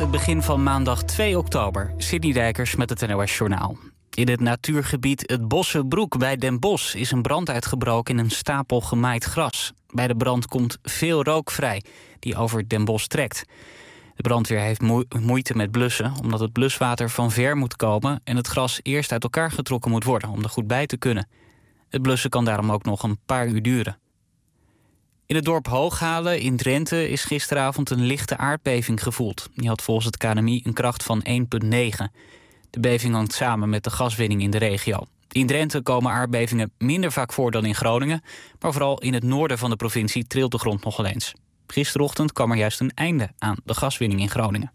het begin van maandag 2 oktober. Sidney Dijkers met het NOS Journaal. In het natuurgebied Het Bossenbroek bij Den Bosch is een brand uitgebroken in een stapel gemaaid gras. Bij de brand komt veel rook vrij, die over Den Bosch trekt. De brandweer heeft moeite met blussen, omdat het bluswater van ver moet komen en het gras eerst uit elkaar getrokken moet worden om er goed bij te kunnen. Het blussen kan daarom ook nog een paar uur duren. In het dorp Hooghalen in Drenthe is gisteravond een lichte aardbeving gevoeld. Die had volgens het KNMI een kracht van 1,9. De beving hangt samen met de gaswinning in de regio. In Drenthe komen aardbevingen minder vaak voor dan in Groningen, maar vooral in het noorden van de provincie trilt de grond nogal eens. Gisterochtend kwam er juist een einde aan de gaswinning in Groningen.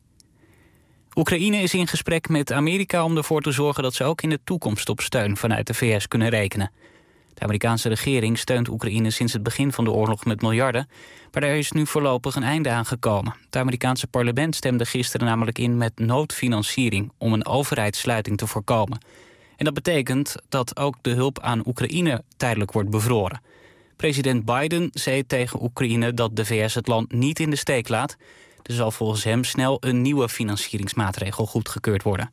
Oekraïne is in gesprek met Amerika om ervoor te zorgen dat ze ook in de toekomst op steun vanuit de VS kunnen rekenen. De Amerikaanse regering steunt Oekraïne sinds het begin van de oorlog met miljarden, maar daar is nu voorlopig een einde aan gekomen. Het Amerikaanse parlement stemde gisteren namelijk in met noodfinanciering om een overheidssluiting te voorkomen. En dat betekent dat ook de hulp aan Oekraïne tijdelijk wordt bevroren. President Biden zei tegen Oekraïne dat de VS het land niet in de steek laat. Er zal volgens hem snel een nieuwe financieringsmaatregel goedgekeurd worden.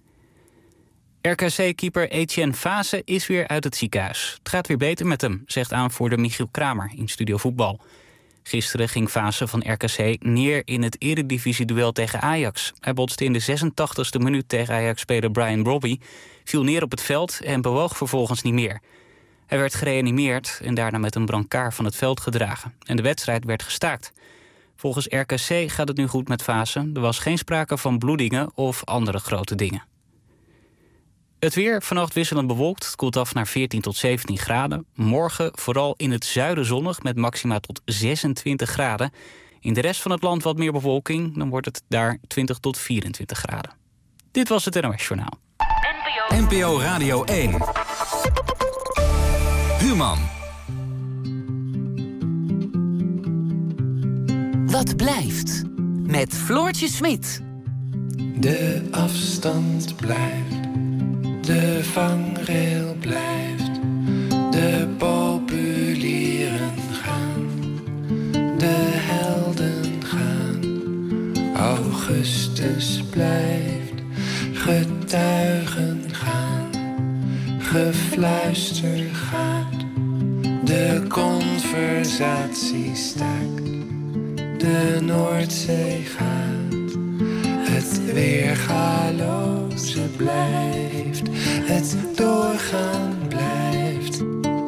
RKC-keeper Etienne Fase is weer uit het ziekenhuis. Het gaat weer beter met hem, zegt aanvoerder Michiel Kramer in Studio Voetbal. Gisteren ging Fase van RKC neer in het eredivisie-duel tegen Ajax. Hij botste in de 86e minuut tegen Ajax-speler Brian Brobby, viel neer op het veld en bewoog vervolgens niet meer. Hij werd gereanimeerd en daarna met een brancard van het veld gedragen. En de wedstrijd werd gestaakt. Volgens RKC gaat het nu goed met Fase. Er was geen sprake van bloedingen of andere grote dingen. Het weer, vannacht wisselend bewolkt. Het koelt af naar 14 tot 17 graden. Morgen vooral in het zuiden zonnig met maxima tot 26 graden. In de rest van het land wat meer bewolking. Dan wordt het daar 20 tot 24 graden. Dit was het NOS Journaal. NPO Radio 1. Human. Wat blijft? Met Floortje Smit. De afstand blijft. De vangrail blijft. De populieren gaan. De helden gaan. Augustus blijft. Getuigen gaan. Gefluister gaat. De conversatie staakt. De Noordzee gaat. Het weergaloze blijft. Het doorgaan blijft.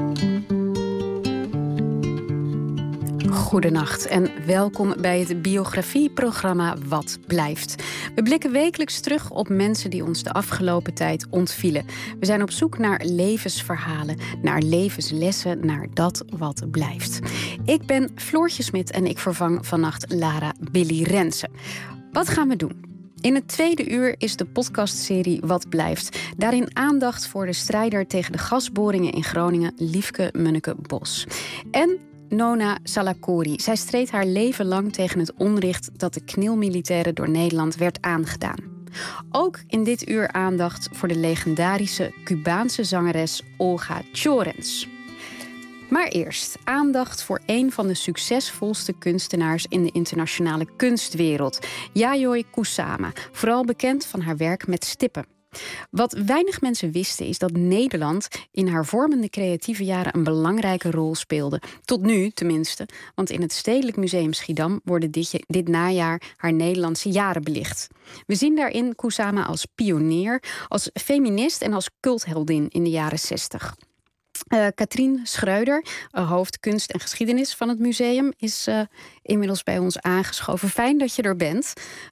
Goedenacht en welkom bij het biografieprogramma Wat Blijft. We blikken wekelijks terug op mensen die ons de afgelopen tijd ontvielen. We zijn op zoek naar levensverhalen, naar levenslessen, naar dat wat blijft. Ik ben Floortje Smit en ik vervang vannacht Lara Billy Rensen. Wat gaan we doen? In het tweede uur is de podcastserie Wat Blijft. Daarin aandacht voor de strijder tegen de gasboringen in Groningen, Liefke Munneke-Bos. En Nona Salakori. Zij streed haar leven lang tegen het onrecht dat de KNIL-militairen door Nederland werd aangedaan. Ook in dit uur aandacht voor de legendarische Cubaanse zangeres Olga Tjorens. Maar eerst aandacht voor een van de succesvolste kunstenaars in de internationale kunstwereld, Yayoi Kusama, vooral bekend van haar werk met stippen. Wat weinig mensen wisten is dat Nederland in haar vormende creatieve jaren een belangrijke rol speelde. Tot nu tenminste, want in het Stedelijk Museum Schiedam worden dit najaar haar Nederlandse jaren belicht. We zien daarin Kusama als pionier, als feminist en als cultheldin in de jaren 60. Katrien Schreuder, hoofd kunst en geschiedenis van het museum, is inmiddels bij ons aangeschoven. Fijn dat je er bent.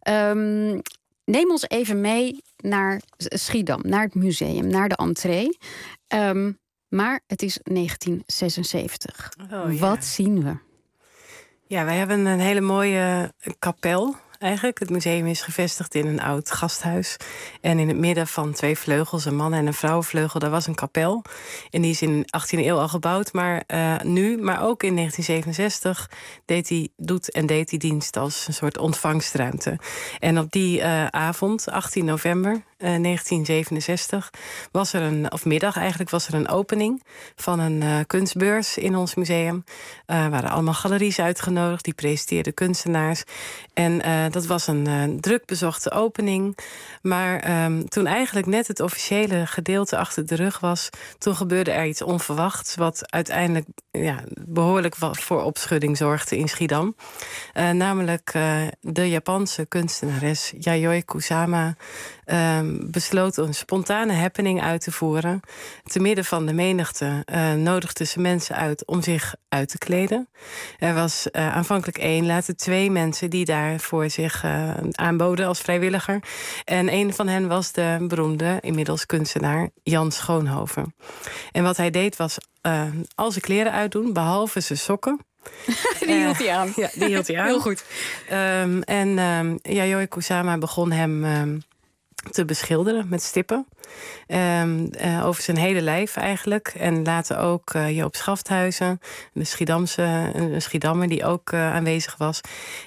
Neem ons even mee naar Schiedam, naar het museum, naar de entree. Maar het is 1976. Oh, ja. Wat zien we? Ja, wij hebben een hele mooie kapel. Eigenlijk. Het museum is gevestigd in een oud gasthuis. En in het midden van 2 vleugels, een mannen- en een vrouwenvleugel, daar was een kapel. En die is in de 18e eeuw al gebouwd. Maar nu, maar ook in 1967, deed hij dienst als een soort ontvangstruimte. En op die avond, 18 november 1967, was er een opening van een kunstbeurs in ons museum. Er waren allemaal galeries uitgenodigd, die presenteerden kunstenaars. En dat was een druk bezochte opening. Maar toen eigenlijk net het officiële gedeelte achter de rug was, toen gebeurde er iets onverwachts, wat uiteindelijk behoorlijk voor opschudding zorgde in Schiedam. Namelijk de Japanse kunstenares Yayoi Kusama besloot een spontane happening uit te voeren. Te midden van de menigte nodigde ze mensen uit om zich uit te kleden. Er was aanvankelijk 1, later 2 mensen die daarvoor zich aanboden als vrijwilliger. En een van hen was de beroemde, inmiddels kunstenaar, Jan Schoonhoven. En wat hij deed was al zijn kleren uitdoen, behalve zijn sokken. Die hield hij aan. Ja, die hield hij aan. Heel goed. Yayoi Kusama begon hem te beschilderen met stippen. Over zijn hele lijf eigenlijk. En later ook Joop Schafthuizen, de Schiedammer die ook aanwezig was.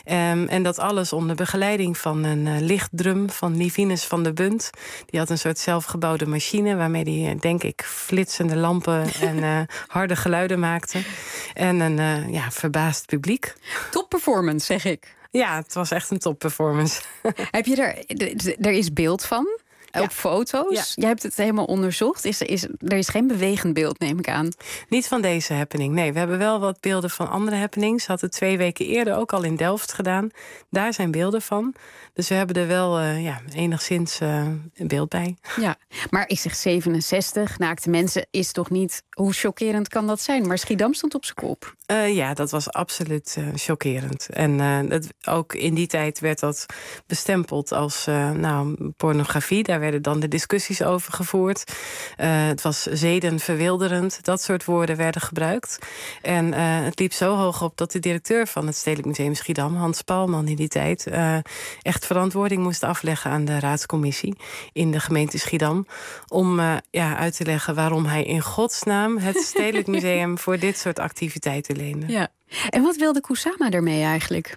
En dat alles onder begeleiding van een lichtdrum van Livinus van der Bunt. Die had een soort zelfgebouwde machine waarmee hij, denk ik, flitsende lampen en harde geluiden maakte. En een verbaasd publiek. Top performance, zeg ik. Ja, het was echt een topperformance. Heb je er is beeld van? Ja. Op foto's? Ja. Jij hebt het helemaal onderzocht. Er is geen bewegend beeld, neem ik aan. Niet van deze happening. Nee, we hebben wel wat beelden van andere happenings. Ze hadden 2 weken eerder ook al in Delft gedaan. Daar zijn beelden van. Dus we hebben er wel enigszins een beeld bij. Ja, maar ik zeg 67, naakte mensen is toch niet... Hoe chockerend kan dat zijn? Maar Schiedam stond op zijn kop. Ja, dat was absoluut chockerend. En ook in die tijd werd dat bestempeld als pornografie. Daar werden dan de discussies over gevoerd. Het was zedenverwilderend. Dat soort woorden werden gebruikt. En het liep zo hoog op dat de directeur van het Stedelijk Museum Schiedam, Hans Paalman in die tijd, echt verantwoording moest afleggen aan de raadscommissie in de gemeente Schiedam. Om uit te leggen waarom hij in godsnaam het Stedelijk Museum voor dit soort activiteiten leende. Ja. En wat wilde Kusama ermee eigenlijk?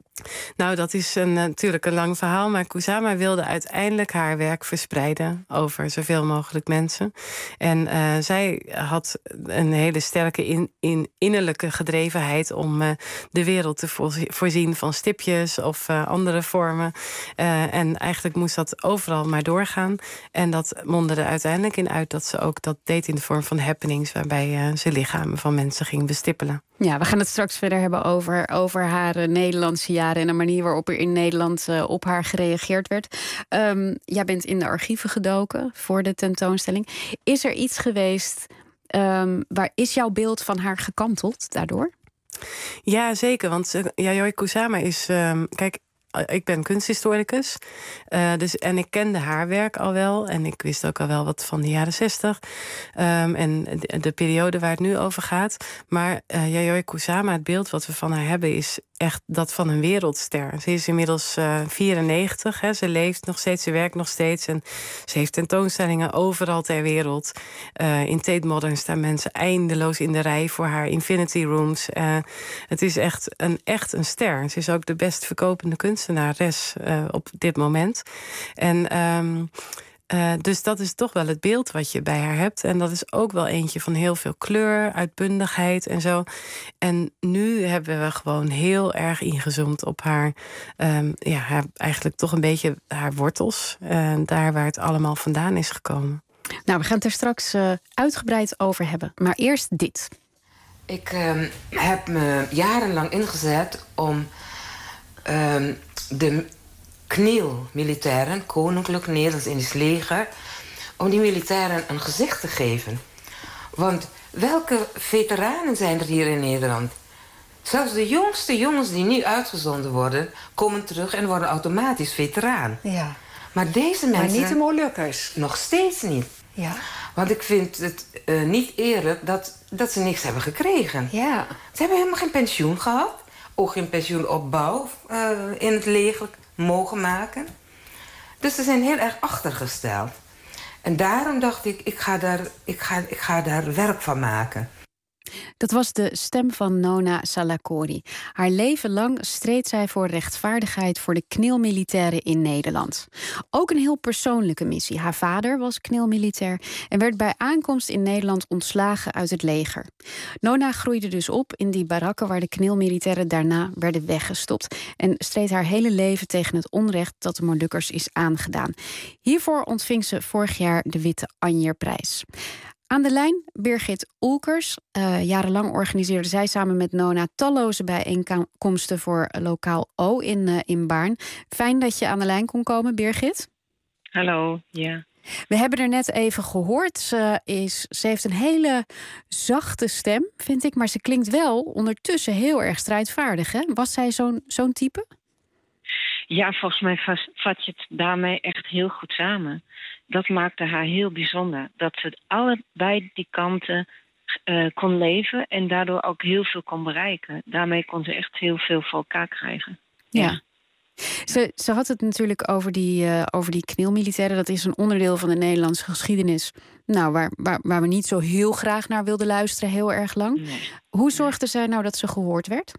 Nou, dat is natuurlijk een lang verhaal. Maar Kusama wilde uiteindelijk haar werk verspreiden over zoveel mogelijk mensen. En zij had een hele sterke innerlijke gedrevenheid om de wereld te voorzien van stipjes of andere vormen. En eigenlijk moest dat overal maar doorgaan. En dat mondde er uiteindelijk in uit dat ze ook dat deed in de vorm van happenings, waarbij ze lichamen van mensen ging bestippelen. Ja, we gaan het straks verder hebben over haar Nederlandse jaren en de manier waarop er in Nederland op haar gereageerd werd. Jij bent in de archieven gedoken voor de tentoonstelling. Is er iets geweest, waar is jouw beeld van haar gekanteld daardoor? Ja, zeker. Want Yayoi Kusama is... Kijk, ik ben kunsthistoricus. En ik kende haar werk al wel. En ik wist ook al wel wat van de jaren 60. En de periode waar het nu over gaat. Maar Yayoi Kusama, het beeld wat we van haar hebben, is echt dat van een wereldster. Ze is inmiddels 94. Ze leeft nog steeds, ze werkt nog steeds. En ze heeft tentoonstellingen overal ter wereld. In Tate Modern staan mensen eindeloos in de rij voor haar Infinity Rooms. Het is echt een ster. Ze is ook de best verkopende kunstenares op dit moment. En dus dat is toch wel het beeld wat je bij haar hebt. En dat is ook wel eentje van heel veel kleur, uitbundigheid en zo. En nu hebben we gewoon heel erg ingezoomd op haar eigenlijk toch een beetje haar wortels. Daar waar het allemaal vandaan is gekomen. Nou, we gaan het er straks uitgebreid over hebben. Maar eerst dit. Ik heb me jarenlang ingezet om de KNIL-militairen, Koninklijk Nederlands-Indisch Leger, om die militairen een gezicht te geven. Want welke veteranen zijn er hier in Nederland? Zelfs de jongste jongens die nu uitgezonden worden, komen terug en worden automatisch veteraan. Ja. Maar deze mensen... Maar niet de Molukkers. Nog steeds niet. Ja. Want ik vind het niet eerlijk dat ze niks hebben gekregen. Ja. Ze hebben helemaal geen pensioen gehad. Ook geen pensioenopbouw in het leger mogen maken. Dus ze zijn heel erg achtergesteld. En daarom dacht ik ga daar werk van maken. Dat was de stem van Nona Salakori. Haar leven lang streed zij voor rechtvaardigheid voor de KNIL-militairen in Nederland. Ook een heel persoonlijke missie. Haar vader was KNIL-militair en werd bij aankomst in Nederland ontslagen uit het leger. Nona groeide dus op in die barakken waar de KNIL-militairen daarna werden weggestopt en streed haar hele leven tegen het onrecht dat de Molukkers is aangedaan. Hiervoor ontving ze vorig jaar de Witte Anjerprijs. Aan de lijn Birgit Oelkers. Jarenlang organiseerde zij samen met Nona talloze bijeenkomsten voor lokaal O in Baarn. Fijn dat je aan de lijn kon komen, Birgit. Hallo, ja. We hebben er net even gehoord. Ze heeft een hele zachte stem, vind ik. Maar ze klinkt wel ondertussen heel erg strijdvaardig. Hè? Was zij zo'n type? Ja, volgens mij vat je het daarmee echt heel goed samen. Dat maakte haar heel bijzonder. Dat ze allebei die kanten kon leven en daardoor ook heel veel kon bereiken. Daarmee kon ze echt heel veel voor elkaar krijgen. Ja. Ze had het natuurlijk over die KNIL-militairen. Dat is een onderdeel van de Nederlandse geschiedenis. Nou, waar we niet zo heel graag naar wilden luisteren, heel erg lang. Nee. Hoe zorgde zij nou dat ze gehoord werd?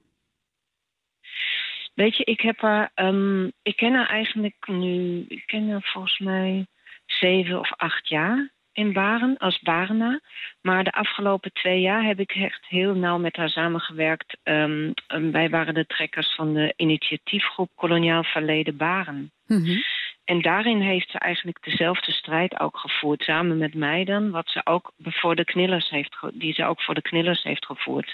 Weet je, ik ken haar eigenlijk nu, ik ken haar volgens mij 7 of 8 jaar in Baren, als Barenaar. Maar de afgelopen 2 jaar heb ik echt heel nauw met haar samengewerkt. Wij waren de trekkers van de initiatiefgroep Koloniaal Verleden Baren. Mm-hmm. En daarin heeft ze eigenlijk dezelfde strijd ook gevoerd, samen met mij dan, wat ze ook voor de knillers heeft gevoerd.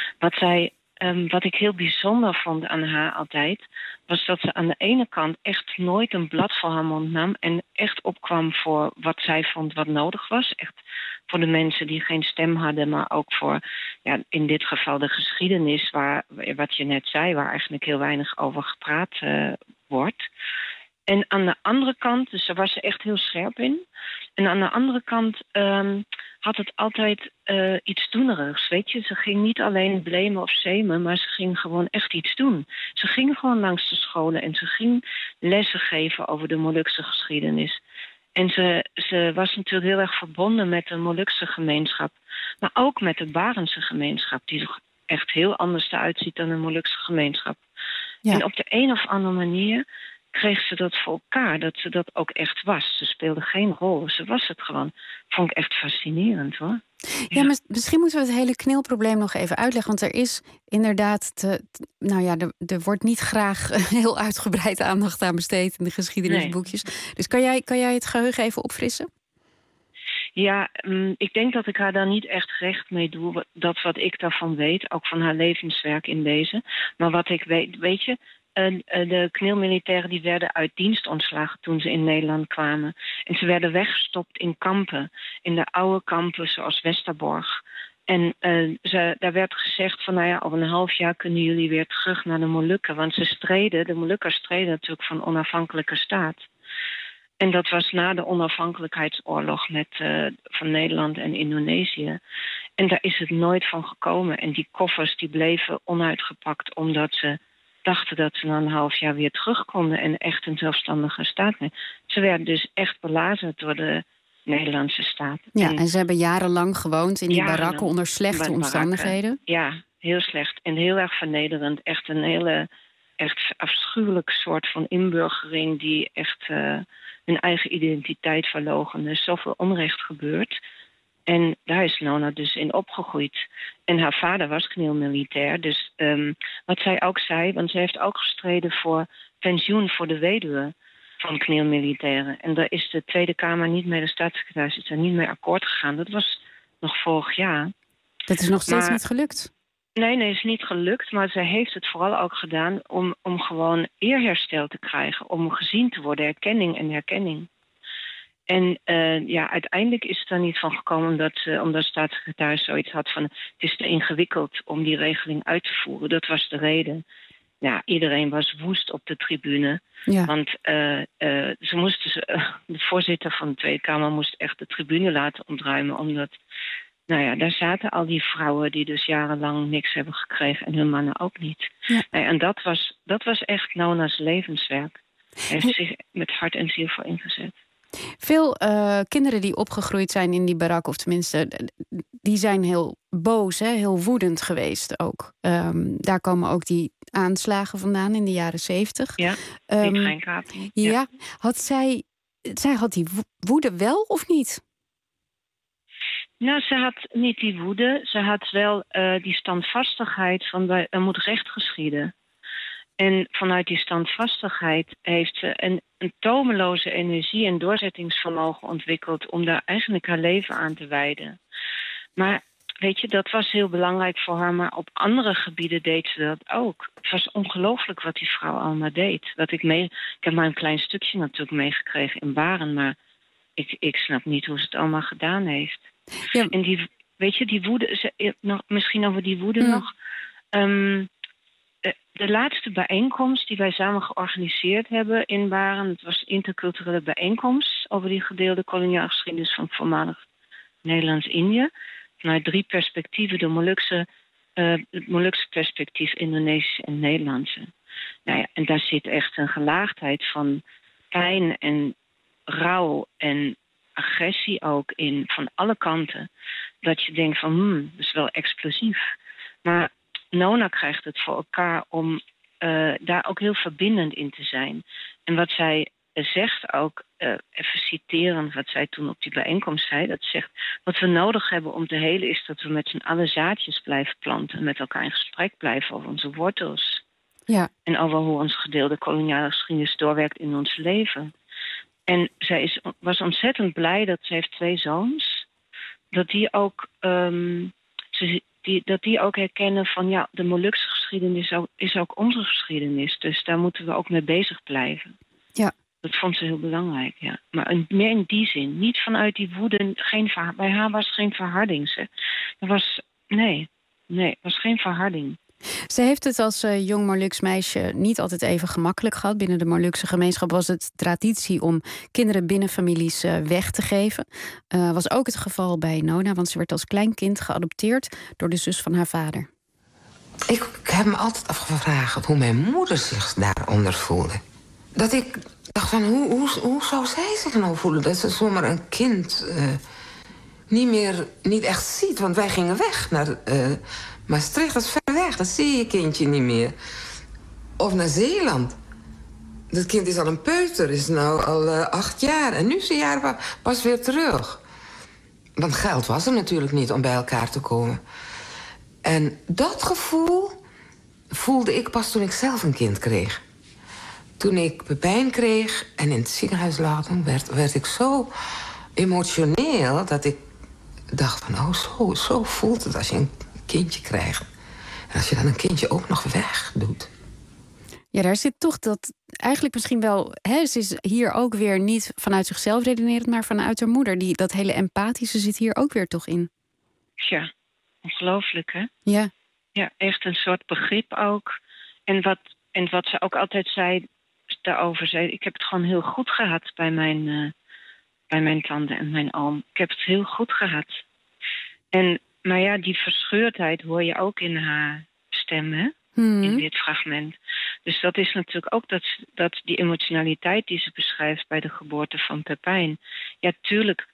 Wat ik heel bijzonder vond aan haar altijd, was dat ze aan de ene kant echt nooit een blad voor haar mond nam en echt opkwam voor wat zij vond wat nodig was. Echt voor de mensen die geen stem hadden, maar ook voor, ja, in dit geval de geschiedenis, wat je net zei, waar eigenlijk heel weinig over gepraat wordt. En aan de andere kant, dus daar was ze echt heel scherp in. En aan de andere kant had het altijd iets doenerigs, weet je. Ze ging niet alleen blamen of shamen, maar ze ging gewoon echt iets doen. Ze ging gewoon langs de scholen en ze ging lessen geven over de Molukse geschiedenis. En ze was natuurlijk heel erg verbonden met de Molukse gemeenschap. Maar ook met de Barense gemeenschap, die er echt heel anders eruit ziet dan de Molukse gemeenschap. Ja. En op de een of andere manier kreeg ze dat voor elkaar, dat ze dat ook echt was. Ze speelde geen rol, ze was het gewoon. Vond ik echt fascinerend, hoor. Ja, maar misschien moeten we het hele knilprobleem nog even uitleggen. Want er is inderdaad, er wordt niet graag heel uitgebreid aandacht aan besteed in de geschiedenisboekjes. Nee. Dus kan jij het geheugen even opfrissen? Ja, ik denk dat ik haar daar niet echt recht mee doe. Dat wat ik daarvan weet, ook van haar levenswerk in deze. Maar wat ik weet je, de KNIL-militairen die werden uit dienst ontslagen toen ze in Nederland kwamen. En ze werden weggestopt in kampen, in de oude kampen zoals Westerborg. En daar werd gezegd van, over een half jaar kunnen jullie weer terug naar de Molukken. Want de Molukkers streden natuurlijk voor een onafhankelijke staat. En dat was na de onafhankelijkheidsoorlog van Nederland en Indonesië. En daar is het nooit van gekomen. En die koffers die bleven onuitgepakt omdat ze dachten dat ze na een half jaar weer terug konden en echt een zelfstandige staat. Ze werden dus echt belazerd door de Nederlandse staat. Ja, en ze hebben jarenlang gewoond in die barakken onder slechte omstandigheden. Ja, heel slecht en heel erg vernederend. Echt een hele afschuwelijk soort van inburgering die echt hun eigen identiteit verloochende. Zoveel onrecht gebeurt. En daar is Nona dus in opgegroeid. En haar vader was KNIL-militair. Dus wat zij ook zei, want ze heeft ook gestreden voor pensioen voor de weduwe van KNIL-militairen. En daar is de Tweede Kamer niet mee, de staatssecretaris is daar niet mee akkoord gegaan. Dat was nog vorig jaar. Dat is nog steeds niet gelukt? Nee, is niet gelukt. Maar zij heeft het vooral ook gedaan om gewoon eerherstel te krijgen. Om gezien te worden, erkenning en herkenning. En uiteindelijk is het er niet van gekomen omdat de staatssecretaris zoiets had van, het is te ingewikkeld om die regeling uit te voeren. Dat was de reden. Ja, iedereen was woest op de tribune. Ja. Want de voorzitter van de Tweede Kamer moest echt de tribune laten ontruimen. Omdat, daar zaten al die vrouwen die dus jarenlang niks hebben gekregen en hun mannen ook niet. Ja. En dat was echt Nona's levenswerk. Hij heeft zich met hart en ziel voor ingezet. Veel kinderen die opgegroeid zijn in die barak, of tenminste, die zijn heel boos, hè, heel woedend geweest ook. Daar komen ook die aanslagen vandaan in de jaren 70. Ja, die treinkaping. Ja, had zij had die woede wel of niet? Nou, ze had niet die woede. Ze had wel die standvastigheid van er moet recht geschieden. En vanuit die standvastigheid heeft ze een tomeloze energie en doorzettingsvermogen ontwikkeld om daar eigenlijk haar leven aan te wijden. Maar weet je, dat was heel belangrijk voor haar, maar op andere gebieden deed ze dat ook. Het was ongelooflijk wat die vrouw allemaal deed. Ik heb maar een klein stukje natuurlijk meegekregen in Baren, maar ik snap niet hoe ze het allemaal gedaan heeft. Ja. En die woede, misschien over die woede nog. De laatste bijeenkomst die wij samen georganiseerd hebben in Baren, het was een interculturele bijeenkomst over die gedeelde koloniale geschiedenis van voormalig Nederlands-Indië. Vanuit 3 perspectieven, het Molukse perspectief, Indonesische en Nederlandse. Nou ja, en daar zit echt een gelaagdheid van pijn en rouw en agressie ook in, van alle kanten. Dat je denkt van, dat is wel explosief. Maar Nona krijgt het voor elkaar om daar ook heel verbindend in te zijn. En wat zij zegt ook, even citerend wat zij toen op die bijeenkomst zei, dat zegt, wat we nodig hebben om te helen is dat we met z'n allen zaadjes blijven planten en met elkaar in gesprek blijven over onze wortels. Ja. En over hoe ons gedeelde koloniale geschiedenis doorwerkt in ons leven. En zij was ontzettend blij dat ze heeft 2 zoons, dat die ook dat die ook herkennen van ja, de Molukse geschiedenis is ook onze geschiedenis. Dus daar moeten we ook mee bezig blijven. Ja. Dat vond ze heel belangrijk, ja. Maar meer in die zin. Niet vanuit die woede. Bij haar was geen verharding. Was geen verharding. Ze heeft het als jong Moluks meisje niet altijd even gemakkelijk gehad. Binnen de Molukse gemeenschap was het traditie om kinderen binnen families weg te geven. Was ook het geval bij Nona, want ze werd als klein kind geadopteerd door de zus van haar vader. Ik heb me altijd afgevraagd hoe mijn moeder zich daaronder voelde. Dat ik dacht van, hoe zou zij zich nou voelen? Dat ze zomaar een kind niet echt ziet. Want wij gingen weg naar Maastricht, dat is ver weg. Dat zie je kindje niet meer. Of naar Zeeland. Dat kind is al een peuter, is nou al 8 jaar. En nu is ze pas weer terug. Want geld was er natuurlijk niet om bij elkaar te komen. En dat gevoel voelde ik pas toen ik zelf een kind kreeg. Toen ik Pepijn kreeg en in het ziekenhuis lag, toen werd ik zo emotioneel dat ik dacht van, zo voelt het als je een kindje krijgt. En als je dan een kindje ook nog weg doet. Ja, daar zit toch dat eigenlijk misschien wel, ze is hier ook weer niet vanuit zichzelf redenerend, maar vanuit haar moeder. Dat hele empathische zit hier ook weer toch in. Ja, ongelooflijk, hè? Ja. Ja, echt een soort begrip ook. En wat ze ook altijd daarover zei, ik heb het gewoon heel goed gehad bij mijn tante en mijn oom. Ik heb het heel goed gehad. Maar ja, die verscheurdheid hoor je ook in haar stem, hè? In dit fragment. Dus dat is natuurlijk ook dat die emotionaliteit die ze beschrijft bij de geboorte van Pepijn. Ja, tuurlijk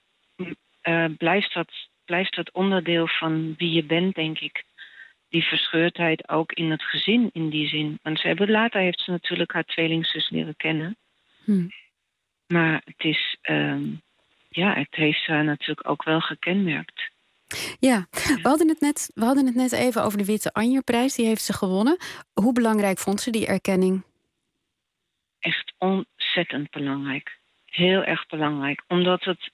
blijft dat onderdeel van wie je bent, denk ik. Die verscheurdheid ook in het gezin in die zin. Want later heeft ze natuurlijk haar tweelingzus leren kennen. Maar het is, het heeft haar natuurlijk ook wel gekenmerkt. Ja, we hadden het net even over de Witte Anjerprijs. Die heeft ze gewonnen. Hoe belangrijk vond ze die erkenning? Echt ontzettend belangrijk. Heel erg belangrijk. Omdat het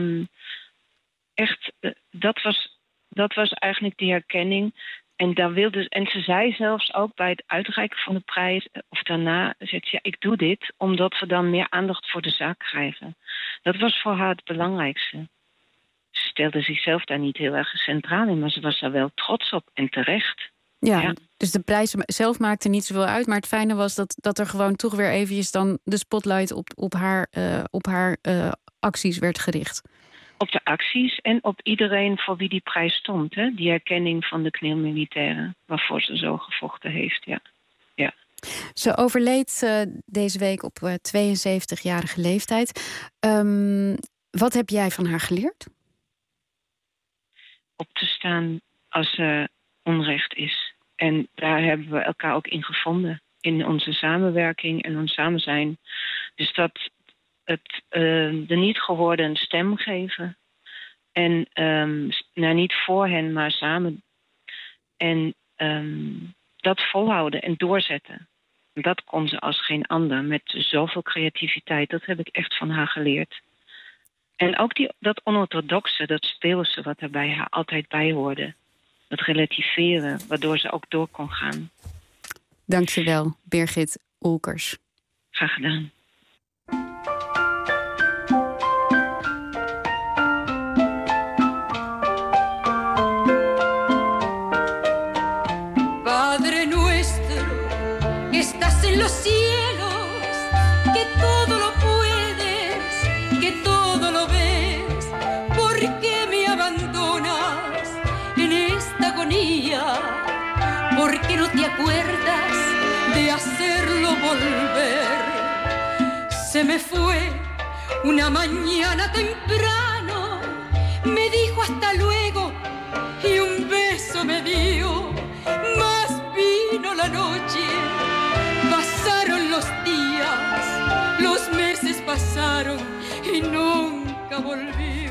dat was eigenlijk die herkenning. En ze zei zelfs ook bij het uitreiken van de prijs, of daarna, ik doe dit omdat we dan meer aandacht voor de zaak krijgen. Dat was voor haar het belangrijkste. Ze stelde zichzelf daar niet heel erg centraal in, maar ze was daar wel trots op en terecht. Ja, dus de prijs zelf maakte niet zoveel uit, maar het fijne was dat er gewoon toch weer eventjes dan de spotlight op haar acties werd gericht. Op de acties en op iedereen voor wie die prijs stond. Hè? Die herkenning van de KNIL-militairen, waarvoor ze zo gevochten heeft, ja. Ze overleed deze week op 72-jarige leeftijd. Wat heb jij van haar geleerd? Op te staan als er onrecht is. En daar hebben we elkaar ook in gevonden. In onze samenwerking en ons samen zijn. Dus dat het de niet gehoorde een stem geven. En niet voor hen, maar samen. En dat volhouden en doorzetten. Dat kon ze als geen ander. Met zoveel creativiteit. Dat heb ik echt van haar geleerd. En ook dat onorthodoxe, dat speelse wat er bij haar altijd bij hoorde. Dat relativeren, waardoor ze ook door kon gaan. Dankjewel, Birgit Olkers. Graag gedaan. Padre nuestro, que estás en los cielos, que todo lo puedes, que todo lo ves. ¿Por qué me abandonas en esta agonía? ¿Por qué no te acuerdas de hacerlo volver? Se me fue una mañana temprano, me dijo hasta luego y un beso me dio. Más vino la noche, pasaron los días, los meses pasaron y nunca volvió.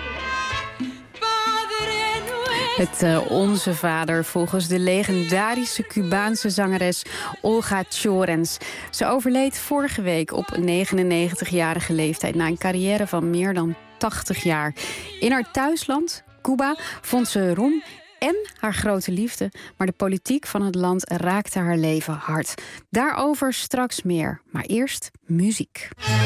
Het Onze Vader volgens de legendarische Cubaanse zangeres Olga Chorens. Ze overleed vorige week op 99-jarige leeftijd na een carrière van meer dan 80 jaar. In haar thuisland, Cuba, vond ze roem en haar grote liefde, maar de politiek van het land raakte haar leven hard. Daarover straks meer, maar eerst muziek.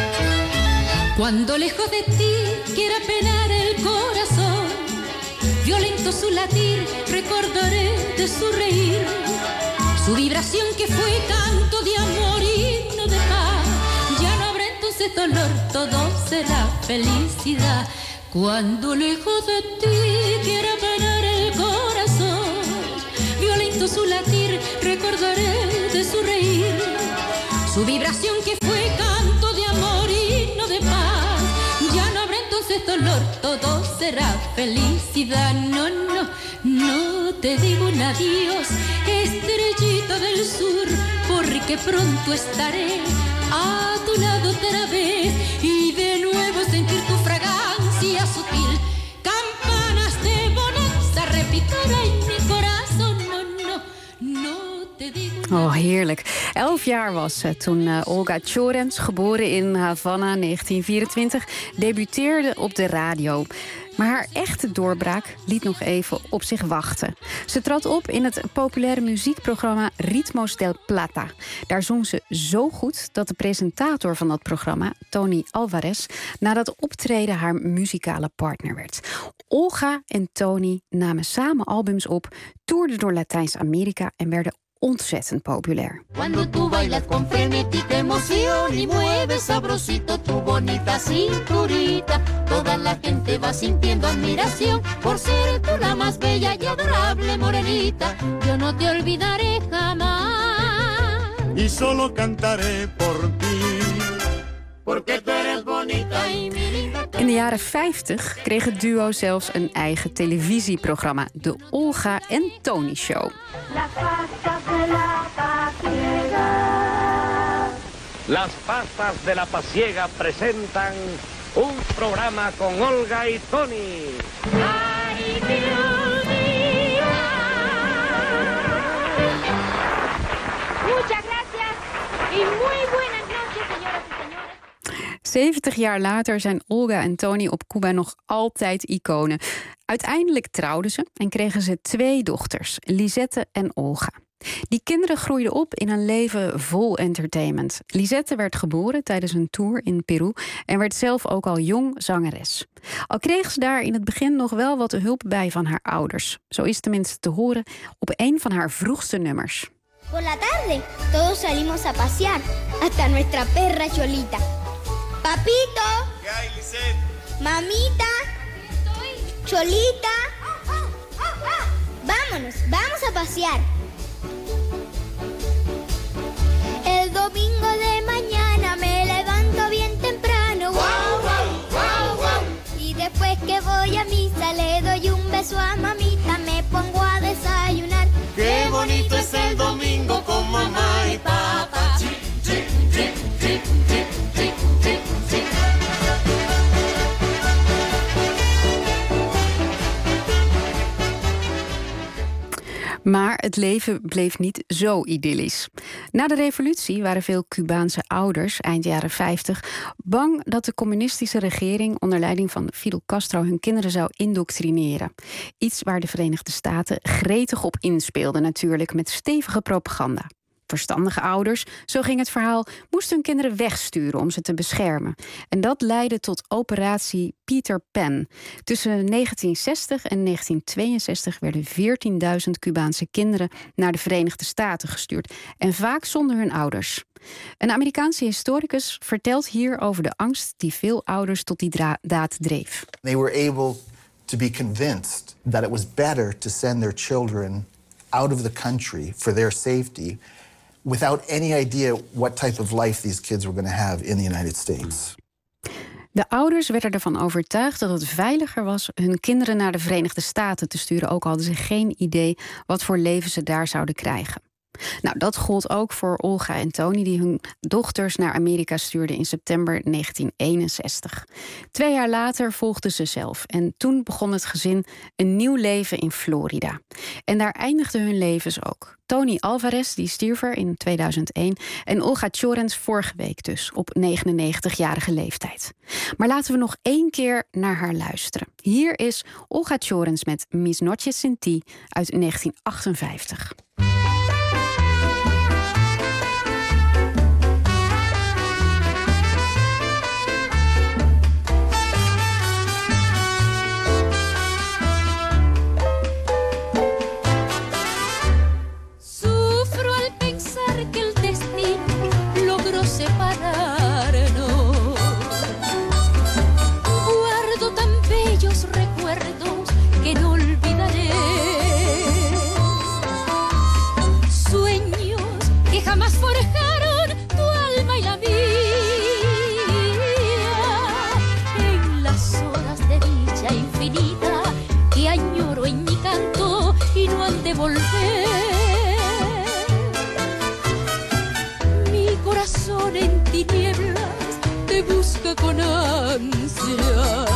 Cuando lejos de ti quiera penar el corazón, violento su latir, recordaré de su reír, su vibración que fue canto de amor y no de paz. Ya no habrá entonces dolor, todo será felicidad. Cuando lejos de ti quiera penar el corazón, violento su latir, recordaré de su reír, su vibración que fue canto de amor y no de paz. Ya no habrá entonces dolor, todo será felicidad. No, no, no te digo un adiós, estrellita del sur, porque pronto estaré a tu lado otra vez y de nuevo sentir tu fragancia sutil. Campanas de bonanza repicará en mi corazón. No, no, no te digo. Oh, heerlijk. 11 jaar was ze toen Olga Chorens, geboren in Havana 1924, debuteerde op de radio. Maar haar echte doorbraak liet nog even op zich wachten. Ze trad op in het populaire muziekprogramma Ritmos del Plata. Daar zong ze zo goed dat de presentator van dat programma, Tony Alvarez, na dat optreden haar muzikale partner werd. Olga en Tony namen samen albums op, toerden door Latijns-Amerika en werden ontzettend populair. Cuando tú bailas con frenética emoción y mueves sabrosito tu bonita cinturita, toda la gente va sintiendo admiración por ser tú la más bella y adorable morenita. Yo no te olvidaré jamás y solo cantaré por ti, porque tú eres bonita y mi linda. In de jaren 50 kreeg het duo zelfs een eigen televisieprogramma, de Olga en Tony Show. Las pastas de la pasiega. Las pastas de la pasiega presentan un programa con Olga y Tony. Ay, Dios mío. Muchas gracias y muy buenas noches, señoras y señores. 70 jaar later zijn Olga en Tony op Cuba nog altijd iconen. Uiteindelijk trouwden ze en kregen ze 2 dochters, Lisette en Olga. Die kinderen groeiden op in een leven vol entertainment. Lisette werd geboren tijdens een tour in Peru en werd zelf ook al jong zangeres. Al kreeg ze daar in het begin nog wel wat hulp bij van haar ouders. Zo is tenminste te horen op een van haar vroegste nummers. Por la tarde, todos salimos a pasear, hasta nuestra perra Cholita. Papito. ¿Qué hay, Lisette? Mamita. Cholita. Vámonos, vamos a pasear. domingo de mañana me levanto bien temprano. Wow, wow, wow, wow. Y después que voy a misa le doy un beso a mamita, me pongo a desayunar. Qué bonito es el domingo con mamá y papá. Maar het leven bleef niet zo idyllisch. Na de revolutie waren veel Cubaanse ouders, eind jaren 50... bang dat de communistische regering onder leiding van Fidel Castro hun kinderen zou indoctrineren. Iets waar de Verenigde Staten gretig op inspeelden natuurlijk, met stevige propaganda. Verstandige ouders, zo ging het verhaal, moesten hun kinderen wegsturen om ze te beschermen. En dat leidde tot operatie Peter Pan. Tussen 1960 en 1962 werden 14.000 Cubaanse kinderen naar de Verenigde Staten gestuurd. En vaak zonder hun ouders. Een Amerikaanse historicus vertelt hier over de angst die veel ouders tot die daad dreef. They were able to be convinced that it was better to send their children out of the country for their safety, without any idea what type of life these kids were going to have in the United States. De ouders werden ervan overtuigd dat het veiliger was hun kinderen naar de Verenigde Staten te sturen, ook hadden ze geen idee wat voor leven ze daar zouden krijgen. Nou, dat gold ook voor Olga en Tony, die hun dochters naar Amerika stuurden in september 1961. 2 jaar later volgden ze zelf en toen begon het gezin een nieuw leven in Florida. En daar eindigden hun levens ook. Tony Alvarez, die stierf er in 2001, en Olga Llorens vorige week dus, op 99-jarige leeftijd. Maar laten we nog 1 keer naar haar luisteren. Hier is Olga Llorens met Mis Noches Sin Ti uit 1958. Mi corazón en tinieblas te busca con ansia.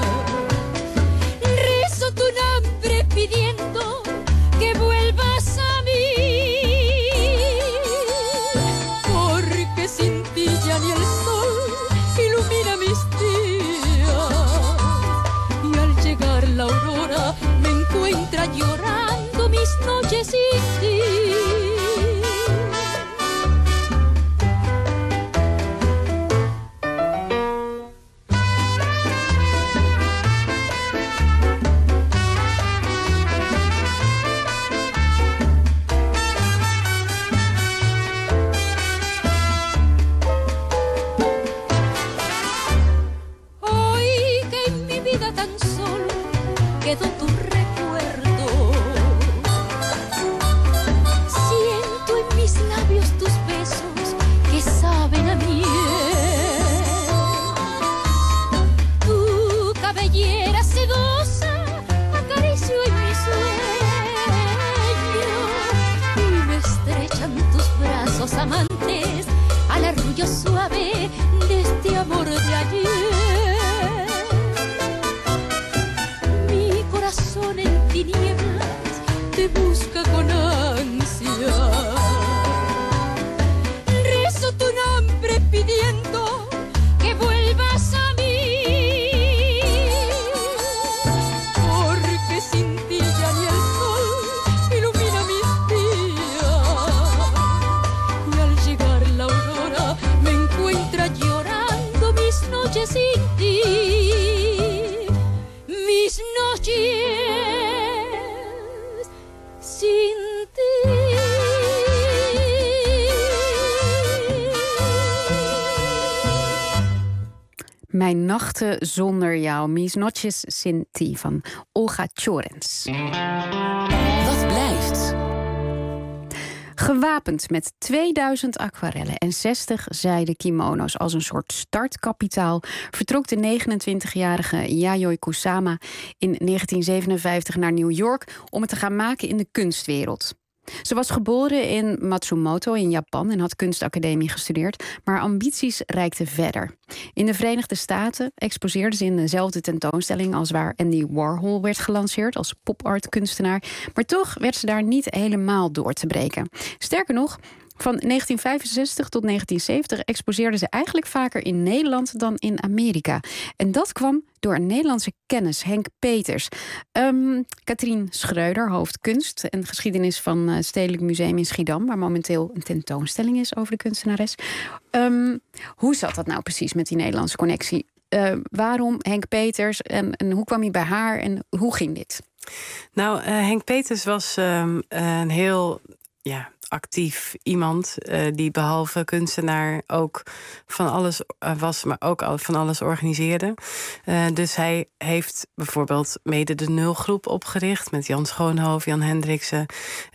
Rezo tu nombre pidiendo que vuelvas a mí, porque sin ti ya ni el sol ilumina mis días. Y al llegar la aurora me encuentra llorando mis noches sin ti. Quedó tu recuerdo. Siento en mis labios tus besos que saben a miel. Tu cabellera sedosa acaricio en mi sueño y me estrechan tus brazos amantes al arrullo suave de este amor de ayer. En tinieblas te busca con ansia. Rezo tu nombre pidiendo que vuelvas a mí, porque sin ti ya ni el sol ilumina mis días. Y al llegar la aurora me encuentra llorando mis noches sin ti. Mis noches sin ti. Mijn nachten zonder jou. Mis Noches Sin Ti van Olga Llorens. Wat blijft? Gewapend met 2000 aquarellen en 60 zijden kimono's als een soort startkapitaal vertrok de 29-jarige Yayoi Kusama in 1957 naar New York om het te gaan maken in de kunstwereld. Ze was geboren in Matsumoto in Japan en had kunstacademie gestudeerd, maar ambities reikten verder. In de Verenigde Staten exposeerde ze in dezelfde tentoonstelling als waar Andy Warhol werd gelanceerd als pop-art kunstenaar, maar toch werd ze daar niet helemaal door te breken. Sterker nog, van 1965 tot 1970 exposeerde ze eigenlijk vaker in Nederland dan in Amerika. En dat kwam door een Nederlandse kennis, Henk Peters. Katrien Schreuder, hoofd kunst en geschiedenis van het Stedelijk Museum in Schiedam, waar momenteel een tentoonstelling is over de kunstenares. Hoe zat dat nou precies met die Nederlandse connectie? Waarom Henk Peters en hoe kwam hij bij haar en hoe ging dit? Nou, Henk Peters was een heel actief iemand die behalve kunstenaar ook van alles was, maar ook van alles organiseerde. Dus hij heeft bijvoorbeeld mede de Nulgroep opgericht met Jan Schoonhoven, Jan Hendriksen.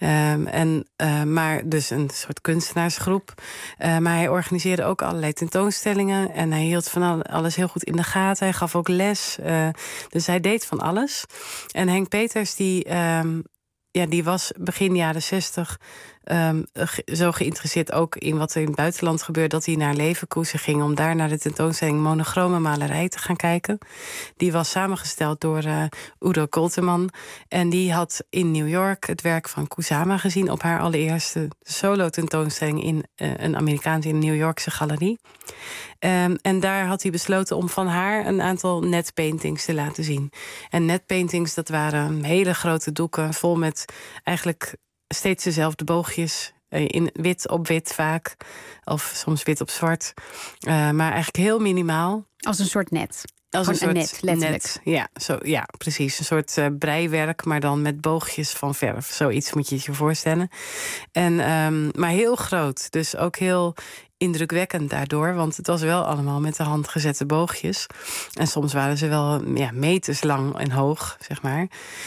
Maar dus een soort kunstenaarsgroep. Maar hij organiseerde ook allerlei tentoonstellingen en hij hield van alles heel goed in de gaten. Hij gaf ook les. Dus hij deed van alles. En Henk Peters die was begin jaren 60 zo geïnteresseerd ook in wat er in het buitenland gebeurde, dat hij naar Leverkusen ging om daar naar de tentoonstelling Monochrome Malerij te gaan kijken. Die was samengesteld door Udo Kolteman. En die had in New York het werk van Kusama gezien op haar allereerste solo-tentoonstelling in een Amerikaanse in New Yorkse galerie. En daar had hij besloten om van haar een aantal netpaintings te laten zien. En netpaintings, dat waren hele grote doeken vol met eigenlijk steeds dezelfde boogjes. In wit op wit vaak. Of soms wit op zwart. Maar eigenlijk heel minimaal. Als een soort net. Als een soort net, letterlijk. Net. Ja, precies. Een soort breiwerk, maar dan met boogjes van verf. Zoiets moet je je voorstellen. Maar heel groot. Dus ook heel indrukwekkend daardoor, want het was wel allemaal met de hand gezette boogjes. En soms waren ze wel meters lang en hoog, zeg maar.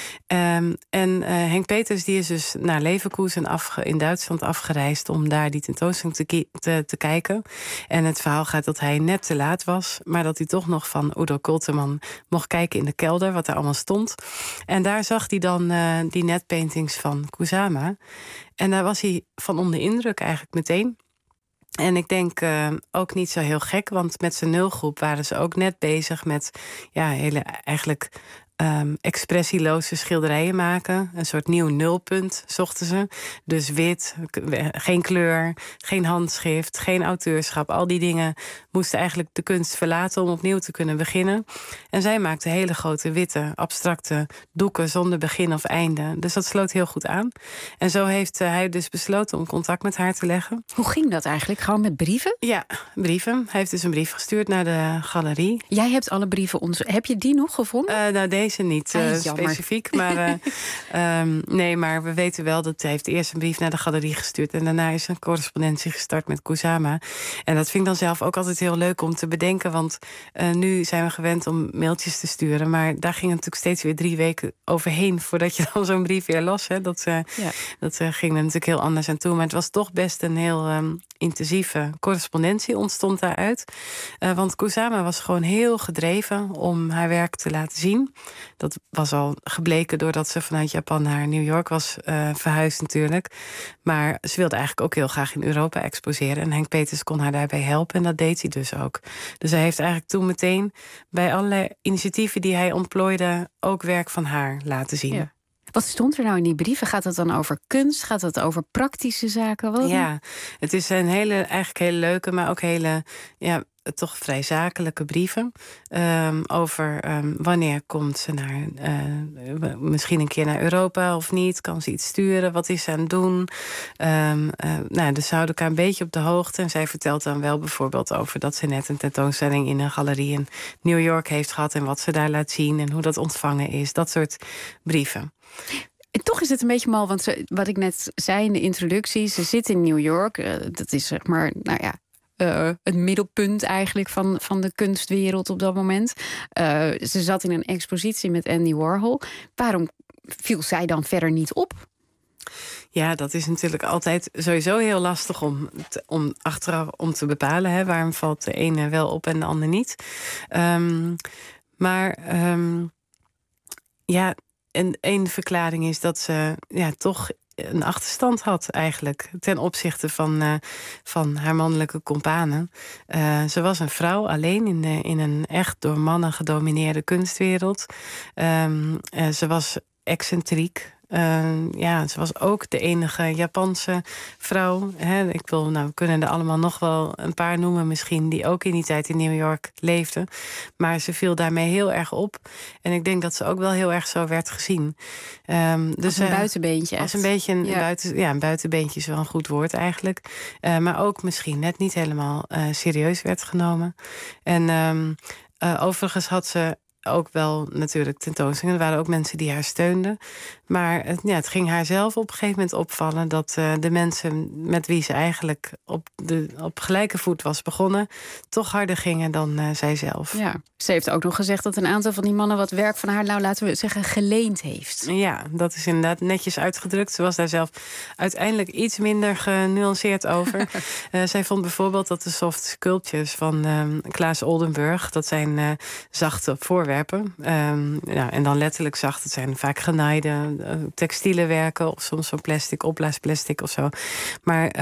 Henk Peters die is dus naar Leverkusen in Duitsland afgereisd om daar die tentoonstelling te kijken. En het verhaal gaat dat hij net te laat was, maar dat hij toch nog van Udo Kolteman mocht kijken in de kelder, wat er allemaal stond. En daar zag hij dan die netpaintings van Kusama. En daar was hij van onder indruk eigenlijk meteen. En ik denk ook niet zo heel gek, want met zijn Nulgroep waren ze ook net bezig met hele eigenlijk expressieloze schilderijen maken. Een soort nieuw nulpunt zochten ze. Dus wit, geen kleur, geen handschrift, geen auteurschap. Al die dingen moesten eigenlijk de kunst verlaten om opnieuw te kunnen beginnen. En zij maakte hele grote witte, abstracte doeken zonder begin of einde. Dus dat sloot heel goed aan. En zo heeft hij dus besloten om contact met haar te leggen. Hoe ging dat eigenlijk? Gewoon met brieven? Ja, brieven. Hij heeft dus een brief gestuurd naar de galerie. Jij hebt alle brieven heb je die nog gevonden? Nou, deze niet specifiek. Maar nee, maar we weten wel dat hij heeft eerst een brief naar de galerie gestuurd. En daarna is een correspondentie gestart met Kusama. En dat vind ik dan zelf ook altijd heel leuk om te bedenken. Want nu zijn we gewend om mailtjes te sturen. Maar daar ging natuurlijk steeds weer 3 weken overheen voordat je dan zo'n brief weer las. Hè. Dat ging er natuurlijk heel anders aan toe. Maar het was toch best een heel intensieve correspondentie ontstond daaruit. Want Kusama was gewoon heel gedreven om haar werk te laten zien. Dat was al gebleken doordat ze vanuit Japan naar New York was verhuisd natuurlijk. Maar ze wilde eigenlijk ook heel graag in Europa exposeren. En Henk Peters kon haar daarbij helpen. En dat deed hij dus ook. Dus hij heeft eigenlijk toen meteen bij allerlei initiatieven die hij ontplooide ook werk van haar laten zien. Ja. Wat stond er nou in die brieven? Gaat het dan over kunst? Gaat het over praktische zaken? Ja, het is eigenlijk hele leuke, maar ook hele toch vrij zakelijke brieven. Over wanneer komt ze misschien een keer naar Europa of niet? Kan ze iets sturen? Wat is ze aan het doen? Dus ze houden elkaar een beetje op de hoogte. En zij vertelt dan wel bijvoorbeeld over dat ze net een tentoonstelling in een galerie in New York heeft gehad. En wat ze daar laat zien en hoe dat ontvangen is. Dat soort brieven. En toch is het een beetje mal, want wat ik net zei in de introductie, ze zit in New York. Dat is zeg maar, het middelpunt eigenlijk van de kunstwereld op dat moment. Ze zat in een expositie met Andy Warhol. Waarom viel zij dan verder niet op? Ja, dat is natuurlijk altijd sowieso heel lastig om achteraf te bepalen. Hè, waarom valt de ene wel op en de ander niet. En één verklaring is dat ze toch een achterstand had eigenlijk ten opzichte van haar mannelijke companen. Ze was een vrouw alleen in een echt door mannen gedomineerde kunstwereld. Ze was excentriek. Ze was ook de enige Japanse vrouw. We kunnen er allemaal nog wel een paar noemen misschien, die ook in die tijd in New York leefden. Maar ze viel daarmee heel erg op. En ik denk dat ze ook wel heel erg zo werd gezien. Dus een buitenbeentje. Als een beetje een buitenbeentje is wel een goed woord eigenlijk. Maar ook misschien net niet helemaal serieus werd genomen. En overigens had ze ook wel natuurlijk tentoonstellingen. Er waren ook mensen die haar steunden. Maar het ging haar zelf op een gegeven moment opvallen dat de mensen met wie ze eigenlijk op gelijke voet was begonnen, toch harder gingen dan zijzelf. Ja. Ze heeft ook nog gezegd dat een aantal van die mannen wat werk van haar, laten we zeggen, geleend heeft. Ja, dat is inderdaad netjes uitgedrukt. Ze was daar zelf uiteindelijk iets minder genuanceerd over. Zij vond bijvoorbeeld dat de soft sculptures van Claes Oldenburg, dat zijn zachte voorwerpen. En dan letterlijk zacht, het zijn vaak genaaide textiele werken of soms zo'n plastic, opblaasplastic of zo. Maar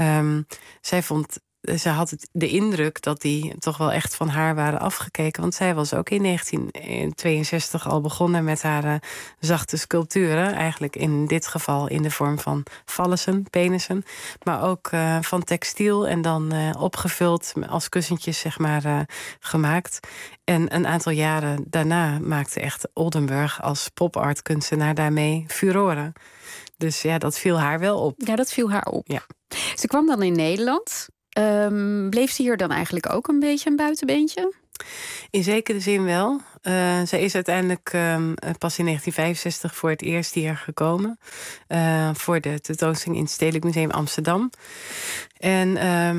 ze had de indruk dat die toch wel echt van haar waren afgekeken. Want zij was ook in 1962 al begonnen met haar zachte sculpturen. Eigenlijk in dit geval in de vorm van fallussen, penissen. Maar ook van textiel en dan opgevuld als kussentjes, zeg maar, gemaakt. En een aantal jaren daarna maakte echt Oldenburg als pop-art kunstenaar daarmee furoren. Dus ja, dat viel haar wel op. Ja, dat viel haar op. Ja. Ze kwam dan in Nederland. Bleef ze hier dan eigenlijk ook een beetje een buitenbeentje? In zekere zin wel. Zij is uiteindelijk pas in 1965 voor het eerst hier gekomen. Voor de tentoonstelling in het Stedelijk Museum Amsterdam. En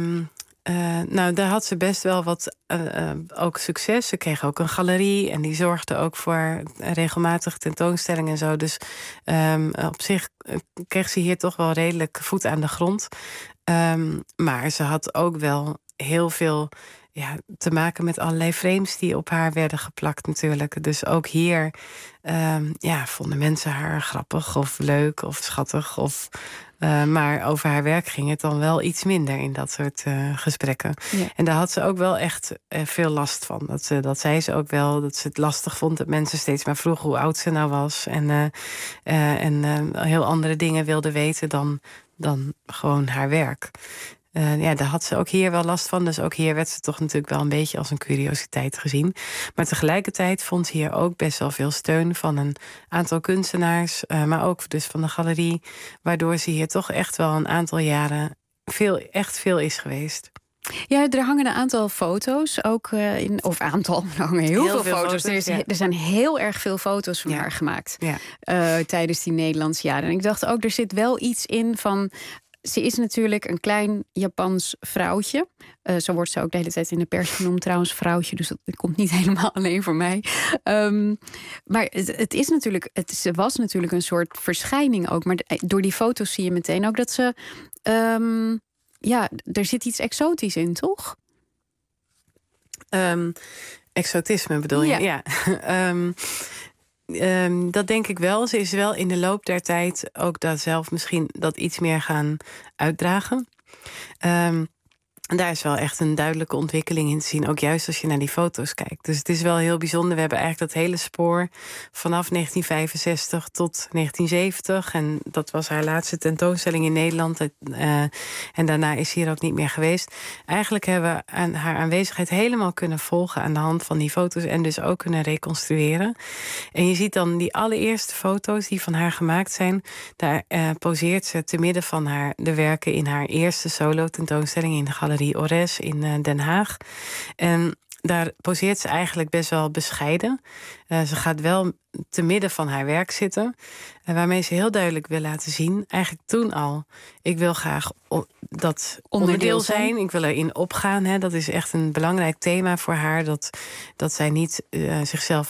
daar had ze best wel wat ook succes. Ze kreeg ook een galerie en die zorgde ook voor regelmatige tentoonstellingen en zo. Dus op zich kreeg ze hier toch wel redelijk voet aan de grond. Maar ze had ook wel heel veel te maken met allerlei frames die op haar werden geplakt natuurlijk. Dus ook hier vonden mensen haar grappig of leuk of schattig. Maar over haar werk ging het dan wel iets minder in dat soort gesprekken. Ja. En daar had ze ook wel echt veel last van. Dat zei ze ook wel, dat ze het lastig vond dat mensen steeds maar vroegen hoe oud ze nou was. En heel andere dingen wilden weten dan gewoon haar werk. Daar had ze ook hier wel last van. Dus ook hier werd ze toch natuurlijk wel een beetje als een curiositeit gezien. Maar tegelijkertijd vond ze hier ook best wel veel steun van een aantal kunstenaars. Maar ook dus van de galerie. Waardoor ze hier toch echt wel een aantal jaren veel is geweest. Ja, er hangen een aantal foto's ook er hangen heel veel foto's. Er zijn heel erg veel foto's van haar gemaakt tijdens die Nederlandse jaren. En ik dacht ook, er zit wel iets in van. Ze is natuurlijk een klein Japans vrouwtje. Zo wordt ze ook de hele tijd in de pers genoemd, trouwens, vrouwtje. Dus dat komt niet helemaal alleen voor mij. Maar het is natuurlijk, ze was natuurlijk een soort verschijning ook. Maar door die foto's zie je meteen ook dat ze. Er zit iets exotisch in, toch? Exotisme bedoel je? Ja. Dat denk ik wel. Ze is wel in de loop der tijd ook daar zelf misschien dat iets meer gaan uitdragen. En daar is wel echt een duidelijke ontwikkeling in te zien. Ook juist als je naar die foto's kijkt. Dus het is wel heel bijzonder. We hebben eigenlijk dat hele spoor vanaf 1965 tot 1970. En dat was haar laatste tentoonstelling in Nederland. En daarna is ze hier ook niet meer geweest. Eigenlijk hebben we haar aanwezigheid helemaal kunnen volgen aan de hand van die foto's. En dus ook kunnen reconstrueren. En je ziet dan die allereerste foto's die van haar gemaakt zijn. Daar poseert ze te midden van de werken in haar eerste solo tentoonstelling in de galerie Ores in Den Haag. En daar poseert ze eigenlijk best wel bescheiden. Ze gaat wel te midden van haar werk zitten. Waarmee ze heel duidelijk wil laten zien, eigenlijk toen al, ik wil graag dat onderdeel zijn. Ik wil erin opgaan. Dat is echt een belangrijk thema voor haar. Dat zij niet zichzelf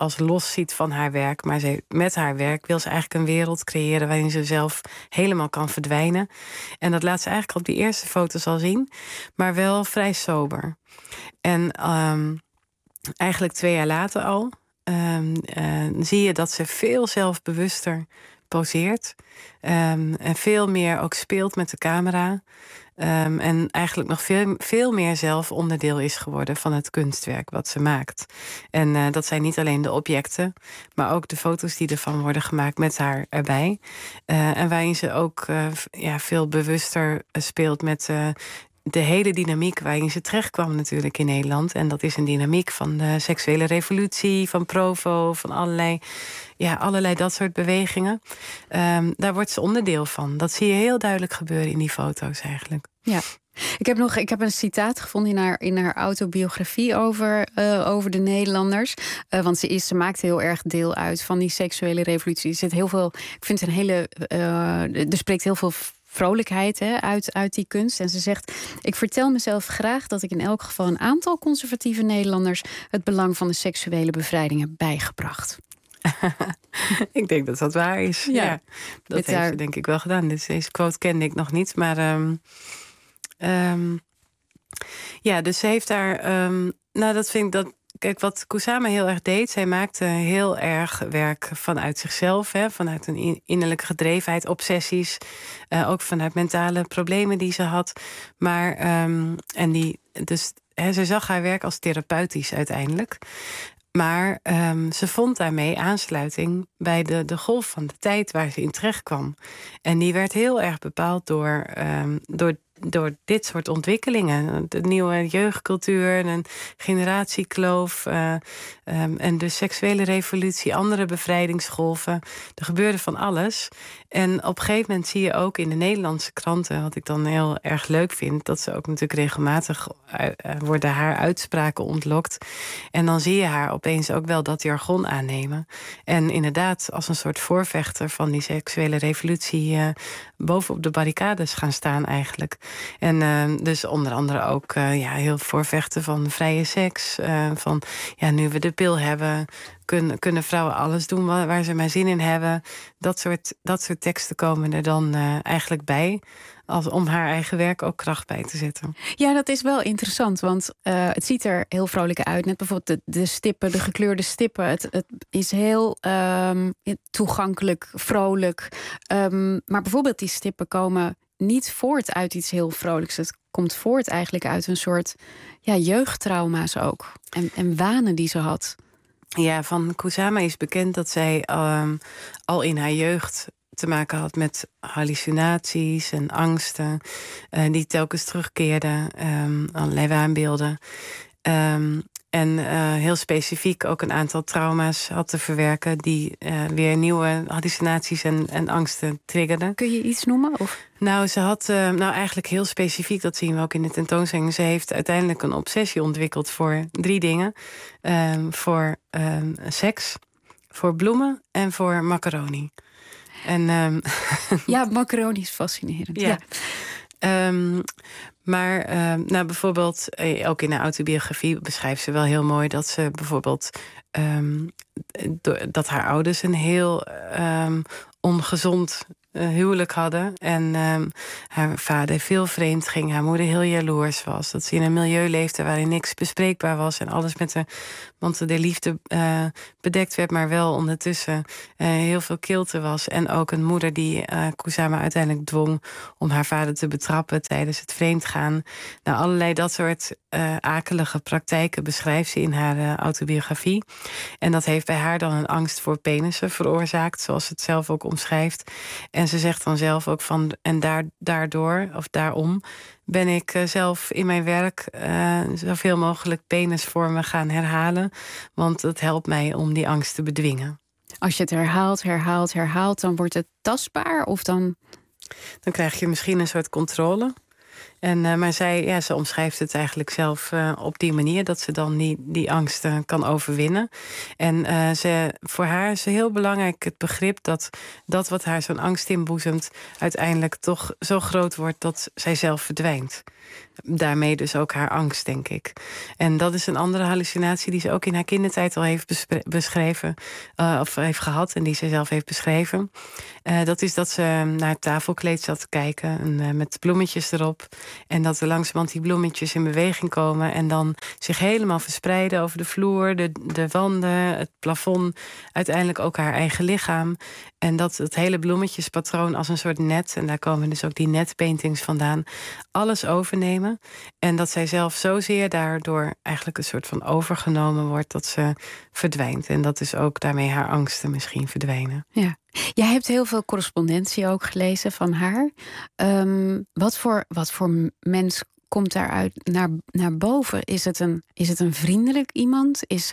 als los ziet van haar werk. Maar met haar werk wil ze eigenlijk een wereld creëren waarin ze zelf helemaal kan verdwijnen. En dat laat ze eigenlijk op die eerste foto's al zien, maar wel vrij sober. En eigenlijk 2 jaar later al zie je dat ze veel zelfbewuster poseert. En veel meer ook speelt met de camera. En eigenlijk nog veel meer zelf onderdeel is geworden van het kunstwerk wat ze maakt. En dat zijn niet alleen de objecten, maar ook de foto's die ervan worden gemaakt met haar erbij. En waarin ze ook veel bewuster speelt met de hele dynamiek waarin ze terecht kwam natuurlijk in Nederland. En dat is een dynamiek van de seksuele revolutie, van Provo, van allerlei dat soort bewegingen. Daar wordt ze onderdeel van. Dat zie je heel duidelijk gebeuren in die foto's eigenlijk. Ja. Ik heb een citaat gevonden in haar autobiografie over de Nederlanders. Want ze maakt heel erg deel uit van die seksuele revolutie. Er zit heel veel, ik vind er spreekt heel veel vrolijkheid uit die kunst. En ze zegt: ik vertel mezelf graag dat ik in elk geval een aantal conservatieve Nederlanders het belang van de seksuele bevrijding heb bijgebracht. Ik denk dat dat waar is. Ja, dat heeft ze denk ik wel gedaan. Deze quote kende ik nog niet. Maar dus ze heeft daar... dat vind ik dat... Kijk, wat Kusama heel erg deed, zij maakte heel erg werk vanuit zichzelf, vanuit een innerlijke gedrevenheid, obsessies, ook vanuit mentale problemen die ze had. Maar ze zag haar werk als therapeutisch uiteindelijk. Maar ze vond daarmee aansluiting bij de golf van de tijd waar ze in terecht kwam. En die werd heel erg bepaald door dit soort ontwikkelingen. De nieuwe jeugdcultuur, een generatiekloof en de seksuele revolutie, andere bevrijdingsgolven. Er gebeurde van alles. En op een gegeven moment zie je ook in de Nederlandse kranten, wat ik dan heel erg leuk vind, dat ze ook natuurlijk regelmatig worden haar uitspraken ontlokt. En dan zie je haar opeens ook wel dat jargon aannemen. En inderdaad als een soort voorvechter van die seksuele revolutie bovenop de barricades gaan staan eigenlijk. En dus onder andere ook heel voorvechten van vrije seks. Van nu we de pil hebben, kunnen vrouwen alles doen waar ze maar zin in hebben. Dat soort teksten komen er dan eigenlijk bij. Om haar eigen werk ook kracht bij te zetten. Ja, dat is wel interessant, want het ziet er heel vrolijk uit. Net bijvoorbeeld de stippen, de gekleurde stippen. Het is heel toegankelijk, vrolijk. Maar bijvoorbeeld die stippen komen niet voort uit iets heel vrolijks. Het komt voort eigenlijk uit een soort jeugdtrauma's ook. En wanen die ze had. Ja, van Kusama is bekend dat zij al in haar jeugd te maken had met hallucinaties en angsten die telkens terugkeerden, allerlei waanbeelden. En heel specifiek ook een aantal trauma's had te verwerken die weer nieuwe hallucinaties en angsten triggerden. Kun je iets noemen? Of? Nou, ze had eigenlijk heel specifiek, dat zien we ook in de tentoonstelling. Ze heeft uiteindelijk een obsessie ontwikkeld voor 3 dingen. Voor seks, voor bloemen en voor macaroni. En, ja, macaroni is fascinerend. Ja. Maar bijvoorbeeld, ook in haar autobiografie beschrijft ze wel heel mooi dat ze bijvoorbeeld dat haar ouders een heel ongezond huwelijk hadden. En haar vader veel vreemd ging. Haar moeder heel jaloers was. Dat ze in een milieu leefde waarin niks bespreekbaar was. En alles met de mantel der liefde bedekt werd. Maar wel ondertussen heel veel kilte was. En ook een moeder die Kusama uiteindelijk dwong om haar vader te betrappen tijdens het vreemdgaan. Nou, allerlei dat soort akelige praktijken beschrijft ze in haar autobiografie. En dat heeft bij haar dan een angst voor penissen veroorzaakt. Zoals ze het zelf ook omschrijft. En ze zegt dan zelf ook van, en daarom ben ik zelf in mijn werk zoveel mogelijk penisvormen gaan herhalen. Want dat helpt mij om die angst te bedwingen. Als je het herhaalt, dan wordt het tastbaar? Of dan krijg je misschien een soort controle. Maar ze omschrijft het eigenlijk zelf op die manier, dat ze dan die angsten kan overwinnen. En voor haar is heel belangrijk het begrip dat wat haar zo'n angst inboezemt uiteindelijk toch zo groot wordt dat zij zelf verdwijnt. daarmee dus ook haar angst, denk ik. En dat is een andere hallucinatie die ze ook in haar kindertijd al heeft beschreven. Of heeft gehad en die ze zelf heeft beschreven. Dat is dat ze naar het tafelkleed zat te kijken. Met bloemetjes erop. En dat er langzamerhand die bloemetjes in beweging komen. En dan zich helemaal verspreiden over de vloer, de wanden, het plafond. Uiteindelijk ook haar eigen lichaam. En dat het hele bloemetjespatroon als een soort net, en daar komen dus ook die netpaintings vandaan, alles overnemen. En dat zij zelf zozeer daardoor eigenlijk een soort van overgenomen wordt dat ze verdwijnt. En dat is ook daarmee haar angsten misschien verdwijnen. Ja. Jij hebt heel veel correspondentie ook gelezen van haar. Wat voor mens komt daaruit naar boven? Is het een vriendelijk iemand? Is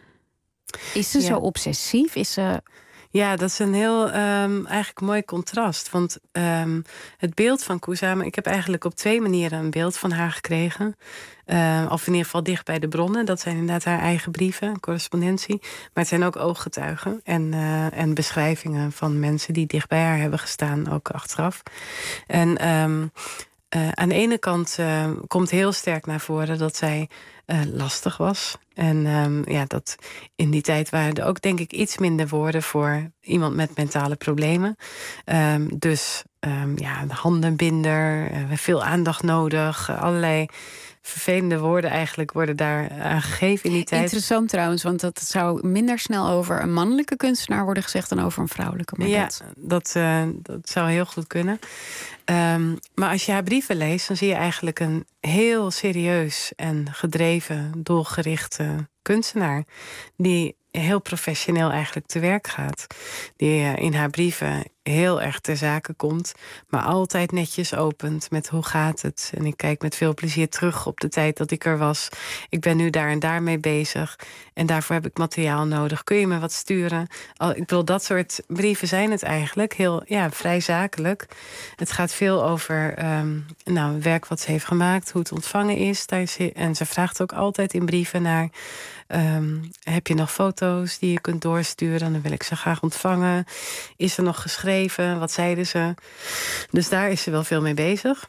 ze zo obsessief? Is ze... Ja, dat is een heel eigenlijk mooi contrast. Want het beeld van Kusama, ik heb eigenlijk op 2 manieren een beeld van haar gekregen. Of in ieder geval dicht bij de bronnen. Dat zijn inderdaad haar eigen brieven, correspondentie. Maar het zijn ook ooggetuigen en beschrijvingen van mensen die dicht bij haar hebben gestaan, ook achteraf. En aan de ene kant komt heel sterk naar voren dat zij lastig was. En dat in die tijd waren er ook denk ik iets minder woorden voor iemand met mentale problemen. Dus de handenbinder, veel aandacht nodig, allerlei vervelende woorden eigenlijk worden daar aangegeven in die tijd. Interessant trouwens, want dat zou minder snel over een mannelijke kunstenaar worden gezegd dan over een vrouwelijke. Maar ja, dat zou heel goed kunnen. Maar als je haar brieven leest, dan zie je eigenlijk een heel serieus en gedreven, doelgerichte kunstenaar die heel professioneel eigenlijk te werk gaat. Die in haar brieven heel erg ter zake komt, maar altijd netjes opent met hoe gaat het. En ik kijk met veel plezier terug op de tijd dat ik er was. Ik ben nu daar en daar mee bezig. En daarvoor heb ik materiaal nodig. Kun je me wat sturen? Ik bedoel, dat soort brieven zijn het eigenlijk. Heel, vrij zakelijk. Het gaat veel over werk wat ze heeft gemaakt, hoe het ontvangen is. En ze vraagt ook altijd in brieven naar heb je nog foto's die je kunt doorsturen? Dan wil ik ze graag ontvangen. Is er nog geschreven? Wat zeiden ze? Dus daar is ze wel veel mee bezig.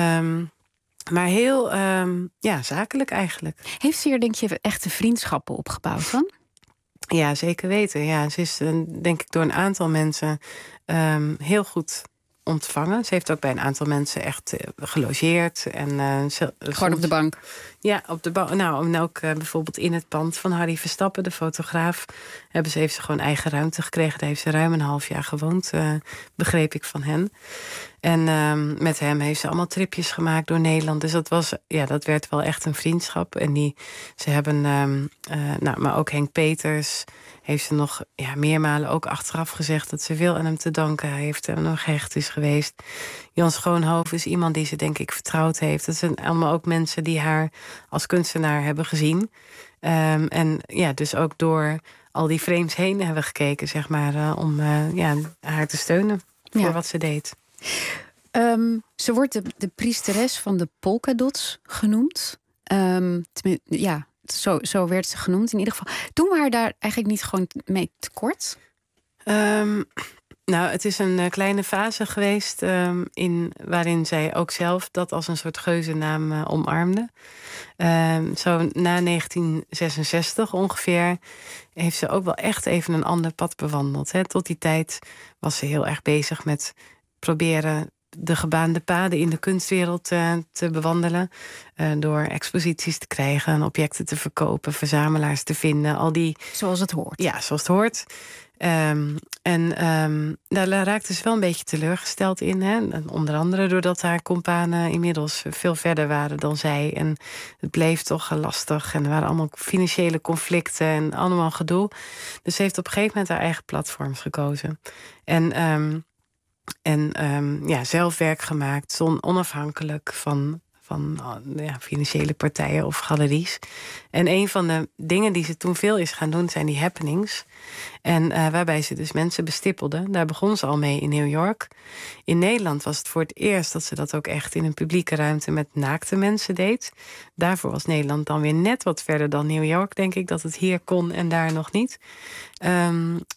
Maar heel zakelijk eigenlijk. Heeft ze hier, denk je, echte vriendschappen opgebouwd dan? Ja, zeker weten. Ja, ze is denk ik door een aantal mensen heel goed ontvangen. Ze heeft ook bij een aantal mensen echt gelogeerd. En, gewoon op de bank? Ja, op de bank. Nou, en ook bijvoorbeeld in het pand van Harry Verstappen, de fotograaf, heeft ze gewoon eigen ruimte gekregen. Daar heeft ze ruim een half jaar gewoond, begreep ik van hen. En met hem heeft ze allemaal tripjes gemaakt door Nederland. Dus dat werd wel echt een vriendschap. En ze hebben, maar ook Henk Peters heeft ze nog meermalen ook achteraf gezegd dat ze veel aan hem te danken heeft. En nog gehecht is geweest. Jan Schoonhoven is iemand die ze denk ik vertrouwd heeft. Dat zijn allemaal ook mensen die haar als kunstenaar hebben gezien. Dus ook door al die frames heen hebben gekeken, zeg maar, om haar te steunen voor wat ze deed. Ze wordt de priesteres van de polkadots genoemd. Zo werd ze genoemd in ieder geval. Doen we haar daar eigenlijk niet gewoon mee tekort? Het is een kleine fase geweest waarin zij ook zelf dat als een soort geuzennaam omarmde. Zo na 1966 ongeveer heeft ze ook wel echt even een ander pad bewandeld. Hè. Tot die tijd was ze heel erg bezig met proberen de gebaande paden in de kunstwereld te bewandelen. Door exposities te krijgen, objecten te verkopen, verzamelaars te vinden. Zoals het hoort. Ja, zoals het hoort. Daar raakte ze wel een beetje teleurgesteld in. Hè? Onder andere doordat haar companen inmiddels veel verder waren dan zij. En het bleef toch lastig. En er waren allemaal financiële conflicten en allemaal gedoe. Dus ze heeft op een gegeven moment haar eigen platforms gekozen. Zelf werk gemaakt, onafhankelijk van financiële partijen of galeries. En een van de dingen die ze toen veel is gaan doen, zijn die happenings. En waarbij ze dus mensen bestippelde. Daar begon ze al mee in New York. In Nederland was het voor het eerst dat ze dat ook echt in een publieke ruimte met naakte mensen deed. Daarvoor was Nederland dan weer net wat verder dan New York, denk ik, dat het hier kon en daar nog niet.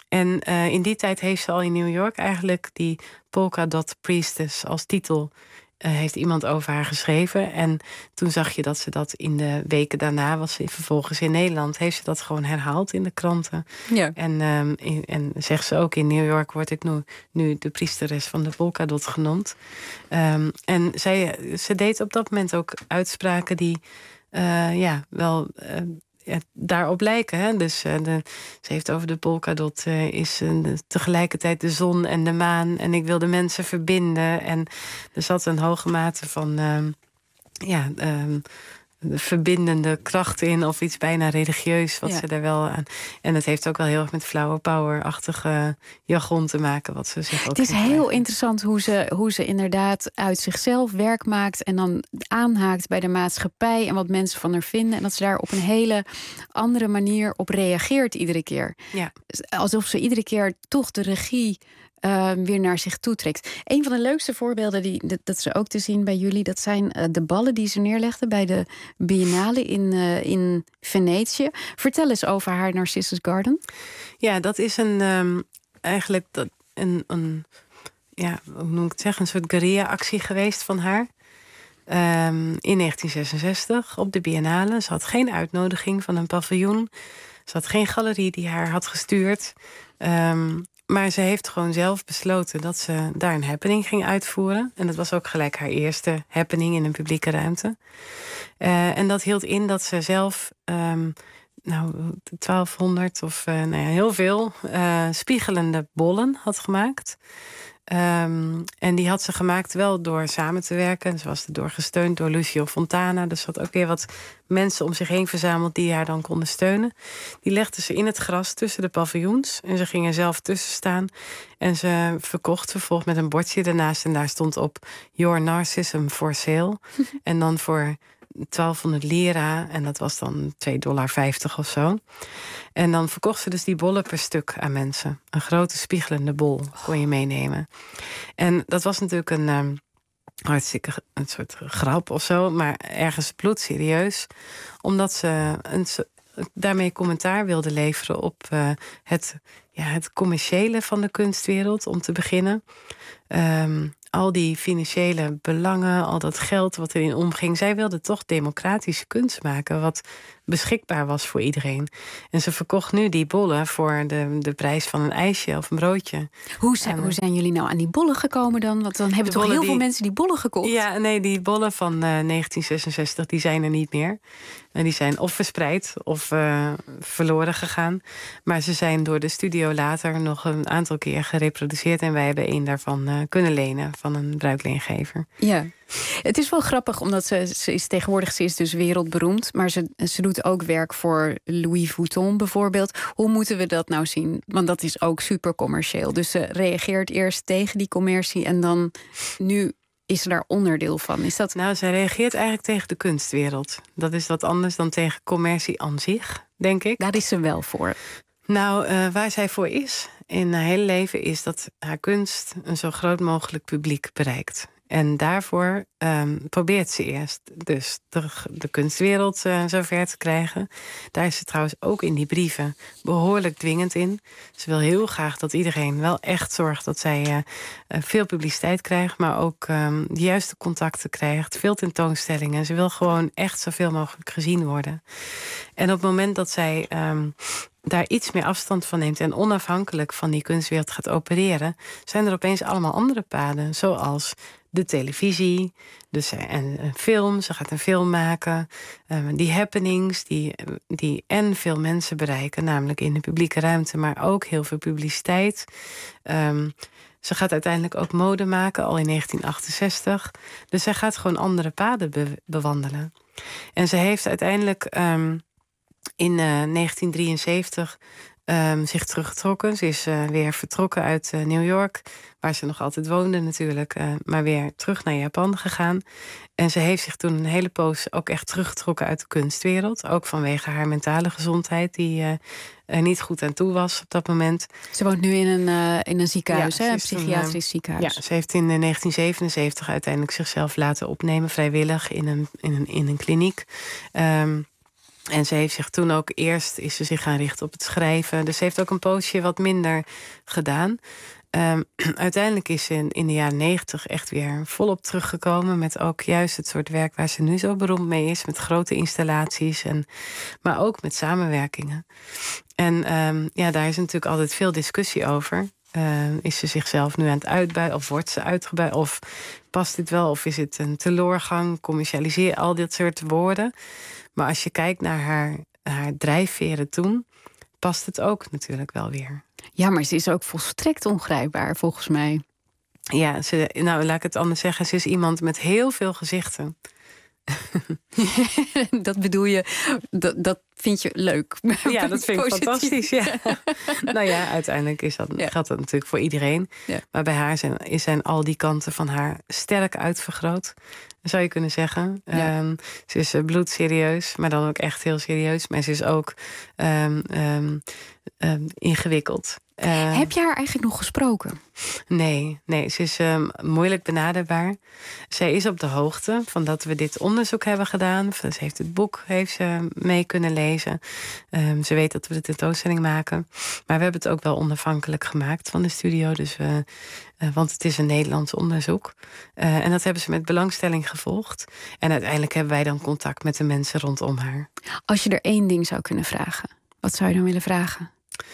In die tijd heeft ze al in New York eigenlijk die Polka Dot Priestess als titel heeft iemand over haar geschreven. En toen zag je dat ze dat in de weken daarna... was ze vervolgens in Nederland... heeft ze dat gewoon herhaald in de kranten. Ja. En zegt ze ook... in New York word ik nu de priesteres van de Polkadot genoemd. En ze deed op dat moment ook uitspraken... die daarop lijken. Hè? Dus ze heeft over de Polkadot... is tegelijkertijd de zon en de maan... en ik wil de mensen verbinden. En er zat een hoge mate van... de verbindende kracht in... of iets bijna religieus, wat ze daar wel aan... En het heeft ook wel heel erg met flower power-achtige jargon te maken... wat ze zich ook... Het is heel interessant hoe ze inderdaad uit zichzelf werk maakt... en dan aanhaakt bij de maatschappij... en wat mensen van haar vinden. En dat ze daar op een hele andere manier op reageert iedere keer. Ja. Alsof ze iedere keer toch de regie... weer naar zich toe trekt. Een van de leukste voorbeelden, dat is ook te zien bij jullie... dat zijn de ballen die ze neerlegde bij de Biennale in Venetië. Vertel eens over haar Narcissus Garden. Ja, dat is hoe moet ik het zeggen... een soort guerrilla-actie geweest van haar. In 1966 op de Biennale. Ze had geen uitnodiging van een paviljoen. Ze had geen galerie die haar had gestuurd... Maar ze heeft gewoon zelf besloten dat ze daar een happening ging uitvoeren. En dat was ook gelijk haar eerste happening in een publieke ruimte. En dat hield in dat ze zelf 1200 of heel veel spiegelende bollen had gemaakt. En die had ze gemaakt wel door samen te werken. Ze was erdoor gesteund door Lucio Fontana. Dus ze had ook weer wat mensen om zich heen verzameld... die haar dan konden steunen. Die legde ze in het gras tussen de paviljoens. En ze gingen zelf tussen staan. En ze verkocht vervolgens met een bordje ernaast. En daar stond op Your Narcissism for Sale. En dan voor 1200 lira. En dat was dan $2,50 of zo. En dan verkocht ze dus die bollen per stuk aan mensen. Een grote spiegelende bol kon je meenemen. En dat was natuurlijk een soort grap of zo. Maar ergens bloedserieus. Omdat ze daarmee commentaar wilde leveren op het commerciële van de kunstwereld. Om te beginnen. Al die financiële belangen, al dat geld wat erin omging. Zij wilde toch democratische kunst maken... wat beschikbaar was voor iedereen. En ze verkocht nu die bollen voor de prijs van een ijsje of een broodje. Hoe zijn jullie nou aan die bollen gekomen dan? Want dan hebben toch heel veel mensen die bollen gekocht? Ja, nee, die bollen van 1966 die zijn er niet meer. En die zijn of verspreid of verloren gegaan. Maar ze zijn door de studio later nog een aantal keer gereproduceerd. En wij hebben één daarvan kunnen lenen van een bruikleengever. Ja. Het is wel grappig, omdat ze is dus wereldberoemd. Maar ze doet ook werk voor Louis Vuitton bijvoorbeeld. Hoe moeten we dat nou zien? Want dat is ook super commercieel. Dus ze reageert eerst tegen die commercie en dan nu is ze daar onderdeel van. Is dat... Nou, zij reageert eigenlijk tegen de kunstwereld. Dat is wat anders dan tegen commercie aan zich, denk ik. Daar is ze wel voor. Nou, waar zij voor is in haar hele leven... is dat haar kunst een zo groot mogelijk publiek bereikt. En daarvoor probeert ze eerst dus de kunstwereld zover te krijgen. Daar is ze trouwens ook in die brieven behoorlijk dwingend in. Ze wil heel graag dat iedereen wel echt zorgt dat zij veel publiciteit krijgt... maar ook de juiste contacten krijgt, veel tentoonstellingen. Ze wil gewoon echt zoveel mogelijk gezien worden. En op het moment dat zij... daar iets meer afstand van neemt en onafhankelijk van die kunstwereld gaat opereren... zijn er opeens allemaal andere paden, zoals de televisie en film. Ze gaat een film maken. Die happenings die en veel mensen bereiken, namelijk in de publieke ruimte... maar ook heel veel publiciteit. Ze gaat uiteindelijk ook mode maken, al in 1968. Dus zij gaat gewoon andere paden bewandelen. En ze heeft uiteindelijk... in 1973 zich teruggetrokken. Ze is weer vertrokken uit New York, waar ze nog altijd woonde natuurlijk, maar weer terug naar Japan gegaan. En ze heeft zich toen een hele poos ook echt teruggetrokken uit de kunstwereld. Ook vanwege haar mentale gezondheid, die er niet goed aan toe was op dat moment. Ze woont nu in een ziekenhuis, een psychiatrisch ziekenhuis. Ja, ze heeft in 1977 uiteindelijk zichzelf laten opnemen, vrijwillig, in een kliniek. En ze heeft zich toen ook is ze zich gaan richten op het schrijven. Dus ze heeft ook een poosje wat minder gedaan. Uiteindelijk is ze in de jaren 90 echt weer volop teruggekomen. Met ook juist het soort werk waar ze nu zo beroemd mee is. Met grote installaties, maar ook met samenwerkingen. En daar is natuurlijk altijd veel discussie over. Is ze zichzelf nu aan het uitbuiten? Of wordt ze uitgebuit? Of past dit wel? Of is het een teloorgang? Commercialiseer, al dit soort woorden. Maar als je kijkt naar haar drijfveren toen, past het ook natuurlijk wel weer. Ja, maar ze is ook volstrekt ongrijpbaar, volgens mij. Ja, laat ik het anders zeggen. Ze is iemand met heel veel gezichten. Dat bedoel je, dat vind je leuk. Ja, dat vind ik fantastisch. Ja. Nou ja, uiteindelijk geldt dat natuurlijk voor iedereen. Ja. Maar bij haar zijn al die kanten van haar sterk uitvergroot. Zou je kunnen zeggen. Ja. Ze is bloedserieus, maar dan ook echt heel serieus. Maar ze is ook ingewikkeld. Heb je haar eigenlijk nog gesproken? Nee, ze is moeilijk benaderbaar. Zij is op de hoogte van dat we dit onderzoek hebben gedaan. Ze heeft het boek mee kunnen lezen. Ze weet dat we de tentoonstelling maken. Maar we hebben het ook wel onafhankelijk gemaakt van de studio. Dus want het is een Nederlands onderzoek. En dat hebben ze met belangstelling gevolgd. En uiteindelijk hebben wij dan contact met de mensen rondom haar. Als je er één ding zou kunnen vragen, wat zou je dan willen vragen?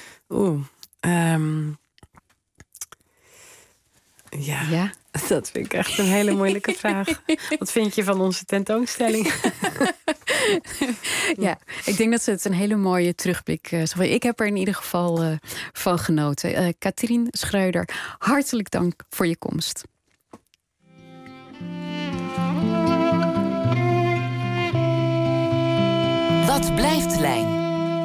Ja, dat vind ik echt een hele moeilijke vraag. Wat vind je van onze tentoonstelling? Ja, ik denk dat ze het een hele mooie terugblik is. Ik heb er in ieder geval van genoten. Katrien Schreuder, hartelijk dank voor je komst. Wat blijft Lijn?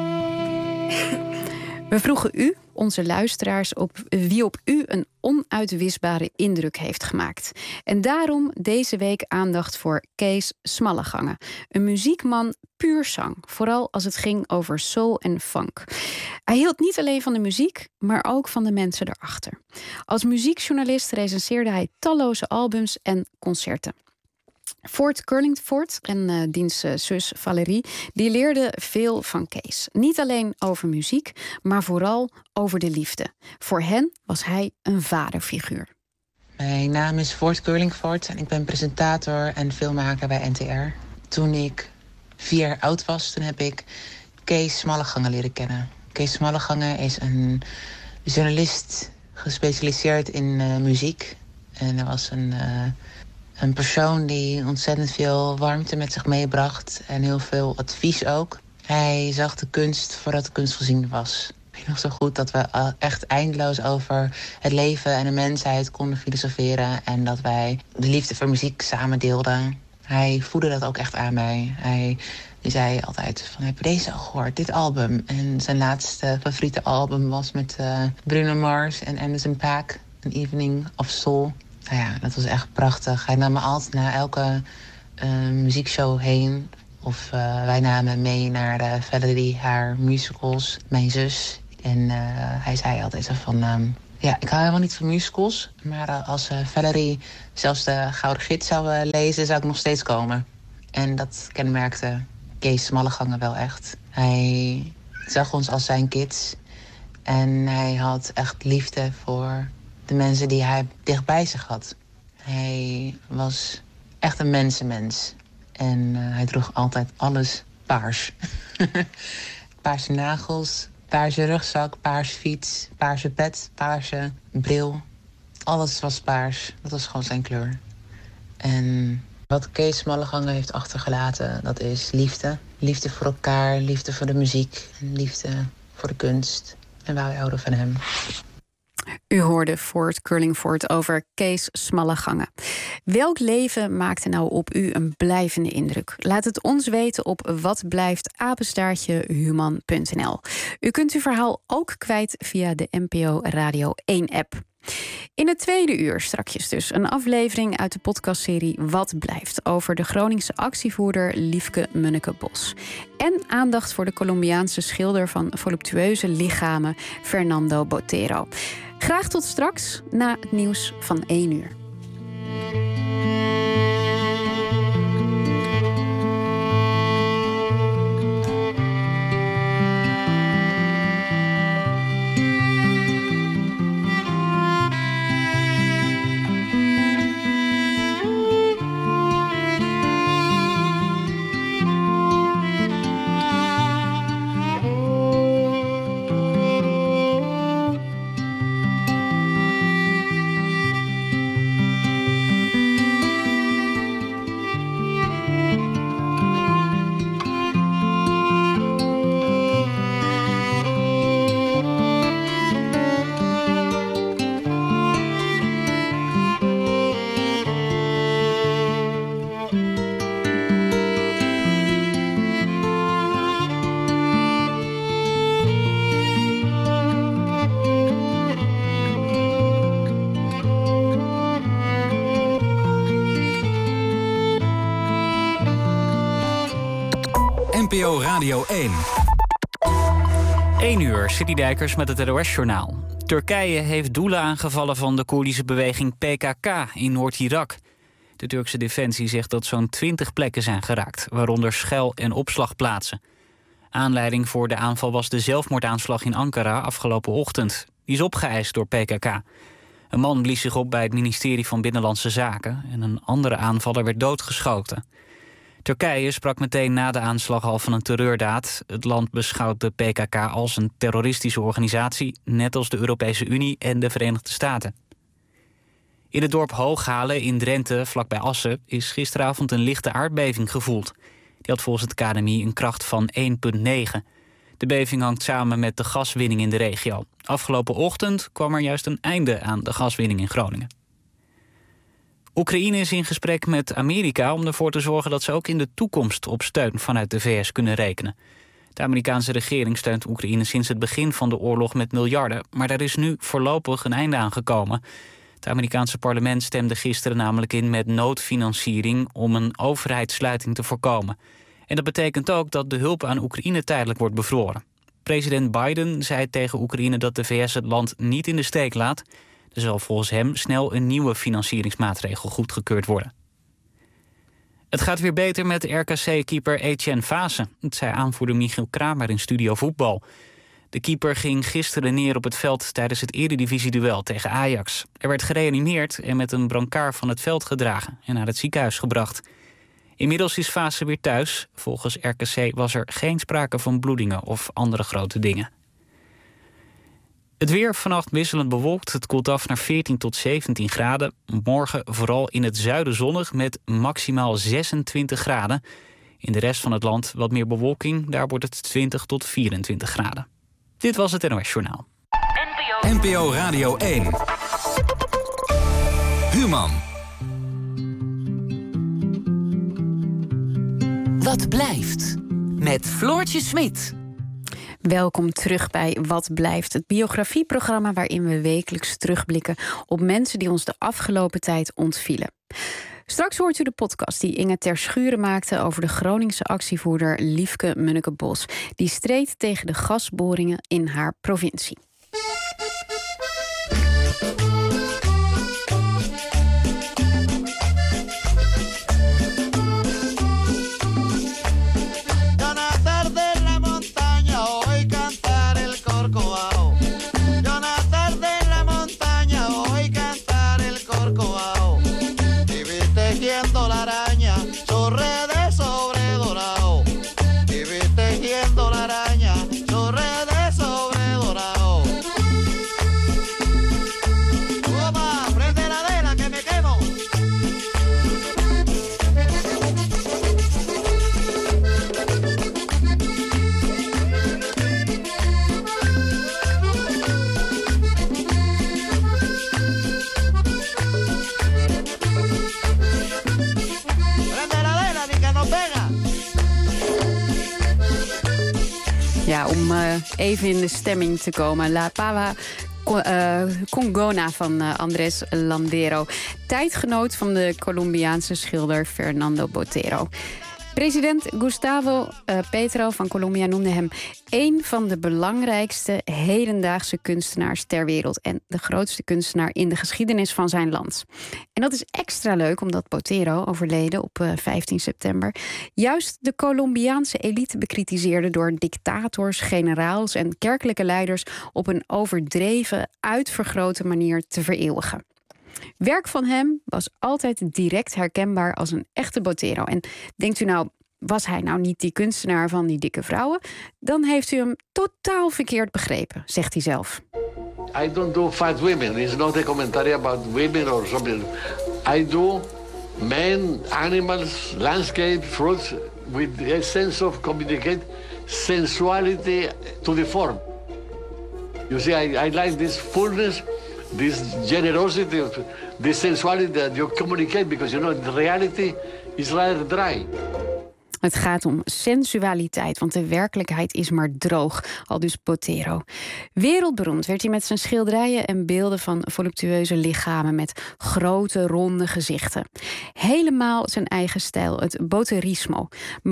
We vroegen u, onze luisteraars, op wie op u een onuitwisbare indruk heeft gemaakt. En daarom deze week aandacht voor Kees Smallegange. Een muziekman puur zang, vooral als het ging over soul en funk. Hij hield niet alleen van de muziek, maar ook van de mensen erachter. Als muziekjournalist recenseerde hij talloze albums en concerten. Fort Curlingford en diens zus Valerie, die leerden veel van Kees. Niet alleen over muziek, maar vooral over de liefde. Voor hen was hij een vaderfiguur. Mijn naam is Fort Curlingford en ik ben presentator en filmmaker bij NTR. Toen ik 4 jaar oud was, toen heb ik Kees Smallegange leren kennen. Kees Smallegange is een journalist gespecialiseerd in muziek. En hij was een persoon die ontzettend veel warmte met zich meebracht. En heel veel advies ook. Hij zag de kunst voordat de kunst gezien was. Ik weet nog zo goed dat we echt eindeloos over het leven en de mensheid konden filosoferen. En dat wij de liefde voor muziek samen deelden. Hij voedde dat ook echt aan mij. Hij zei altijd van, heb je deze al gehoord, dit album? En zijn laatste favoriete album was met Bruno Mars en Anderson .Paak. An Evening of Soul. Nou ja, dat was echt prachtig. Hij nam me altijd naar elke muziekshow heen. Of wij namen mee naar de Valerie, haar musicals, mijn zus. En hij zei altijd zo van, ik hou helemaal niet van musicals. Maar als Valerie zelfs de Gouden Gids zou lezen, zou ik nog steeds komen. En dat kenmerkte Kees Smallegange wel echt. Hij zag ons als zijn kids. En hij had echt liefde voor de mensen die hij dichtbij zich had. Hij was echt een mensenmens. En hij droeg altijd alles paars. Paarse nagels, paarse rugzak, paarse fiets, paarse pet, paarse bril. Alles was paars. Dat was gewoon zijn kleur. En wat Kees Smallegange heeft achtergelaten, dat is liefde. Liefde voor elkaar, liefde voor de muziek, liefde voor de kunst. En wij houden van hem. U hoorde Fort Curlingford over Kees Smallegange. Welk leven maakte nou op u een blijvende indruk? Laat het ons weten op watblijft@human.nl. U kunt uw verhaal ook kwijt via de NPO Radio 1-app. In het tweede uur strakjes dus een aflevering uit de podcastserie Wat Blijft, over de Groningse actievoerder Liefke Munneke-Bos. En aandacht voor de Colombiaanse schilder van voluptueuze lichamen Fernando Botero. Graag tot straks na het nieuws van 1 uur. NPO Radio 1. 1 uur, City Dijkers met het NOS-journaal. Turkije heeft doelen aangevallen van de Koerdische beweging PKK in Noord-Irak. De Turkse defensie zegt dat zo'n 20 plekken zijn geraakt, waaronder schuil- en opslagplaatsen. Aanleiding voor de aanval was de zelfmoordaanslag in Ankara afgelopen ochtend. Die is opgeëist door PKK. Een man blies zich op bij het ministerie van Binnenlandse Zaken en een andere aanvaller werd doodgeschoten. Turkije sprak meteen na de aanslag al van een terreurdaad. Het land beschouwt de PKK als een terroristische organisatie, net als de Europese Unie en de Verenigde Staten. In het dorp Hooghalen in Drenthe, vlakbij Assen, is gisteravond een lichte aardbeving gevoeld. Die had volgens het KNMI een kracht van 1,9. De beving hangt samen met de gaswinning in de regio. Afgelopen ochtend kwam er juist een einde aan de gaswinning in Groningen. Oekraïne is in gesprek met Amerika om ervoor te zorgen dat ze ook in de toekomst op steun vanuit de VS kunnen rekenen. De Amerikaanse regering steunt Oekraïne sinds het begin van de oorlog met miljarden, maar daar is nu voorlopig een einde aan gekomen. Het Amerikaanse parlement stemde gisteren namelijk in met noodfinanciering om een overheidssluiting te voorkomen. En dat betekent ook dat de hulp aan Oekraïne tijdelijk wordt bevroren. President Biden zei tegen Oekraïne dat de VS het land niet in de steek laat. Er zal volgens hem snel een nieuwe financieringsmaatregel goedgekeurd worden. Het gaat weer beter met RKC-keeper Etienne Vaassen. Dat zei aanvoerder Michiel Kramer in Studio Voetbal. De keeper ging gisteren neer op het veld tijdens het eredivisieduel tegen Ajax. Er werd gereanimeerd en met een brancard van het veld gedragen en naar het ziekenhuis gebracht. Inmiddels is Vaassen weer thuis. Volgens RKC was er geen sprake van bloedingen of andere grote dingen. Het weer vannacht wisselend bewolkt. Het koelt af naar 14 tot 17 graden. Morgen vooral in het zuiden zonnig met maximaal 26 graden. In de rest van het land wat meer bewolking. Daar wordt het 20 tot 24 graden. Dit was het NOS Journaal. NPO Radio 1. Human. Wat blijft? Met Floortje Smit. Welkom terug bij Wat Blijft, het biografieprogramma waarin we wekelijks terugblikken op mensen die ons de afgelopen tijd ontvielen. Straks hoort u de podcast die Inge Ter Schuren maakte over de Groningse actievoerder Liefke Munneke-Bos. Die streed tegen de gasboringen in haar provincie. Ja, om even in de stemming te komen. La Pava Congona van Andrés Landero. Tijdgenoot van de Colombiaanse schilder Fernando Botero. President Gustavo Petro van Colombia noemde hem één van de belangrijkste hedendaagse kunstenaars ter wereld en de grootste kunstenaar in de geschiedenis van zijn land. En dat is extra leuk omdat Botero, overleden op 15 september... juist de Colombiaanse elite bekritiseerde door dictators, generaals en kerkelijke leiders op een overdreven, uitvergrote manier te vereeuwigen. Werk van hem was altijd direct herkenbaar als een echte Botero. En denkt u nou, was hij nou niet die kunstenaar van die dikke vrouwen? Dan heeft u hem totaal verkeerd begrepen, zegt hij zelf. I don't do fat women. It's not a commentary about women or something. I do men, animals, landscape, fruits with a sense of communicate sensuality to the form. You see, I like this fullness, this generosity, this sensuality that you communicate because, you know, the reality is rather dry. Het gaat om sensualiteit, want de werkelijkheid is maar droog, aldus Botero. Wereldberoemd werd hij met zijn schilderijen en beelden van voluptueuze lichamen met grote, ronde gezichten. Helemaal zijn eigen stijl, het boterismo. Maar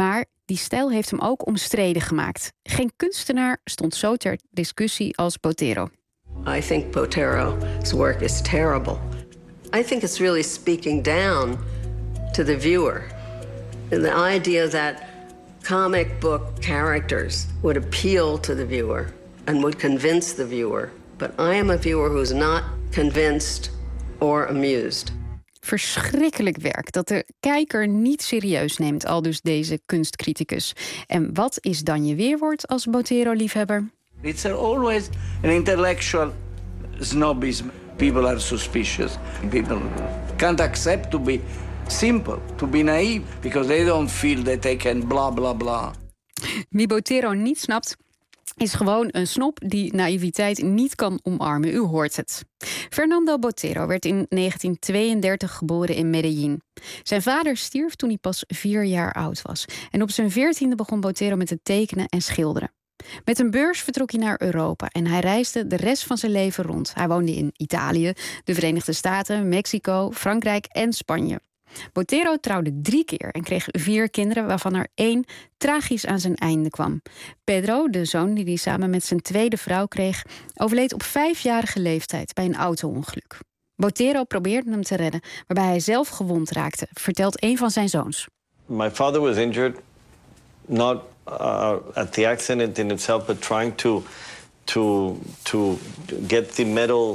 Die stijl heeft hem ook omstreden gemaakt. Geen kunstenaar stond zo ter discussie als Botero. I think Botero's work is terrible. I think it's really speaking down to the viewer. The idea that comic book characters would appeal to the viewer and would convince the viewer. But I am a viewer who's not convinced or amused. Verschrikkelijk werk dat de kijker niet serieus neemt, aldus deze kunstcriticus. En wat is dan je weerwoord als Botero-liefhebber? It's always an intellectual snobism. People are suspicious. People can't accept to be simple, to be naive, because they don't feel that they can blah blah blah. Wie Botero niet snapt, is gewoon een snop die naïviteit niet kan omarmen. U hoort het. Fernando Botero werd in 1932 geboren in Medellín. Zijn vader stierf toen hij pas 4 jaar oud was. En op zijn 14e begon Botero met het tekenen en schilderen. Met een beurs vertrok hij naar Europa en hij reisde de rest van zijn leven rond. Hij woonde in Italië, de Verenigde Staten, Mexico, Frankrijk en Spanje. Botero trouwde 3 keer en kreeg 4 kinderen, waarvan er 1 tragisch aan zijn einde kwam. Pedro, de zoon die hij samen met zijn tweede vrouw kreeg, overleed op 5-jarige leeftijd bij een auto-ongeluk. Botero probeerde hem te redden, waarbij hij zelf gewond raakte, vertelt een van zijn zoons. My father was injured, not at the accident in itself, but trying to get the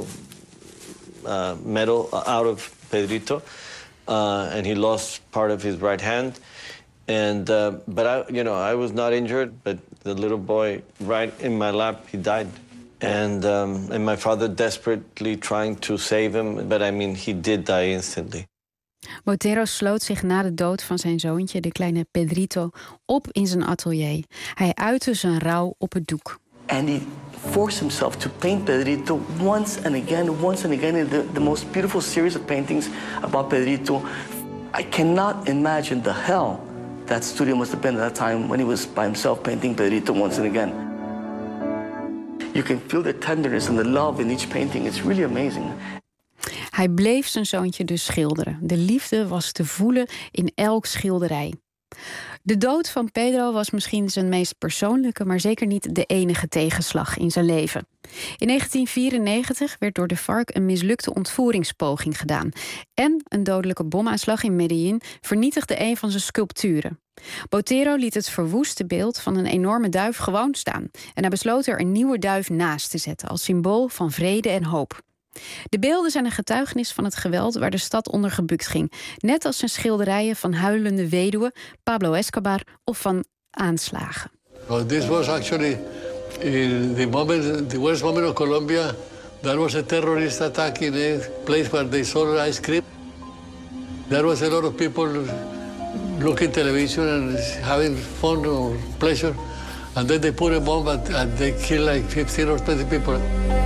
metal out of Pedrito. And he lost part of his right hand, and but I was not injured. But the little boy, right in my lap, he died, and my father desperately trying to save him, but I mean he did die instantly. Botero sloot zich na de dood van zijn zoontje, de kleine Pedrito, op in zijn atelier. Hij uitte zijn rouw op het doek. And he forced himself to paint Pedrito once and again in the most beautiful series of paintings about Pedrito. I cannot imagine the hell that studio must have been at that time when he was by himself painting Pedrito once and again. You can feel the tenderness and the love in each painting. It's really amazing. Hij bleef zijn zoontje dus schilderen. De liefde was te voelen in elk schilderij. De dood van Pedro was misschien zijn meest persoonlijke, maar zeker niet de enige tegenslag in zijn leven. In 1994 werd door de FARC een mislukte ontvoeringspoging gedaan. En een dodelijke bomaanslag in Medellín vernietigde een van zijn sculpturen. Botero liet het verwoeste beeld van een enorme duif gewoon staan. En hij besloot er een nieuwe duif naast te zetten als symbool van vrede en hoop. De beelden zijn een getuigenis van het geweld waar de stad onder gebukt ging. Net als zijn schilderijen van huilende weduwen, Pablo Escobar of van aanslagen. Well, this was actually the worst moment of Colombia. There was a terrorist attack in a place where they sold ice cream. There was a lot of people looking television and having fun or pleasure. And then they put a bomb and they killed like 15 or 20 people.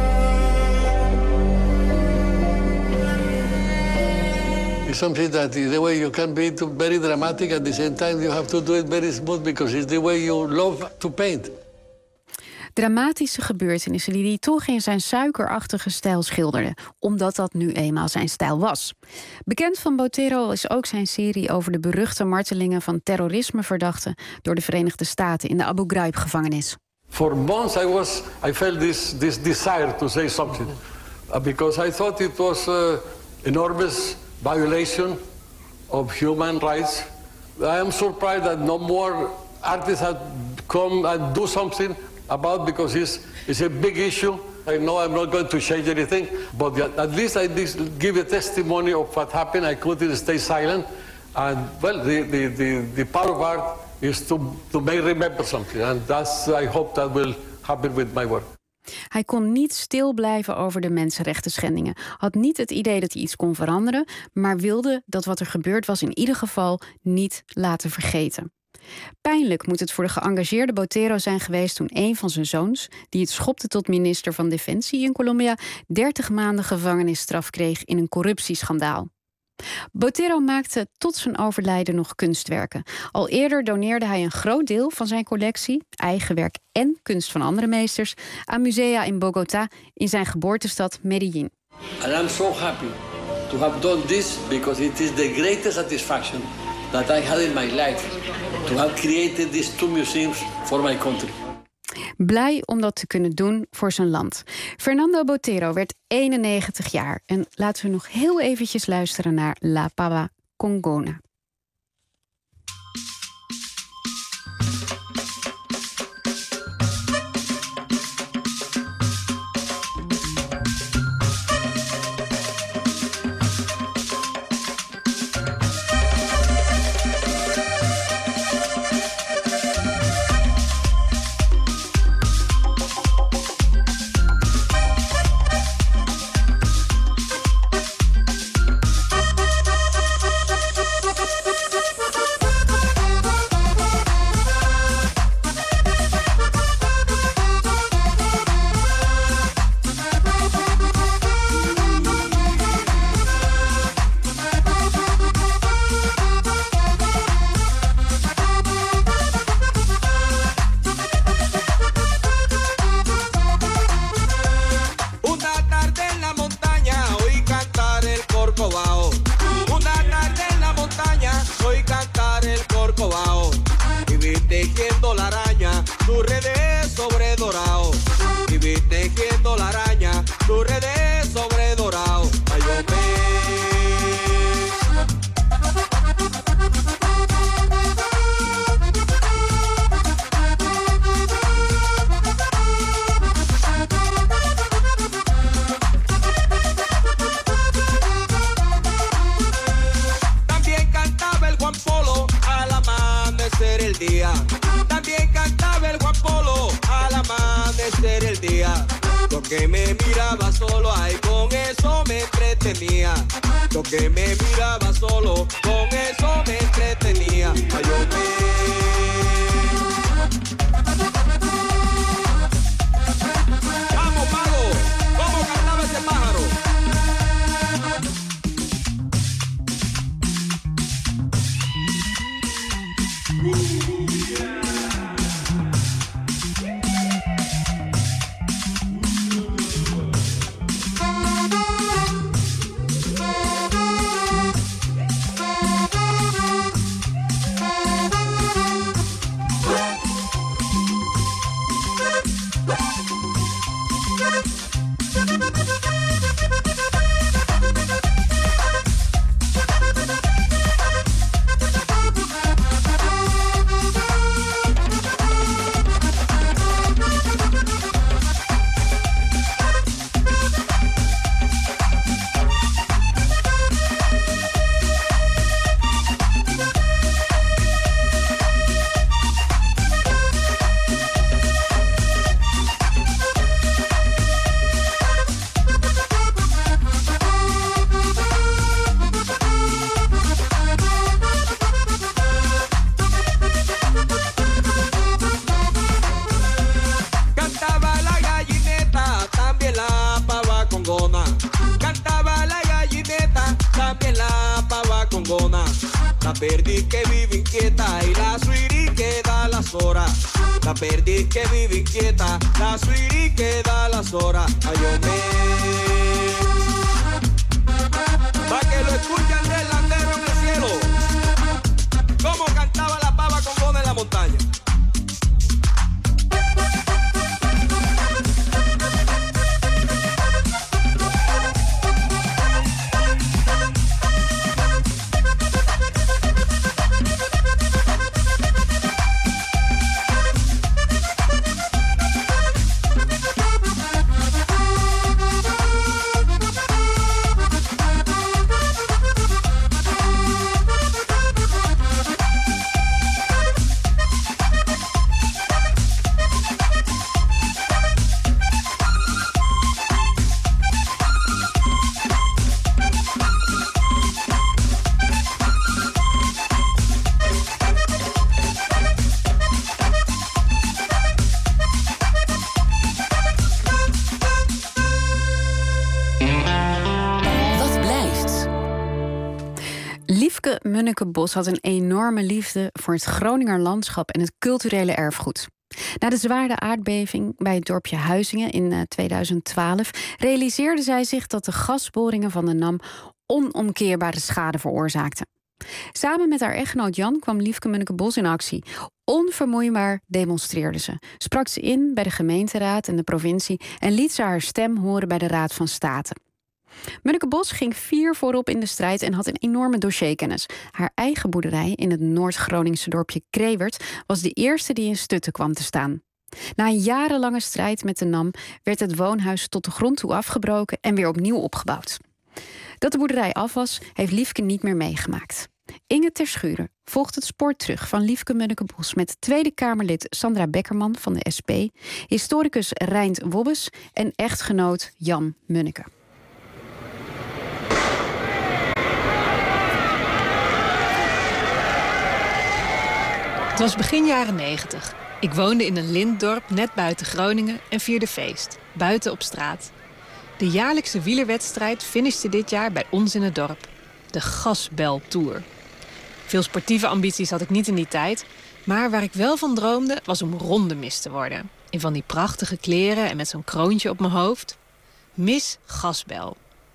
It's something that is the way you can be very dramatic, at the same time you have to do it very smooth because it's the way you love to paint. Dramatische gebeurtenissen die hij toch in zijn suikerachtige stijl schilderde, omdat dat nu eenmaal zijn stijl was. Bekend van Botero is ook zijn serie over de beruchte martelingen van terrorismeverdachten door de Verenigde Staten in de Abu Ghraib-gevangenis. For months I felt this desire to say something because I thought it was enormous violation of human rights. I am surprised that no more artists have come and do something about, because it's a big issue. I know I'm not going to change anything, but at least I give a testimony of what happened. I couldn't stay silent. And well, the power of art is to make remember something. And I hope that will happen with my work. Hij kon niet stil blijven over de mensenrechten schendingen. Had niet het idee dat hij iets kon veranderen, maar wilde dat wat er gebeurd was in ieder geval niet laten vergeten. Pijnlijk moet het voor de geëngageerde Botero zijn geweest toen een van zijn zoons, die het schopte tot minister van Defensie in Colombia, 30 maanden gevangenisstraf kreeg in een corruptieschandaal. Botero maakte tot zijn overlijden nog kunstwerken. Al eerder doneerde hij een groot deel van zijn collectie, eigen werk en kunst van andere meesters, aan musea in Bogotá, in zijn geboortestad Medellín. And I'm so happy to have done this because it is the greatest satisfaction that I had in my life to have created these 2 museums for my country. Blij om dat te kunnen doen voor zijn land. Fernando Botero werd 91 jaar. En laten we nog heel eventjes luisteren naar La Pava Congona. También cantaba el Juan Polo al amanecer el día. Yo que me miraba solo, ay, con eso me entretenía. Yo que me miraba solo, con eso me entretenía. Ay, yo Vamos, Pago, ¿cómo cantaba ese pájaro? La perdiz que vive inquieta y la suiri que da las horas. La perdiz que vive inquieta, la suiri que da las horas. Ayome. Pa' que lo escuchen del landero en el cielo. Cómo cantaba la pava con gona en la montaña. Liefke Munneke-Bos had een enorme liefde voor het Groninger landschap en het culturele erfgoed. Na de zware aardbeving bij het dorpje Huizingen in 2012 realiseerde zij zich dat de gasboringen van de NAM onomkeerbare schade veroorzaakten. Samen met haar echtgenoot Jan kwam Liefke Munneke-Bos in actie. Onvermoeibaar demonstreerde ze. Sprak ze in bij de gemeenteraad en de provincie en liet ze haar stem horen bij de Raad van State. Munneke-Bos ging 4 voorop in de strijd en had een enorme dossierkennis. Haar eigen boerderij in het Noord-Groningse dorpje Krewerd was de eerste die in stutten kwam te staan. Na een jarenlange strijd met de NAM werd het woonhuis tot de grond toe afgebroken en weer opnieuw opgebouwd. Dat de boerderij af was, heeft Liefke niet meer meegemaakt. Inge Terschuren volgt het spoor terug van Liefke Munneke-Bos met Tweede Kamerlid Sandra Beckerman van de SP, historicus Reind Wobbes en echtgenoot Jan Munneke. Het was begin jaren 90. Ik woonde in een lintdorp net buiten Groningen en vierde feest, buiten op straat. De jaarlijkse wielerwedstrijd finishte dit jaar bij ons in het dorp. De Gasbel Tour. Veel sportieve ambities had ik niet in die tijd, maar waar ik wel van droomde was om rondemis te worden. In van die prachtige kleren en met zo'n kroontje op mijn hoofd. Miss Gasbel.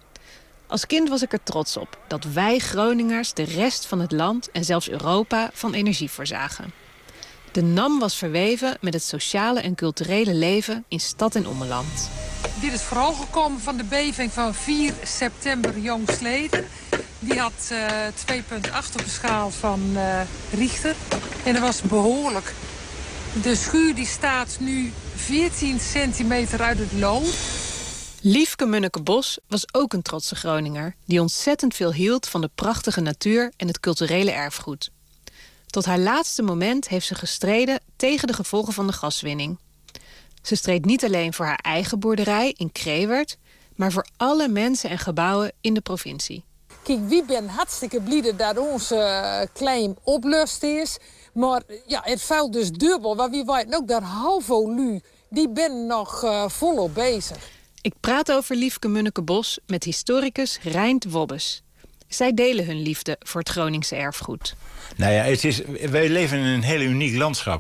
Als kind was ik er trots op dat wij Groningers de rest van het land en zelfs Europa van energie voorzagen. De NAM was verweven met het sociale en culturele leven in stad en ommeland. Dit is vooral gekomen van de beving van 4 september jongstleden. Die had 2,8 op de schaal van Richter. En dat was behoorlijk. De schuur die staat nu 14 centimeter uit het lood. Liefke Munneke-Bos was ook een trotse Groninger die ontzettend veel hield van de prachtige natuur en het culturele erfgoed. Tot haar laatste moment heeft ze gestreden tegen de gevolgen van de gaswinning. Ze streed niet alleen voor haar eigen boerderij in Krewerd, maar voor alle mensen en gebouwen in de provincie. Kijk, wie ben hartstikke blij dat onze claim oplust is. Maar ja, het valt dus dubbel. Maar wie weet ook dat halvo die ben nog volop bezig. Ik praat over Liefke Munneke-Bos met historicus Reind Wobbes. Zij delen hun liefde voor het Groningse erfgoed. Nou ja, wij leven in een heel uniek landschap.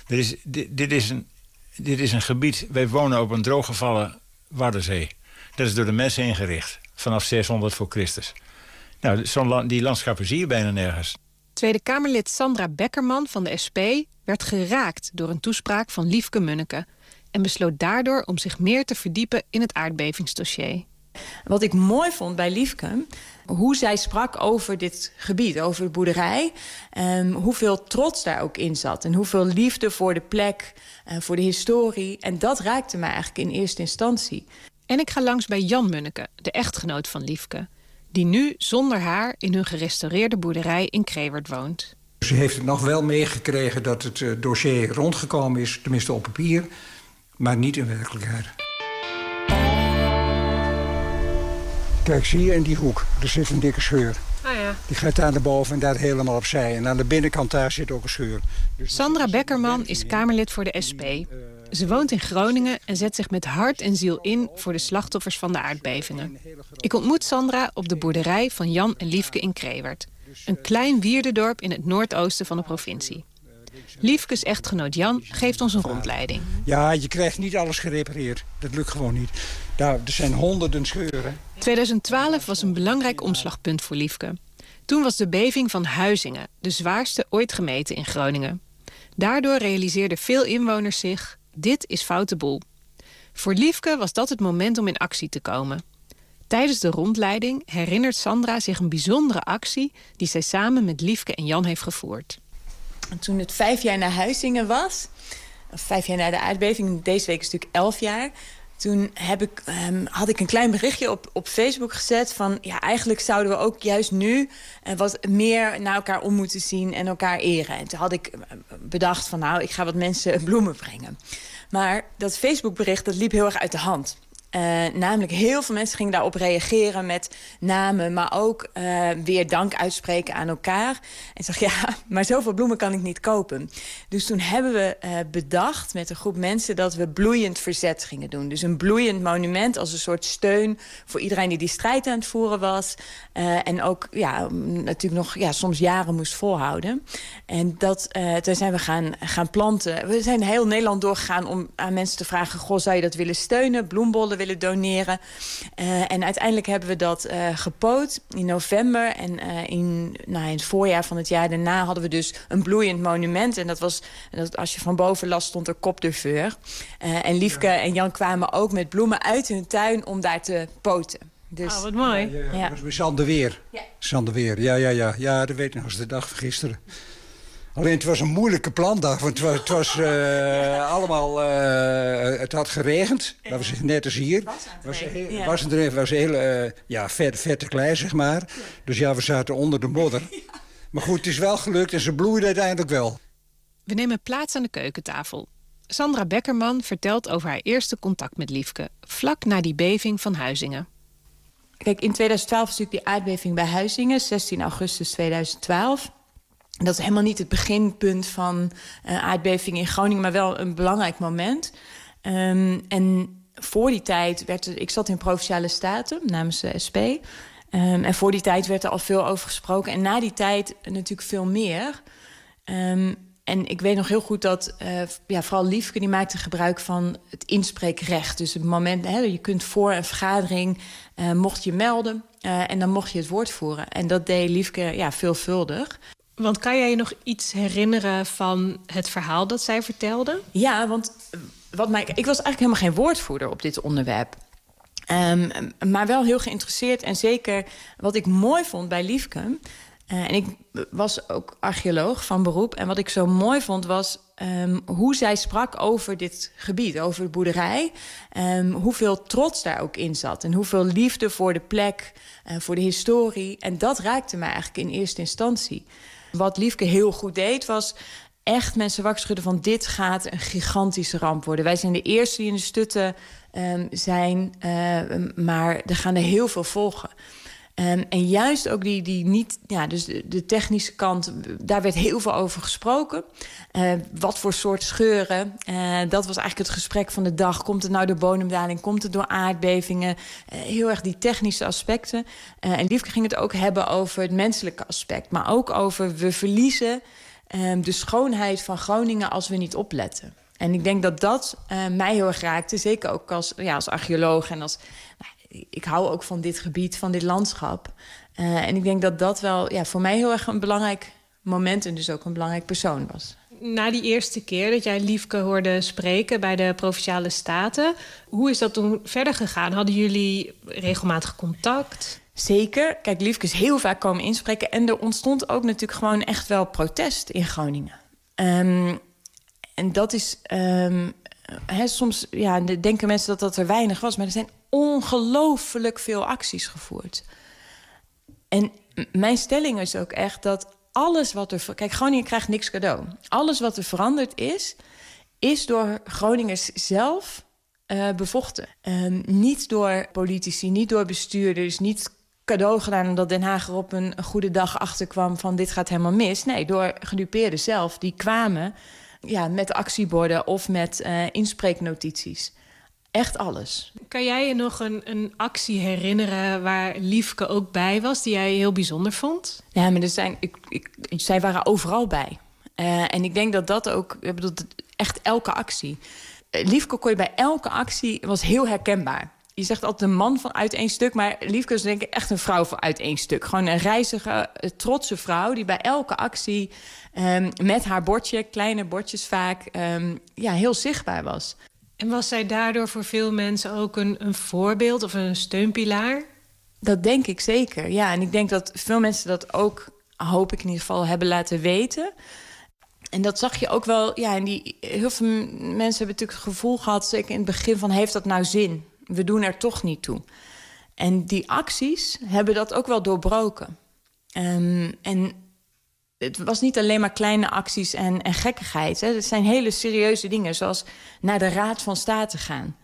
Dit is een gebied, wij wonen op een drooggevallen Waddenzee. Dat is door de mensen ingericht, vanaf 600 voor Christus. Nou, die landschappen zie je bijna nergens. Tweede Kamerlid Sandra Beckerman van de SP werd geraakt door een toespraak van Liefke Munneke en besloot daardoor om zich meer te verdiepen in het aardbevingsdossier. Wat ik mooi vond bij Liefke, hoe zij sprak over dit gebied, over de boerderij. Hoeveel trots daar ook in zat. En hoeveel liefde voor de plek, voor de historie. En dat raakte mij eigenlijk in eerste instantie. En ik ga langs bij Jan Munneke, de echtgenoot van Liefke, die nu zonder haar in hun gerestaureerde boerderij in Krewerd woont. Ze heeft het nog wel meegekregen dat het dossier rondgekomen is, tenminste op papier, maar niet in werkelijkheid. Kijk, zie je in die hoek, er zit een dikke scheur. Ah ja. Die gaat daar naar boven en daar helemaal opzij. En aan de binnenkant daar zit ook een scheur. Dus Sandra Beckerman is Kamerlid voor de SP. Ze woont in Groningen en zet zich met hart en ziel in voor de slachtoffers van de aardbevingen. Ik ontmoet Sandra op de boerderij van Jan en Liefke in Krewerd. Een klein wierdendorp in het noordoosten van de provincie. Liefkes echtgenoot Jan geeft ons een rondleiding. Ja, je krijgt niet alles gerepareerd. Dat lukt gewoon niet. Er zijn honderden scheuren. 2012 was een belangrijk omslagpunt voor Liefke. Toen was de beving van Huizingen, de zwaarste ooit gemeten in Groningen. Daardoor realiseerden veel inwoners zich, dit is foute boel. Voor Liefke was dat het moment om in actie te komen. Tijdens de rondleiding herinnert Sandra zich een bijzondere actie die zij samen met Liefke en Jan heeft gevoerd. Toen het 5 jaar na Huizingen was, of 5 jaar na de aardbeving, deze week is het natuurlijk 11 jaar... Toen had ik een klein berichtje op Facebook gezet van... ja, eigenlijk zouden we ook juist nu wat meer naar elkaar om moeten zien en elkaar eren. En toen had ik bedacht van ik ga wat mensen bloemen brengen. Maar dat Facebookbericht, dat liep heel erg uit de hand. Namelijk heel veel mensen gingen daarop reageren met namen... maar ook weer dank uitspreken aan elkaar. En zeg maar zoveel bloemen kan ik niet kopen. Dus toen hebben we bedacht met een groep mensen... dat we bloeiend verzet gingen doen. Dus een bloeiend monument als een soort steun... voor iedereen die strijd aan het voeren was. En ook natuurlijk nog soms jaren moest volhouden. En toen zijn we gaan planten. We zijn heel Nederland doorgegaan om aan mensen te vragen... goh, zou je dat willen steunen? Bloembollen willen doneren. En uiteindelijk hebben we dat gepoot in november. En in het voorjaar van het jaar daarna hadden we dus een bloeiend monument. En als je van boven las, stond er Kop de Veur. En Liefke en Jan kwamen ook met bloemen uit hun tuin om daar te poten. Dus, wat mooi. Ja. Dat was bij Sanderweer. Ja. Sanderweer, ja, dat weet ik nog als de dag van gisteren. Alleen het was een moeilijke plandag, want het was allemaal... het had geregend, dat was net als hier. Het was heel vette klei, zeg maar. Dus we zaten onder de modder. Maar goed, het is wel gelukt en ze bloeide uiteindelijk wel. We nemen plaats aan de keukentafel. Sandra Beckerman vertelt over haar eerste contact met Liefke, vlak na die beving van Huizingen. Kijk, in 2012 was natuurlijk die aardbeving bij Huizingen, 16 augustus 2012. Dat is helemaal niet het beginpunt van aardbeving in Groningen, maar wel een belangrijk moment. En voor die tijd ik zat in Provinciale Staten namens de SP. En voor die tijd werd er al veel over gesproken. En na die tijd natuurlijk veel meer. En ik weet nog heel goed dat vooral Liefke die maakte gebruik van het inspreekrecht. Dus het moment, je kunt voor een vergadering mocht je melden en dan mocht je het woord voeren. En dat deed Liefke veelvuldig. Want kan jij je nog iets herinneren van het verhaal dat zij vertelde? Ja, want ik was eigenlijk helemaal geen woordvoerder op dit onderwerp. Maar wel heel geïnteresseerd. En zeker wat ik mooi vond bij Liefke... en ik was ook archeoloog van beroep. En wat ik zo mooi vond was hoe zij sprak over dit gebied, over de boerderij. Hoeveel trots daar ook in zat. En hoeveel liefde voor de plek, voor de historie. En dat raakte mij eigenlijk in eerste instantie. Wat Liefke heel goed deed was echt mensen wakker schudden van dit gaat een gigantische ramp worden. Wij zijn de eerste die in de stutten zijn, maar er gaan er heel veel volgen. En juist ook die niet, dus de technische kant, daar werd heel veel over gesproken. Wat voor soort scheuren, dat was eigenlijk het gesprek van de dag. Komt het nou door bodemdaling, komt het door aardbevingen? Heel erg die technische aspecten. En Liefke ging het ook hebben over het menselijke aspect. Maar ook over we verliezen de schoonheid van Groningen als we niet opletten. En ik denk dat dat mij heel erg raakte. Zeker ook als archeoloog en als... Ik hou ook van dit gebied, van dit landschap. En ik denk dat dat wel voor mij heel erg een belangrijk moment... en dus ook een belangrijk persoon was. Na die eerste keer dat jij Liefke hoorde spreken bij de Provinciale Staten... hoe is dat toen verder gegaan? Hadden jullie regelmatig contact? Zeker. Kijk, Liefke is heel vaak komen inspreken... en er ontstond ook natuurlijk gewoon echt wel protest in Groningen. En dat is... soms denken mensen dat er weinig was... maar er zijn ongelooflijk veel acties gevoerd. En mijn stelling is ook echt dat alles wat er... Kijk, Groningen krijgt niks cadeau. Alles wat er veranderd is door Groningers zelf bevochten. Niet door politici, niet door bestuurders... niet cadeau gedaan omdat Den Haag er op een goede dag achterkwam... van dit gaat helemaal mis. Nee, door gedupeerden zelf. Die kwamen met actieborden of met inspreeknotities. Echt alles. Kan jij je nog een actie herinneren waar Liefke ook bij was... die jij heel bijzonder vond? Ja, maar zij waren overal bij. En ik denk dat ook... Ik bedoel, echt elke actie. Liefke kon je bij elke actie... was heel herkenbaar. Je zegt altijd een man van uit één stuk... maar Liefke is denk ik echt een vrouw van uit één stuk. Gewoon een reizige, trotse vrouw... die bij elke actie met haar bordje... kleine bordjes vaak, heel zichtbaar was. En was zij daardoor voor veel mensen ook een voorbeeld of een steunpilaar? Dat denk ik zeker, ja. En ik denk dat veel mensen dat ook, hoop ik in ieder geval, hebben laten weten. En dat zag je ook wel, en heel veel mensen hebben natuurlijk het gevoel gehad... zeker in het begin van, heeft dat nou zin? We doen er toch niet toe. En die acties hebben dat ook wel doorbroken. En het was niet alleen maar kleine acties en gekkigheid. Hè. Het zijn hele serieuze dingen, zoals naar de Raad van State gaan.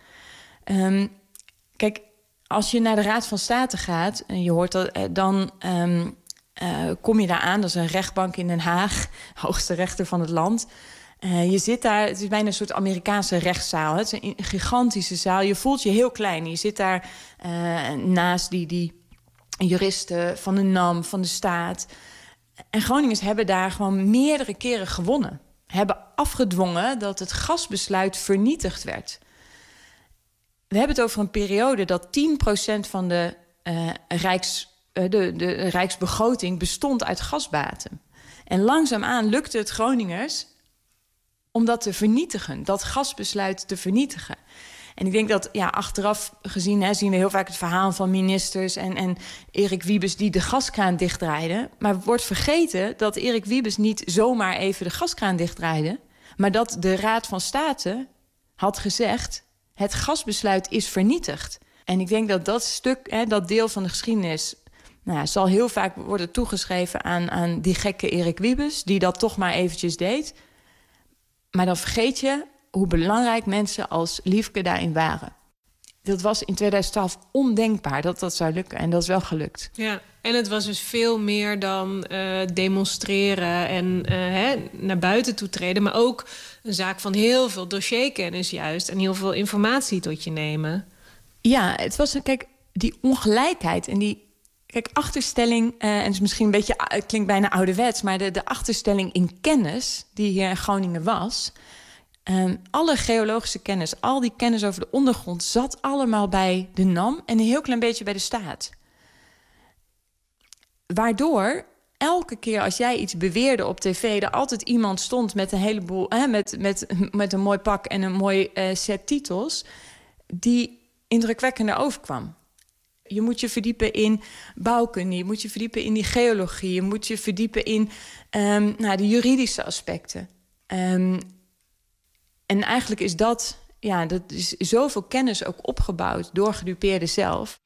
Kijk, als je naar de Raad van State gaat... en je hoort dat, dan kom je daar aan. Dat is een rechtbank in Den Haag, hoogste rechter van het land. Je zit daar, het is bijna een soort Amerikaanse rechtszaal. Het is een gigantische zaal. Je voelt je heel klein. Je zit daar naast die juristen van de NAM, van de staat... En Groningers hebben daar gewoon meerdere keren gewonnen. Hebben afgedwongen dat het gasbesluit vernietigd werd. we hebben het over een periode dat 10% van de rijksbegroting bestond uit gasbaten. En langzaamaan lukte het Groningers om dat te vernietigen, dat gasbesluit te vernietigen. En ik denk dat achteraf gezien zien we heel vaak het verhaal van ministers en Erik Wiebes die de gaskraan dichtdraaide. Maar wordt vergeten dat Erik Wiebes niet zomaar even de gaskraan dichtdraaide, maar dat de Raad van State had gezegd: het gasbesluit is vernietigd. En ik denk dat dat stuk, dat deel van de geschiedenis, zal heel vaak worden toegeschreven aan die gekke Erik Wiebes, die dat toch maar eventjes deed. Maar dan vergeet je hoe belangrijk mensen als Liefke daarin waren. Dat was in 2012 ondenkbaar dat dat zou lukken. En dat is wel gelukt. Ja, en het was dus veel meer dan demonstreren en naar buiten toe treden. Maar ook een zaak van heel veel dossierkennis juist. En heel veel informatie tot je nemen. Ja, het was, kijk, die ongelijkheid en die achterstelling, en het is misschien een beetje, het klinkt bijna ouderwets, maar de achterstelling in kennis die hier in Groningen was, alle geologische kennis, al die kennis over de ondergrond zat allemaal bij de NAM en een heel klein beetje bij de staat. Waardoor elke keer als jij iets beweerde op tv, er altijd iemand stond met een heleboel, met een mooi pak en een mooi set titels, die indrukwekkender overkwam. Je moet je verdiepen in bouwkunde, je moet je verdiepen in die geologie, je moet je verdiepen in de juridische aspecten. En eigenlijk is dat is zoveel kennis ook opgebouwd door gedupeerden zelf.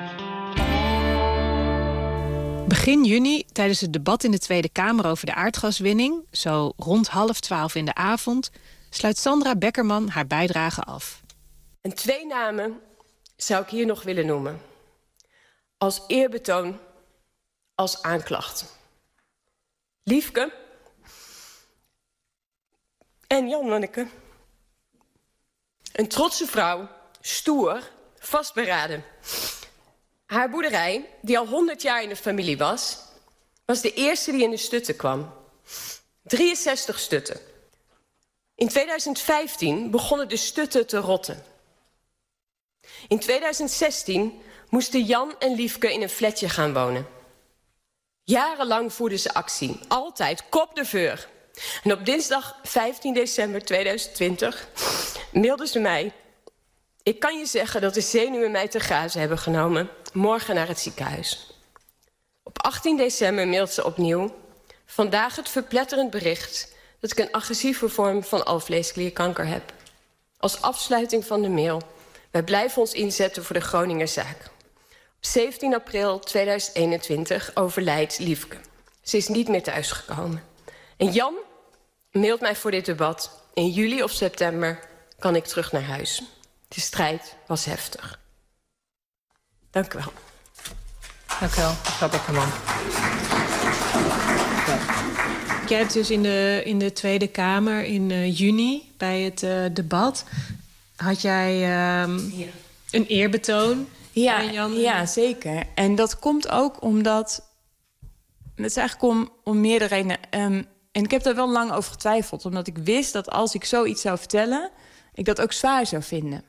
Begin juni, tijdens het debat in de Tweede Kamer over de aardgaswinning, zo rond 11:30 in de avond, sluit Sandra Beckerman haar bijdrage af. En 2 namen zou ik hier nog willen noemen. Als eerbetoon, als aanklacht. Liefke en Jan-Manneke. Een trotse vrouw, stoer, vastberaden. Haar boerderij, die al 100 jaar in de familie was de eerste die in de stutten kwam. 63 stutten. In 2015 begonnen de stutten te rotten. In 2016 moesten Jan en Liefke in een flatje gaan wonen. Jarenlang voerden ze actie, altijd kop de veur. En op dinsdag 15 december 2020 mailden ze mij: ik kan je zeggen dat de zenuwen mij te grazen hebben genomen. Morgen naar het ziekenhuis. Op 18 december mailt ze opnieuw: vandaag het verpletterend bericht dat ik een agressieve vorm van alvleesklierkanker heb. Als afsluiting van de mail: wij blijven ons inzetten voor de Groningerzaak. Op 17 april 2021 overlijdt Liefke. Ze is niet meer thuisgekomen. En Jan mailt mij voor dit debat: in juli of september kan ik terug naar huis. De strijd was heftig. Dank u wel. Dank u wel, mevrouw Beckerman. Jij hebt dus in de Tweede Kamer in juni bij het debat, had jij een eerbetoon. Ja, zeker. En dat komt ook omdat, het is eigenlijk om meerdere redenen. En ik heb daar wel lang over getwijfeld, omdat ik wist dat als ik zoiets zou vertellen, ik dat ook zwaar zou vinden.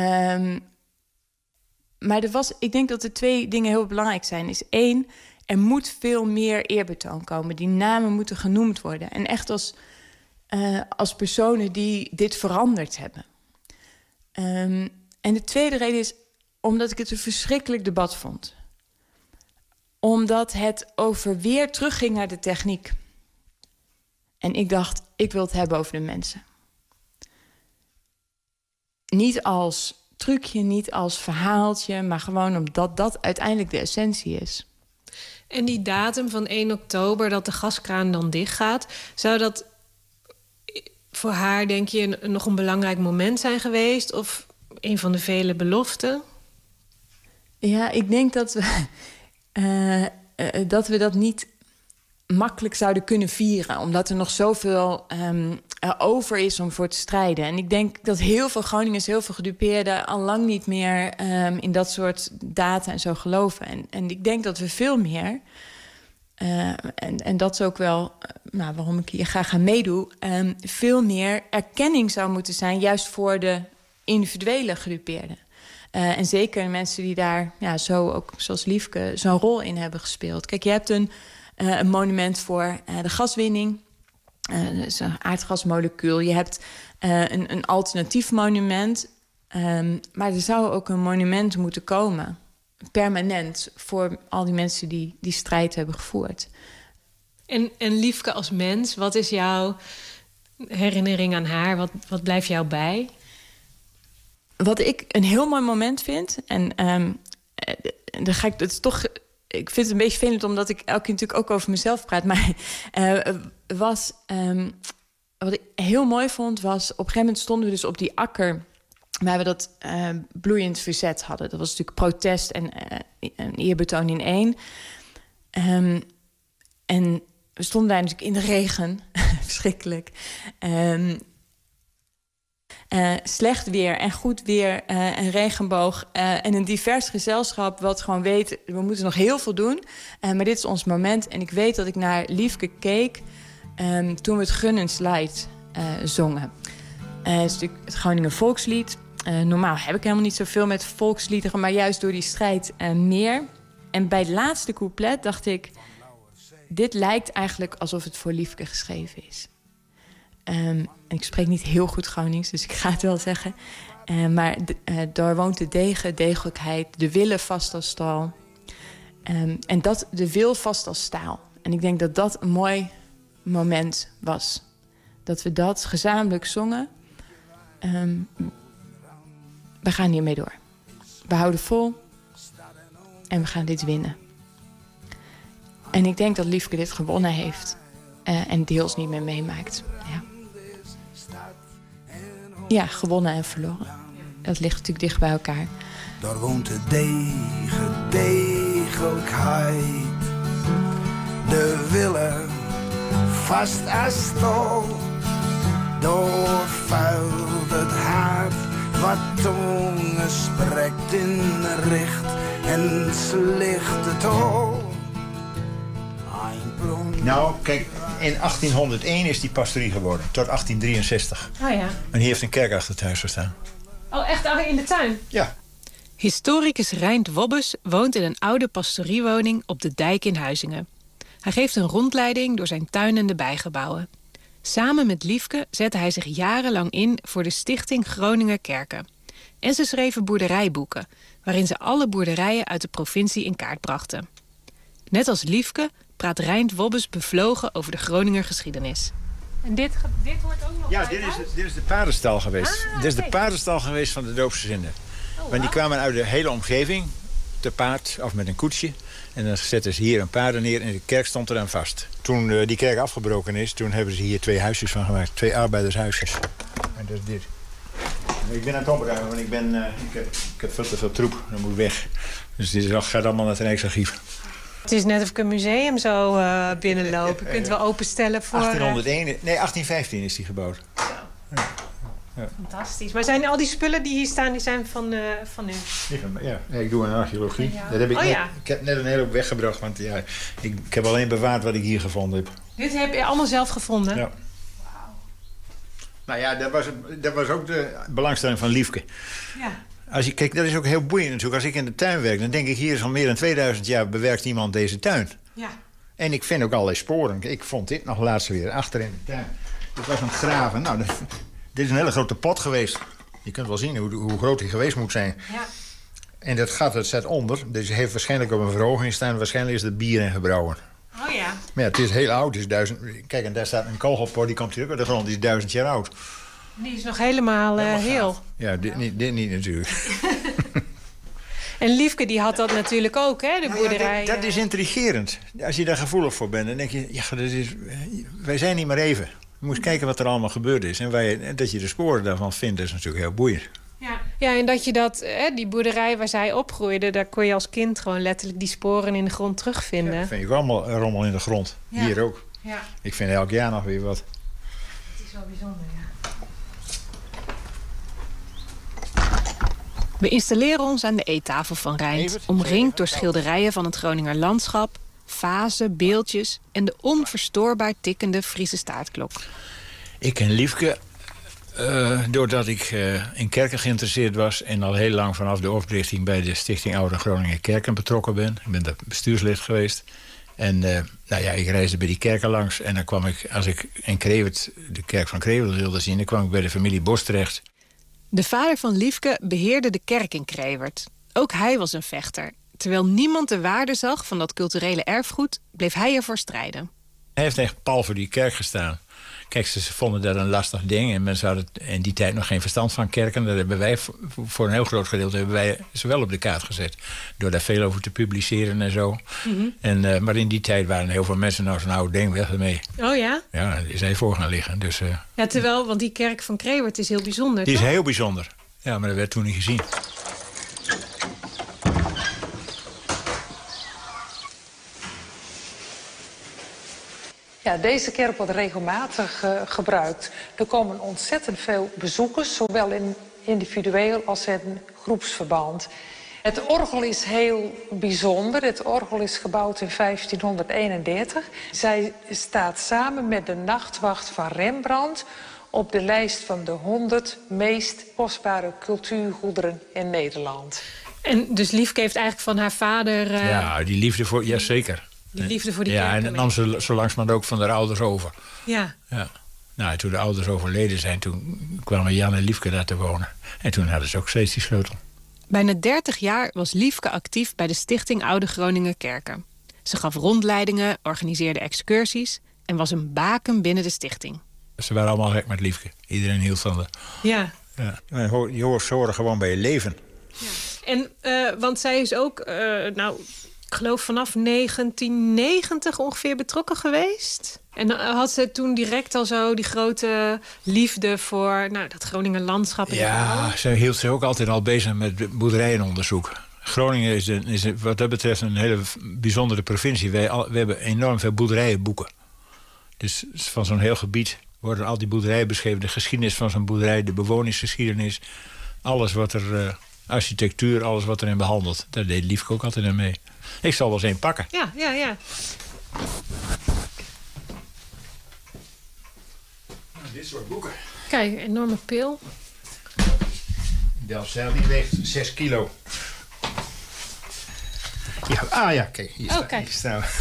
Maar ik denk dat er 2 dingen heel belangrijk zijn. Is 1, er moet veel meer eerbetoon komen. Die namen moeten genoemd worden. En echt als personen die dit veranderd hebben. En de tweede reden is omdat ik het een verschrikkelijk debat vond. Omdat het over weer terugging naar de techniek. En ik dacht, ik wil het hebben over de mensen. Niet als trucje, niet als verhaaltje, maar gewoon omdat dat uiteindelijk de essentie is. En die datum van 1 oktober, dat de gaskraan dan dichtgaat, zou dat voor haar, denk je, nog een belangrijk moment zijn geweest? Of een van de vele beloften? Ja, ik denk dat we dat niet makkelijk zouden kunnen vieren, omdat er nog zoveel over is om voor te strijden. En ik denk dat heel veel Groningers, heel veel gedupeerden al lang niet meer in dat soort data en zo geloven. En ik denk dat we veel meer, en dat is ook wel waarom ik hier graag aan meedoe, veel meer erkenning zou moeten zijn, juist voor de individuele gedupeerden. En zeker mensen die daar zo ook, zoals Liefke, zo'n rol in hebben gespeeld. Kijk, je hebt een monument voor de gaswinning. Dus een aardgasmolecuul. Je hebt een alternatief monument. Maar er zou ook een monument moeten komen. Permanent. Voor al die mensen die strijd hebben gevoerd. En Liefke als mens, wat is jouw herinnering aan haar? Wat blijft jou bij? Wat ik een heel mooi moment vind... en dan ga ik het toch... Ik vind het een beetje vervelend, omdat ik elke keer natuurlijk ook over mezelf praat. Maar wat ik heel mooi vond, was... op een gegeven moment stonden we dus op die akker... waar we dat bloeiend verzet hadden. Dat was natuurlijk protest en een eerbetoon in één. En we stonden daar natuurlijk in de regen. Verschrikkelijk. Slecht weer en goed weer, een regenboog... en een divers gezelschap wat gewoon weet... we moeten nog heel veel doen, maar dit is ons moment. En ik weet dat ik naar Liefke keek... toen we het Gunnens Lied zongen. Het is natuurlijk het Groninger volkslied. Normaal heb ik helemaal niet zoveel met volksliederen... maar juist door die strijd meer. En bij het laatste couplet dacht ik... dit lijkt eigenlijk alsof het voor Liefke geschreven is. Ik spreek niet heel goed Gronings, dus ik ga het wel zeggen. Maar daar woont de degen, degelijkheid, de willen vast als stal. En dat de wil vast als staal. En ik denk dat dat een mooi moment was. Dat we dat gezamenlijk zongen. We gaan hiermee door. We houden vol en we gaan dit winnen. En ik denk dat Liefke dit gewonnen heeft. En deels niet meer meemaakt. Ja, gewonnen en verloren. Dat ligt natuurlijk dicht bij elkaar. Daar woont de degelijkheid. De willen vast als stal. Door vuilt het hart. Wat tongen sprekt in richt. En slicht het al. Nou, kijk, in 1801 is die pastorie geworden, tot 1863. Oh ja. En hier heeft een kerk achter het huis gestaan. Oh, echt in de tuin? Ja. Historicus Reint Wobbes woont in een oude pastoriewoning op de dijk in Huizingen. Hij geeft een rondleiding door zijn tuin en de bijgebouwen. Samen met Liefke zette hij zich jarenlang in voor de Stichting Groninger Kerken. En ze schreven boerderijboeken, waarin ze alle boerderijen uit de provincie in kaart brachten. Net als Liefke praat Reint Wobbes bevlogen over de Groninger geschiedenis. En dit hoort ook nog bij dit is de paardenstal geweest. Dit is de paardenstal geweest van de doopsgezinden. Want die kwamen uit de hele omgeving, te paard of met een koetsje. En dan zetten ze hier een paarden neer en de kerk stond er dan vast. Toen die kerk afgebroken is, toen hebben ze hier 2 huisjes van gemaakt. 2 arbeidershuisjes. En dat is dit. Ik ben aan het opruimen, want ik heb veel te veel troep. Dat moet weg. Dus dit gaat allemaal naar het Rijksarchief. Het is net of ik een museum zo binnenloop. Je kunt het wel openstellen voor... 1815 is die gebouwd. Ja. Fantastisch. Maar zijn al die spullen die hier staan, die zijn van u? Ja, ik doe een archeologie. Ja. Dat heb ik, ik heb net een hele hoop weggebracht, want ik heb alleen bewaard wat ik hier gevonden heb. Dit heb je allemaal zelf gevonden? Ja. Nou ja, dat was ook de belangstelling van Liefke. Ja. Kijk, dat is ook heel boeiend natuurlijk. Als ik in de tuin werk, dan denk ik... hier is al meer dan 2000 jaar bewerkt iemand deze tuin. Ja. En ik vind ook allerlei sporen. Ik vond dit nog laatst weer achter in de tuin. Dit was een graven. Nou, dit is een hele grote pot geweest. Je kunt wel zien hoe groot die geweest moet zijn. Ja. En dat gat, dat zit onder. Dus het heeft waarschijnlijk op een verhoging staan. Waarschijnlijk is er bier in gebrouwen. Oh ja. Maar ja, het is heel oud. Het is 1000... Kijk, en daar staat een kogelpot. Die komt hier ook uit de grond. Die is 1000 jaar oud. Die is nog helemaal heel. Ja, dit niet natuurlijk. En Liefke die had dat natuurlijk ook, hè, de boerderij. Dat is intrigerend. Als je daar gevoelig voor bent, dan denk je... wij zijn niet meer even. Je moet kijken wat er allemaal gebeurd is. En dat je de sporen daarvan vindt, is natuurlijk heel boeiend. Ja, en dat je die boerderij waar zij opgroeide... daar kon je als kind gewoon letterlijk die sporen in de grond terugvinden. Ja, dat vind ik allemaal rommel in de grond. Ja. Hier ook. Ja. Ik vind elk jaar nog weer wat. Het is wel bijzonder, ja. We installeren ons aan de eettafel van Reint... omringd door schilderijen van het Groninger landschap... vazen, beeldjes en de onverstoorbaar tikkende Friese staartklok. Ik en Liefke Doordat ik in kerken geïnteresseerd was... en al heel lang vanaf de oprichting bij de Stichting Oude Groningen Kerken betrokken ben. Ik ben daar bestuurslid geweest. En ik reisde bij die kerken langs. En dan kwam ik, als ik in Krevert, de kerk van Krevert wilde zien... dan kwam ik bij de familie Bos terecht. De vader van Liefke beheerde de kerk in Krevert. Ook hij was een vechter. Terwijl niemand de waarde zag van dat culturele erfgoed... bleef hij ervoor strijden. Hij heeft echt pal voor die kerk gestaan. Kijk, ze vonden dat een lastig ding. En mensen hadden in die tijd nog geen verstand van kerken. Dat hebben wij voor een heel groot gedeelte ze wel op de kaart gezet. Door daar veel over te publiceren en zo. Mm-hmm. Maar in die tijd waren heel veel mensen... nou, zo'n oude ding, weg ermee. Oh ja? Ja, daar is hij voor gaan liggen. Dus, ja, terwijl, want die kerk van Krevert is heel bijzonder, Die toch? is heel bijzonder. Ja, maar dat werd toen niet gezien. Ja, deze kerk wordt regelmatig gebruikt. Er komen ontzettend veel bezoekers, zowel in individueel als in groepsverband. Het orgel is heel bijzonder. Het orgel is gebouwd in 1531. Zij staat samen met de Nachtwacht van Rembrandt... op de lijst van de 100 meest kostbare cultuurgoederen in Nederland. En dus Liefke heeft eigenlijk van haar vader... Ja, die liefde voor... Ja, zeker. Die liefde voor die kerk. Ja, en kerk dan nam ze zo langzamerhand ook van de ouders over. Ja. Nou, toen de ouders overleden zijn, toen kwamen Jan en Liefke daar te wonen. En toen hadden ze ook steeds die sleutel. Bijna 30 jaar was Liefke actief bij de Stichting Oude Groninger Kerken. Ze gaf rondleidingen, organiseerde excursies... en was een baken binnen de stichting. Ze waren allemaal gek met Liefke. Iedereen hield van haar. Ja. Je hoort ze horen gewoon bij je leven. Ja. En, want zij is ook, ik geloof vanaf 1990 ongeveer betrokken geweest. En had ze toen direct al zo die grote liefde voor dat Groninger landschap. Ja, ze hield zich ook altijd al bezig met boerderijenonderzoek. Groningen is wat dat betreft een hele bijzondere provincie. We hebben enorm veel boerderijenboeken. Dus van zo'n heel gebied worden al die boerderijen beschreven. De geschiedenis van zo'n boerderij, de bewoningsgeschiedenis. Alles wat er, architectuur, alles wat erin behandelt. Daar deed Liefke ook altijd aan mee. Ik zal wel eens een pakken. Ja. Dit soort boeken. Kijk, een enorme pil. Delfzijl, die weegt 6 kilo. Ja, kijk, hier staan we.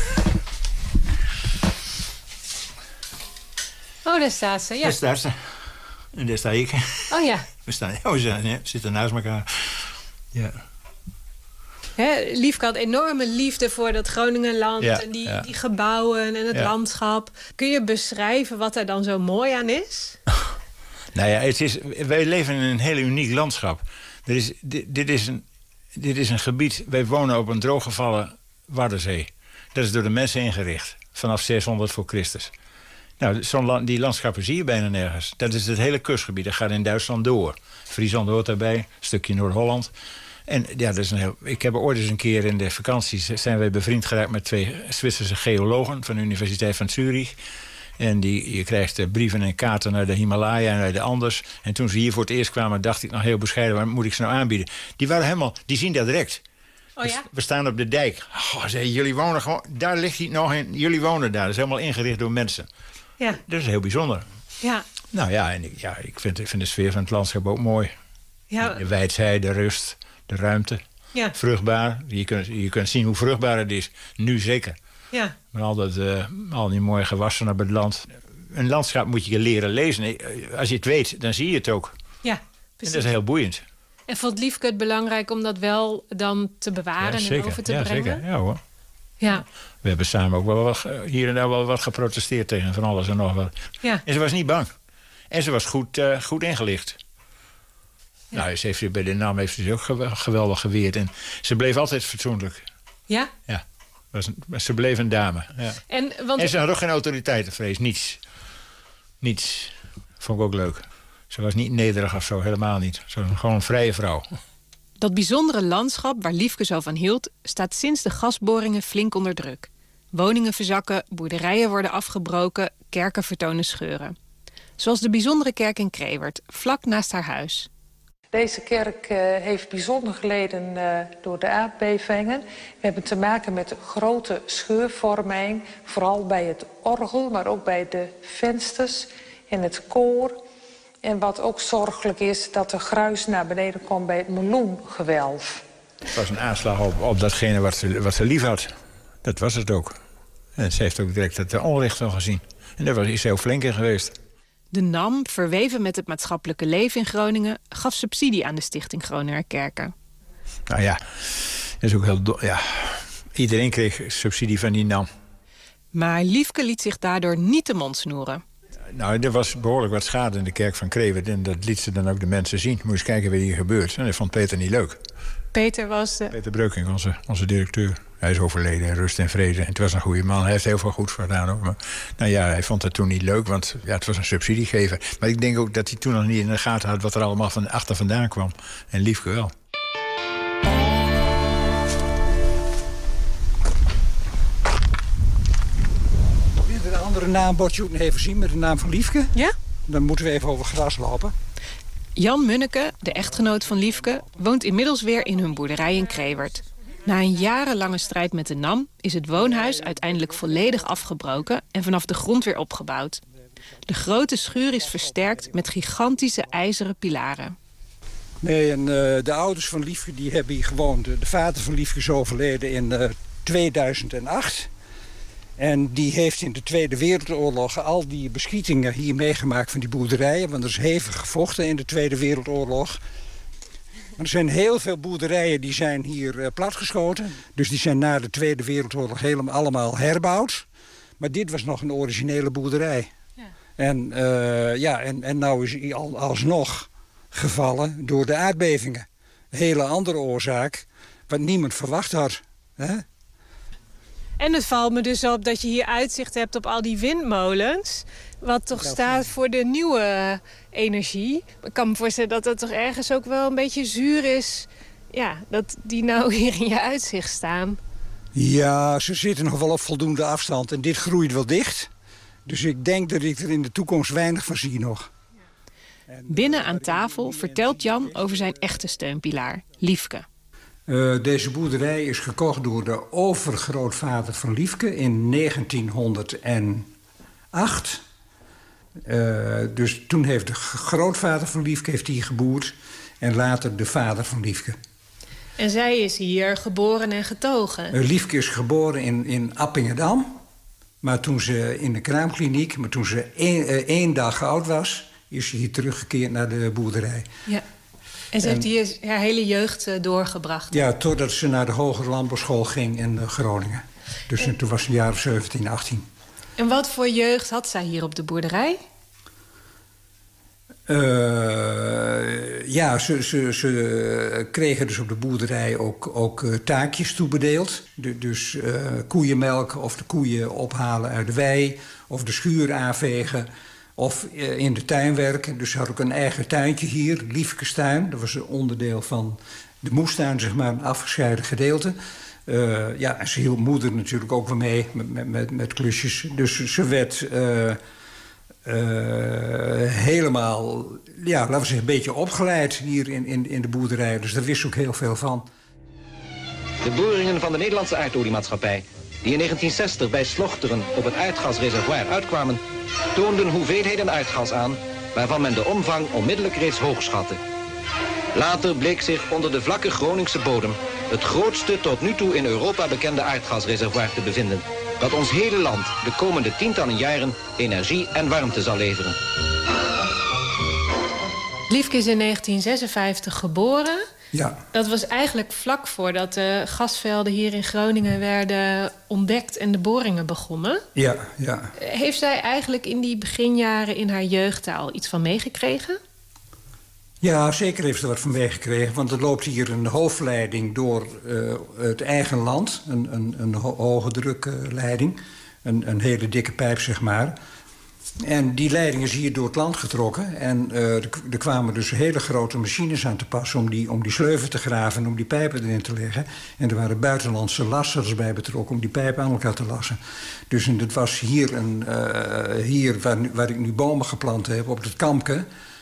Oh, daar staat ze, ja. Daar staat ze. En daar sta ik. Oh ja. We zitten naast elkaar. Ja. Liefke had enorme liefde voor dat Groningenland en die gebouwen en het landschap. Kun je beschrijven wat er dan zo mooi aan is? Nou ja, wij leven in een heel uniek landschap. Dit is een gebied, wij wonen op een drooggevallen Waddenzee. Dat is door de mensen ingericht, vanaf 600 voor Christus. Nou, die landschappen zie je bijna nergens. Dat is het hele kustgebied, dat gaat in Duitsland door. Friesland hoort daarbij, een stukje Noord-Holland. En ja, ik heb ooit eens een keer in de vakanties... zijn wij bevriend geraakt met 2 Zwitserse geologen... van de Universiteit van Zurich. En je krijgt brieven en kaarten naar de Himalaya en naar de Anders. En toen ze hier voor het eerst kwamen, dacht ik nog heel bescheiden... waar moet ik ze nou aanbieden? Die zien dat direct. Oh ja? We staan op de dijk. Jullie wonen gewoon... Daar ligt hij nog in. Jullie wonen daar. Dat is helemaal ingericht door mensen. Ja. Dat is heel bijzonder. Ja. Nou ja, ik vind de sfeer van het landschap ook mooi. Ja. De wijdheid, de rust, de ruimte. Ja. Vruchtbaar. Je kunt zien hoe vruchtbaar het is. Nu zeker. Ja. Maar al die mooie gewassen op het land. Een landschap moet je leren lezen. Als je het weet, dan zie je het ook. Ja, precies. En dat is heel boeiend. En vond Liefke het belangrijk om dat wel dan te bewaren en over te brengen? Zeker. Ja hoor. Ja. We hebben samen ook wel hier en daar wel wat geprotesteerd tegen van alles en nog wat. Ja. En ze was niet bang. En ze was goed ingelicht. Ja. Nou, bij de NAM heeft ze ook geweldig geweerd. En ze bleef altijd fatsoenlijk. Ja? Ja. Ze bleef een dame. Ja. En ze had ook geen autoriteitenvrees. Niets. Vond ik ook leuk. Ze was niet nederig of zo, helemaal niet. Ze was gewoon een vrije vrouw. Dat bijzondere landschap waar Liefke zo van hield... staat sinds de gasboringen flink onder druk. Woningen verzakken, boerderijen worden afgebroken... kerken vertonen scheuren. Zoals de bijzondere kerk in Krevert, vlak naast haar huis. Deze kerk heeft bijzonder geleden door de aardbevingen. We hebben te maken met grote scheurvorming. Vooral bij het orgel, maar ook bij de vensters en het koor. En wat ook zorgelijk is, dat er gruis naar beneden komt bij het meloengewelf. Het was een aanslag op datgene wat ze lief had. Dat was het ook. En ze heeft ook direct het onrecht wel gezien. En daar is ze heel flink in geweest. De NAM, verweven met het maatschappelijke leven in Groningen, gaf subsidie aan de Stichting Groninger Kerken. Nou ja, dat is ook heel... Ja, iedereen kreeg subsidie van die NAM. Maar Liefke liet zich daardoor niet de mond snoeren. Nou, er was behoorlijk wat schade in de kerk van Krevert. En dat liet ze dan ook de mensen zien. Moet je eens kijken wat hier gebeurt. En dat vond Peter niet leuk. Peter was Peter Breuking, onze directeur. Hij is overleden, rust en vrede. En het was een goede man. Hij heeft heel veel goeds gedaan ook. Maar nou ja, hij vond het toen niet leuk, want ja, het was een subsidiegever. Maar ik denk ook dat hij toen nog niet in de gaten had wat er allemaal van achter vandaan kwam. En Liefke wel. Wil je een andere naambordje ook nog even zien met de naam van Liefke? Ja? Dan moeten we even over gras lopen. Jan Munneke, de echtgenoot van Liefke, woont inmiddels weer in hun boerderij in Krevert. Na een jarenlange strijd met de NAM is het woonhuis uiteindelijk volledig afgebroken en vanaf de grond weer opgebouwd. De grote schuur is versterkt met gigantische ijzeren pilaren. Nee, en de ouders van Liefke die hebben hier gewoond. De vader van Liefke is overleden in 2008. En die heeft in de Tweede Wereldoorlog al die beschietingen hier meegemaakt van die boerderijen. Want er is hevig gevochten in de Tweede Wereldoorlog. Maar er zijn heel veel boerderijen die zijn hier platgeschoten. Dus die zijn na de Tweede Wereldoorlog helemaal allemaal herbouwd. Maar dit was nog een originele boerderij. Ja. En nou is hij alsnog gevallen door de aardbevingen. Een hele andere oorzaak, wat niemand verwacht had. Hè? En het valt me dus op dat je hier uitzicht hebt op al die windmolens. Wat toch staat voor de nieuwe energie. Ik kan me voorstellen dat dat toch ergens ook wel een beetje zuur is. Ja, dat die nou hier in je uitzicht staan. Ja, ze zitten nog wel op voldoende afstand. En dit groeit wel dicht. Dus ik denk dat ik er in de toekomst weinig van zie nog. Binnen aan tafel vertelt Jan over zijn echte steunpilaar, Liefke. Deze boerderij is gekocht door de overgrootvader van Liefke in 1908. Dus toen heeft de grootvader van Liefke hier geboerd en later de vader van Liefke. En zij is hier geboren en getogen? Liefke is geboren in Appingedam. Maar toen ze in de kraamkliniek, maar toen ze één dag oud was, is ze hier teruggekeerd naar de boerderij. Ja. En ze heeft hier haar hele jeugd doorgebracht? Ja, totdat ze naar de Hogere Landbouwschool ging in Groningen. Dus toen was ze een jaar of 17, 18. En wat voor jeugd had zij hier op de boerderij? Ja, ze kregen dus op de boerderij ook taakjes toebedeeld. Dus koeienmelk of de koeien ophalen uit de wei, of de schuur aanvegen, of in de tuin werken. Dus ze had ook een eigen tuintje hier, Liefkes tuin. Dat was een onderdeel van de moestuin, zeg maar, een afgescheiden gedeelte. Ja, en ze hielp moeder natuurlijk ook wel mee met klusjes. Dus ze werd helemaal, ja, laten we zeggen, een beetje opgeleid hier in de boerderij. Dus daar wist ze ook heel veel van. De boringen van de Nederlandse aardoliemaatschappij, die in 1960 bij Slochteren op het aardgasreservoir uitkwamen, toonden hoeveelheden aardgas aan waarvan men de omvang onmiddellijk reeds hoog schatte. Later bleek zich onder de vlakke Groningse bodem het grootste tot nu toe in Europa bekende aardgasreservoir te bevinden, dat ons hele land de komende tientallen jaren energie en warmte zal leveren. Liefke is in 1956 geboren. Ja. Dat was eigenlijk vlak voordat de gasvelden hier in Groningen werden ontdekt en de boringen begonnen. Ja, ja. Heeft zij eigenlijk in die beginjaren in haar jeugd al iets van meegekregen? Ja, zeker heeft ze wat van meegekregen. Want er loopt hier een hoofdleiding door het eigen land. Een hoge drukleiding. Een hele dikke pijp, zeg maar. En die leiding is hier door het land getrokken. En er kwamen dus hele grote machines aan te pas om die sleuven te graven en om die pijpen erin te leggen. En er waren buitenlandse lassers bij betrokken om die pijpen aan elkaar te lassen. Dus het was hier, hier waar ik nu bomen geplant heb, op het Kamke.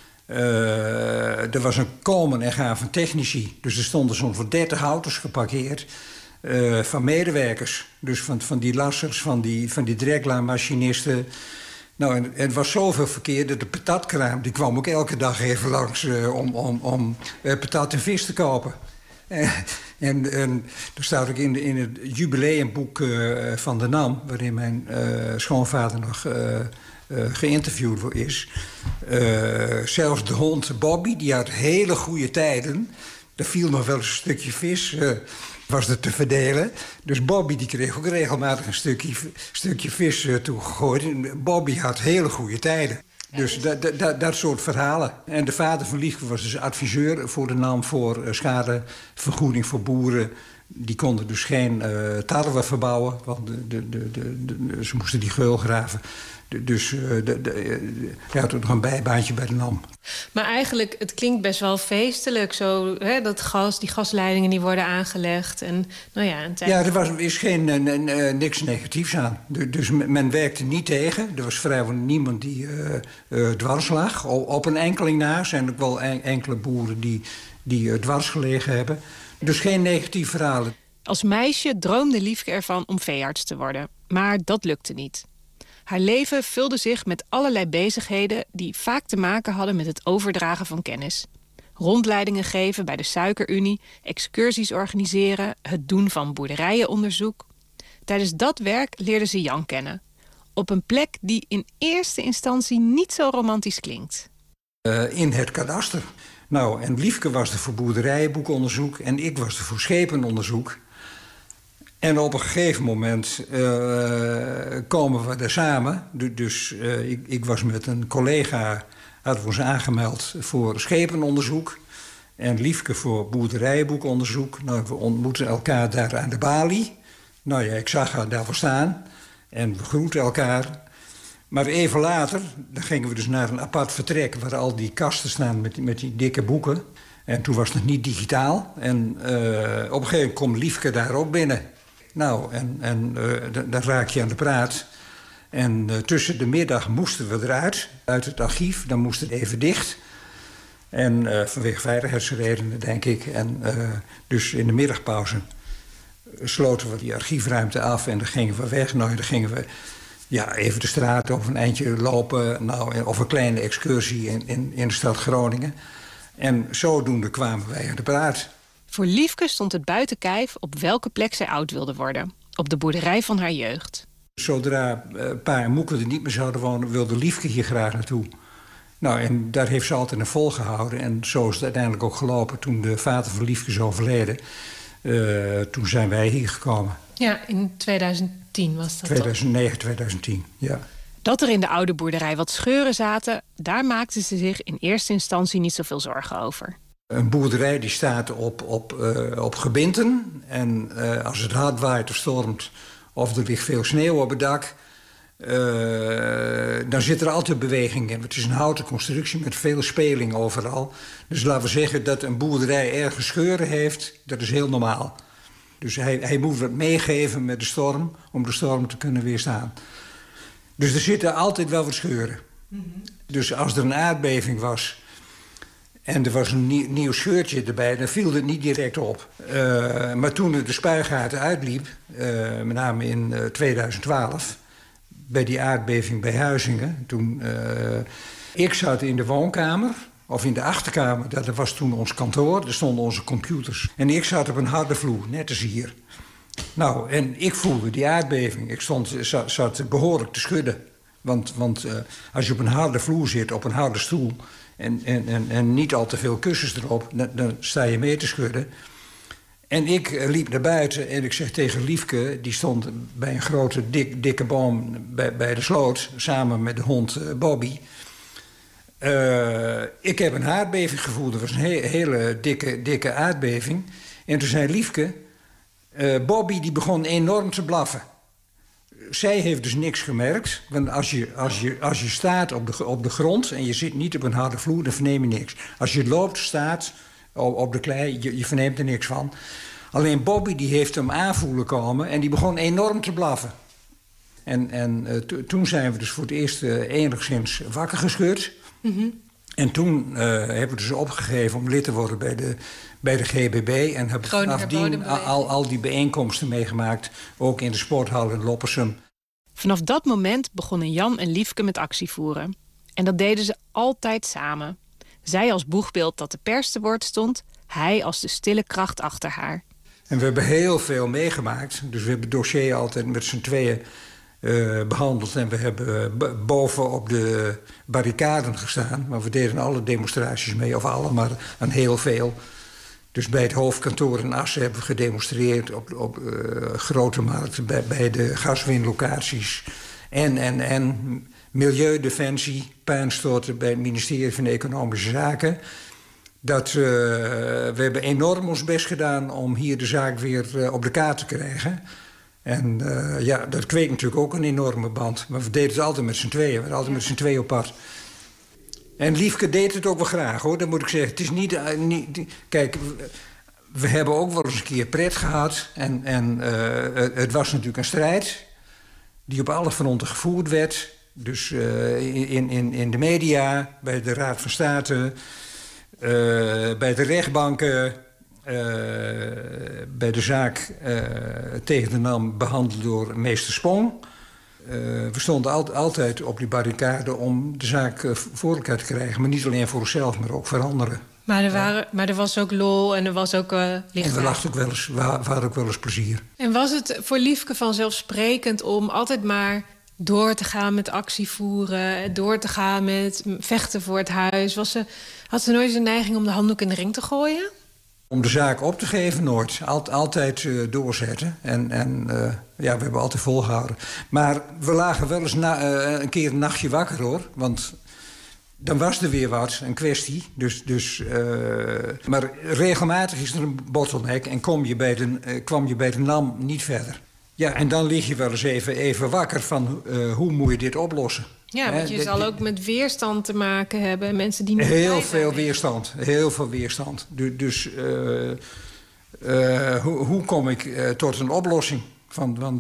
Er was een komen en gaan van technici. Dus er stonden zo'n 30 auto's geparkeerd van medewerkers. Dus van die lassers, van die dragline-machinisten. Nou, en het was zoveel verkeer dat de patatkraam... die kwam ook elke dag even langs om patat en vis te kopen. En er staat ook in het jubileumboek van de NAM... waarin mijn schoonvader nog geïnterviewd is... zelfs de hond Bobby, die had hele goede tijden. Er viel nog wel eens een stukje vis... was er te verdelen. Dus Bobby die kreeg ook regelmatig een stukje vis toegegooid. En Bobby had hele goede tijden. Dus dat soort verhalen. En de vader van Liefke was dus adviseur voor de NAM... voor schadevergoeding voor boeren. Die konden dus geen tarwe verbouwen. Want ze moesten die geul graven. Dus hij had ook nog een bijbaantje bij de NAM. Maar eigenlijk, het klinkt best wel feestelijk. Zo, hè, die gasleidingen die worden aangelegd. En, nou ja, er is niks negatiefs aan. Dus men werkte niet tegen. Er was vrijwel niemand die dwars lag. Op een enkeling na zijn er wel enkele boeren die dwars gelegen hebben. Dus geen negatief verhalen. Als meisje droomde Liefke ervan om veearts te worden. Maar dat lukte niet. Haar leven vulde zich met allerlei bezigheden... die vaak te maken hadden met het overdragen van kennis. Rondleidingen geven bij de Suikerunie, excursies organiseren... het doen van boerderijenonderzoek. Tijdens dat werk leerde ze Jan kennen. Op een plek die in eerste instantie niet zo romantisch klinkt. In het kadaster. Nou, en Liefke was er voor boerderijenboekonderzoek... en ik was er voor schepenonderzoek... En op een gegeven moment komen we er samen. Dus ik was met een collega, hadden we ons aangemeld voor schepenonderzoek. En Liefke voor boerderijenboekonderzoek. Nou, we ontmoeten elkaar daar aan de balie. Nou ja, ik zag haar daarvoor staan. En we groeten elkaar. Maar even later, dan gingen we dus naar een apart vertrek... waar al die kasten staan met die dikke boeken. En toen was het nog niet digitaal. En op een gegeven moment komt Liefke daar ook binnen... Nou, en dan raak je aan de praat. En tussen de middag moesten we eruit, uit het archief. Dan moest het even dicht. En vanwege veiligheidsredenen, denk ik. En dus in de middagpauze sloten we die archiefruimte af... en dan gingen we weg. Nou, dan gingen we even de straat over een eindje lopen... Nou, of een kleine excursie in de stad Groningen. En zodoende kwamen wij aan de praat... Voor Liefke stond het buiten kijf op welke plek zij oud wilde worden. Op de boerderij van haar jeugd. Zodra pa en moeke er niet meer zouden wonen... wilde Liefke hier graag naartoe. Nou, en daar heeft ze altijd een volgehouden. En zo is het uiteindelijk ook gelopen. Toen de vader van Liefke is overleden... toen zijn wij hier gekomen. Ja, in 2010 was dat 2009, 2010, ja. Dat er in de oude boerderij wat scheuren zaten... daar maakte ze zich in eerste instantie niet zoveel zorgen over. Een boerderij die staat op gebinten. En als het hard waait of stormt of er ligt veel sneeuw op het dak... dan zit er altijd beweging in. Het is een houten constructie met veel speling overal. Dus laten we zeggen dat een boerderij ergens scheuren heeft. Dat is heel normaal. Dus hij moet wat meegeven met de storm... om de storm te kunnen weerstaan. Dus er zitten altijd wel wat scheuren. Mm-hmm. Dus als er een aardbeving was... en er was een nieuw scheurtje erbij, dan viel het niet direct op. Maar toen de spuigaten uitliep, met name in 2012... bij die aardbeving bij Huizingen... toen ik zat in de woonkamer, of in de achterkamer... dat was toen ons kantoor, daar stonden onze computers. En ik zat op een harde vloer, net als hier. Nou, en ik voelde die aardbeving. Ik zat behoorlijk te schudden. Want als je op een harde vloer zit, op een harde stoel... En niet al te veel kussens erop, dan sta je mee te schudden. En ik liep naar buiten en ik zeg tegen Liefke... die stond bij een grote, dikke boom bij de sloot... samen met de hond Bobby. Ik heb een aardbeving gevoeld. Dat was een hele dikke aardbeving. En toen zei Liefke... Bobby die begon enorm te blaffen. Zij heeft dus niks gemerkt. Want als je staat op de grond en je zit niet op een harde vloer, dan verneem je niks. Als je loopt, staat op de klei, je verneemt er niks van. Alleen Bobby die heeft hem aanvoelen komen en die begon enorm te blaffen. En toen zijn we dus voor het eerst enigszins wakker geschud. Mm-hmm. En toen hebben we dus opgegeven om lid te worden bij de GBB. En hebben vanaf die al die bijeenkomsten meegemaakt. Ook in de sporthal in Loppersum. Vanaf dat moment begonnen Jan en Liefke met actie voeren. En dat deden ze altijd samen. Zij als boegbeeld dat de pers te woord stond, hij als de stille kracht achter haar. En we hebben heel veel meegemaakt. Dus we hebben het dossier altijd met z'n tweeën behandeld. En we hebben boven op de barricaden gestaan. Maar we deden alle demonstraties mee, of alle, maar aan heel veel. Dus bij het hoofdkantoor in Assen hebben we gedemonstreerd op grote markten, bij de gaswinlocaties. En Milieudefensie, puinstorten bij het ministerie van Economische Zaken. We hebben enorm ons best gedaan om hier de zaak weer op de kaart te krijgen. En dat kweekt natuurlijk ook een enorme band. Maar we deden het altijd met z'n tweeën. We waren altijd met z'n tweeën op pad. En Liefke deed het ook wel graag, hoor. Dat moet ik zeggen. Het is niet kijk, we hebben ook wel eens een keer pret gehad. En het was natuurlijk een strijd die op alle fronten gevoerd werd. Dus in de media, bij de Raad van State, bij de rechtbanken, bij de zaak tegen de NAM behandeld door meester Spong. We stonden altijd op die barricade om de zaak voor elkaar te krijgen. Maar niet alleen voor onszelf, maar ook voor anderen. Maar er was ook lol en er was ook licht. En we hadden ook wel eens plezier. En was het voor Liefke vanzelfsprekend om altijd maar door te gaan met actie voeren, door te gaan met vechten voor het huis? Had ze nooit de neiging om de handdoek in de ring te gooien? Om de zaak op te geven, nooit. Altijd doorzetten. We hebben altijd volgehouden. Maar we lagen wel eens een keer een nachtje wakker, hoor. Want dan was er weer wat, een kwestie. Maar regelmatig is er een bottleneck en kwam je bij de NAM niet verder. Ja, en dan lig je wel eens even wakker van hoe moet je dit oplossen. Ja, want je zal ook met weerstand te maken hebben. Mensen die niet heel veel weerstand. Dus hoe kom ik tot een oplossing van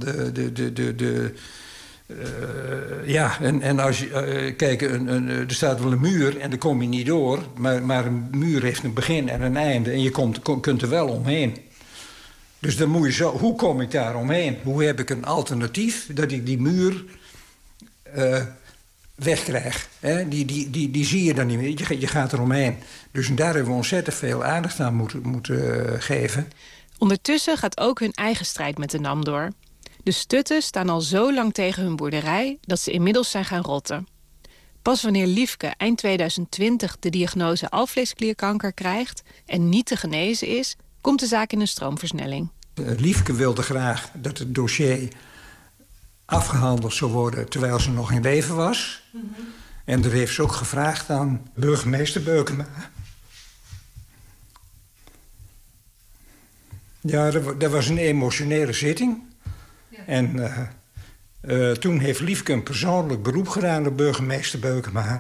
en als je kijk, er staat wel een muur en daar kom je niet door. Maar een muur heeft een begin en een einde en je kunt er wel omheen. Dus dan moet je hoe kom ik daar omheen? Hoe heb ik een alternatief dat ik die muur wegkrijg? Die zie je dan niet meer. Je gaat er omheen. Dus daar hebben we ontzettend veel aandacht aan moeten geven. Ondertussen gaat ook hun eigen strijd met de NAM door. De stutten staan al zo lang tegen hun boerderij dat ze inmiddels zijn gaan rotten. Pas wanneer Liefke eind 2020 de diagnose alvleesklierkanker krijgt en niet te genezen is, komt de zaak in een stroomversnelling. Liefke wilde graag dat het dossier afgehandeld zou worden terwijl ze nog in leven was. Mm-hmm. En dat heeft ze ook gevraagd aan burgemeester Beukema. Ja, dat was een emotionele zitting. Ja. En toen heeft Liefke een persoonlijk beroep gedaan op burgemeester Beukema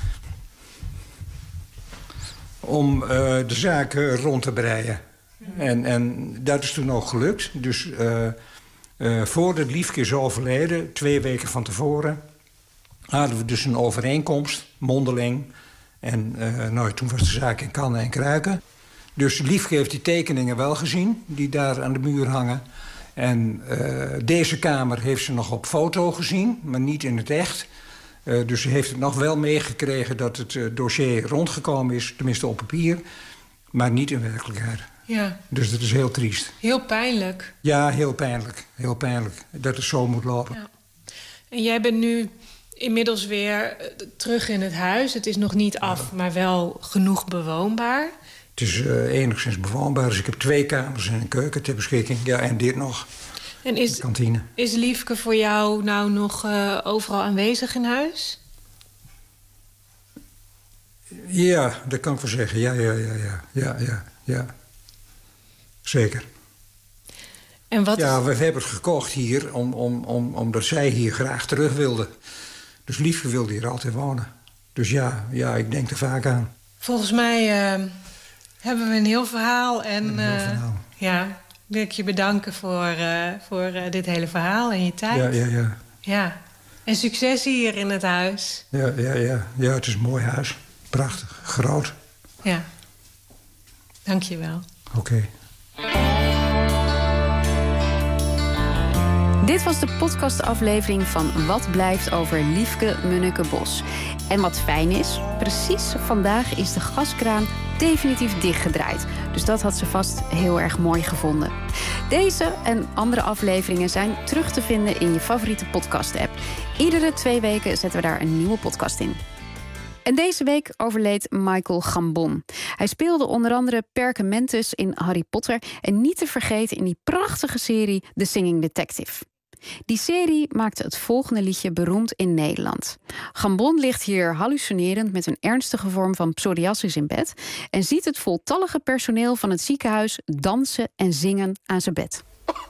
om de zaak rond te breien. En dat is toen ook gelukt. Dus voordat Liefke is overleden, 2 weken van tevoren, hadden we dus een overeenkomst, mondeling. En toen was de zaak in kannen en kruiken. Dus Liefke heeft die tekeningen wel gezien, die daar aan de muur hangen. En deze kamer heeft ze nog op foto gezien, maar niet in het echt. Dus ze heeft het nog wel meegekregen dat het dossier rondgekomen is, tenminste op papier, maar niet in werkelijkheid. Ja. Dus dat is heel triest. Heel pijnlijk. Ja, heel pijnlijk. Heel pijnlijk dat het zo moet lopen. Ja. En jij bent nu inmiddels weer terug in het huis. Het is nog niet af, maar wel genoeg bewoonbaar. Het is enigszins bewoonbaar. Dus ik heb 2 kamers en een keuken ter beschikking. Ja, en dit nog. En de kantine. Is Liefke voor jou nou nog overal aanwezig in huis? Ja, dat kan ik wel zeggen. Ja. Zeker. En wat ja, we hebben het gekocht hier omdat zij hier graag terug wilde. Dus Liefke wilde hier altijd wonen. Dus ja, ik denk er vaak aan. Volgens mij hebben we een heel verhaal. En ja, wil ik je bedanken voor dit hele verhaal en je tijd. Ja. En succes hier in het huis. Ja, het is een mooi huis. Prachtig, groot. Ja. Dank je wel. Oké. Dit was de podcastaflevering van Wat blijft over Liefke Munneke-Bos. En wat fijn is, precies vandaag is de gaskraan definitief dichtgedraaid. Dus dat had ze vast heel erg mooi gevonden. Deze en andere afleveringen zijn terug te vinden in je favoriete podcast-app. Iedere 2 weken zetten we daar een nieuwe podcast in. En deze week overleed Michael Gambon. Hij speelde onder andere Perkamentus in Harry Potter en niet te vergeten in die prachtige serie The Singing Detective. Die serie maakte het volgende liedje beroemd in Nederland. Gambon ligt hier hallucinerend met een ernstige vorm van psoriasis in bed en ziet het voltallige personeel van het ziekenhuis dansen en zingen aan zijn bed.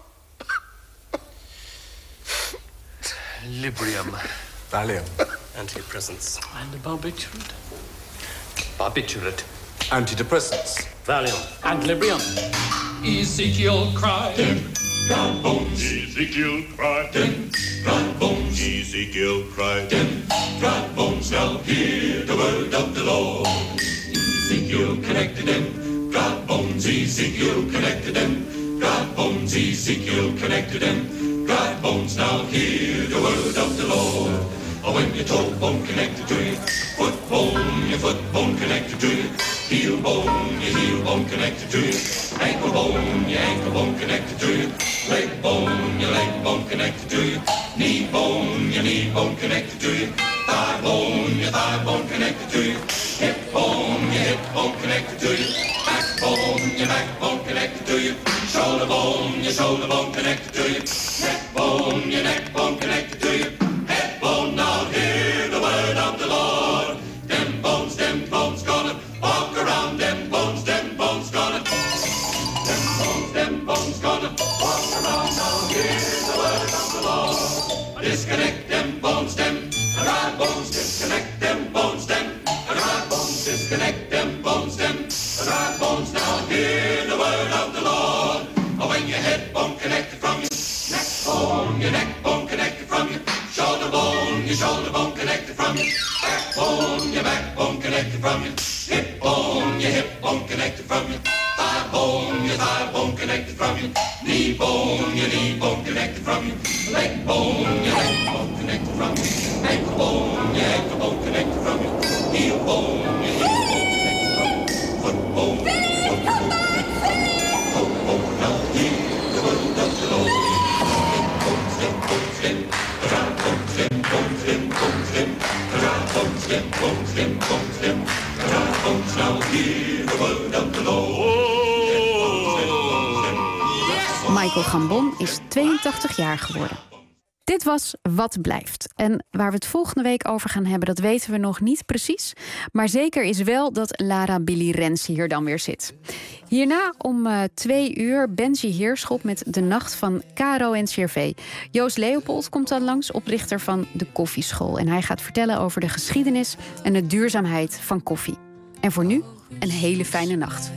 Librium. Valium. Antidepressants. And barbiturate. Barbiturate. Antidepressants. Valium. And Librium. Ezekiel cried. Dry bones. Ezekiel cried. Dry bones. Ezekiel cried. Dry bones. Now hear the word of the Lord. Ezekiel connected them. Dry bones. Ezekiel connected them. Dry bones. Ezekiel connected them. Dry bones. Now hear the word of the Lord. When your toe bone connected to your foot bone connected to your heel bone connected to your ankle bone connected to your leg bone connected to your knee bone connected to your thigh bone connected to your hip bone connected to your back bone connected to your shoulder bone connected to your neck bone connected to your head bone. Now hear the word of the Lord. Them bones gonna walk around. Them bones gonna. Them bones gonna walk around. Now hear the word of the Lord. Disconnect them bones, dry bones. Disconnect them bones, dry bones. Disconnect them bones, dry bones. Now hear the word of the Lord. When your head bone connected from your neck bone, your neck bone connected from your shoulder bone connected from your backbone, your backbone connected from your hip bone connected from your thigh bone connected from your knee bone connected from your leg bone connected from your ankle bone connected from your heel bone connected from your foot bone. Now hear the word of the Lord. Michael Gambon is 82 jaar geworden. Dit was Wat blijft. En waar we het volgende week over gaan hebben, dat weten we nog niet precies. Maar zeker is wel dat Lara Billy Rens hier dan weer zit. Hierna om 2 uur Benji Heerschop met De Nacht van Caro en CRV. Joost Leopold komt dan langs, oprichter van de Koffieschool. En hij gaat vertellen over de geschiedenis en de duurzaamheid van koffie. En voor nu, een hele fijne nacht.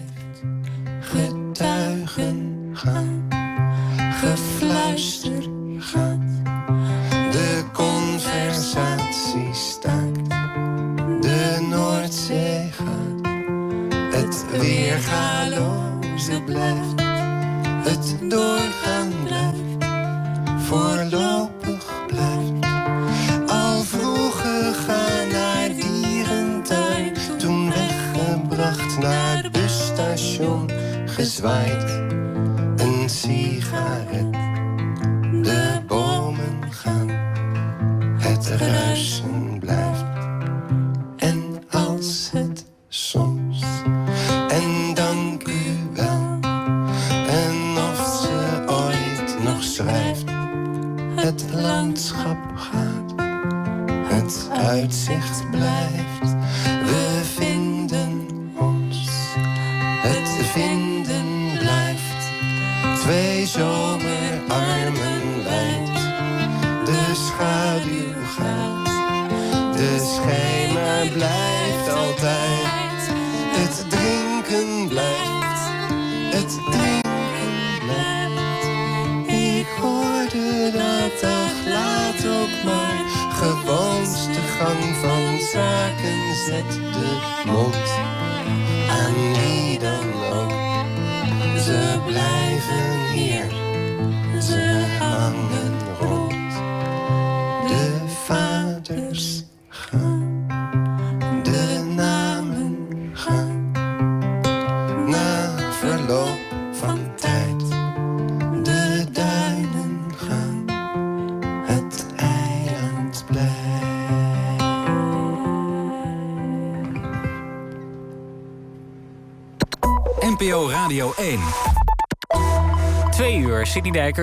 Getuigen gaan, gefluister gaat. De conversatie staakt, de Noordzee gaat. Het weergaloze blijft, het doorgaan blijft, voorlopig blijft. Al vroeg gegaan naar dierentuin, toen weggebracht naar het busstation, gezwaaid, een sigaret. De bomen gaan, het ruisen blijft. En als het soms, en dank u wel, en of ze ooit nog schrijft, het landschap gaat, het uitzicht blijft. We vinden ons, het vinden blijft. 2 zomerarmen leidt, de schaduw gaat, de schemer blijft altijd. Het drinken blijft, het drinken blijft. Ik hoorde dat, ach laat ook maar, gewoonste gang van zaken, zet de mond aan wie dan ook. Ze blijven hier, ze hangen NPO Radio 1. 2 uur, Sidney Dijkers.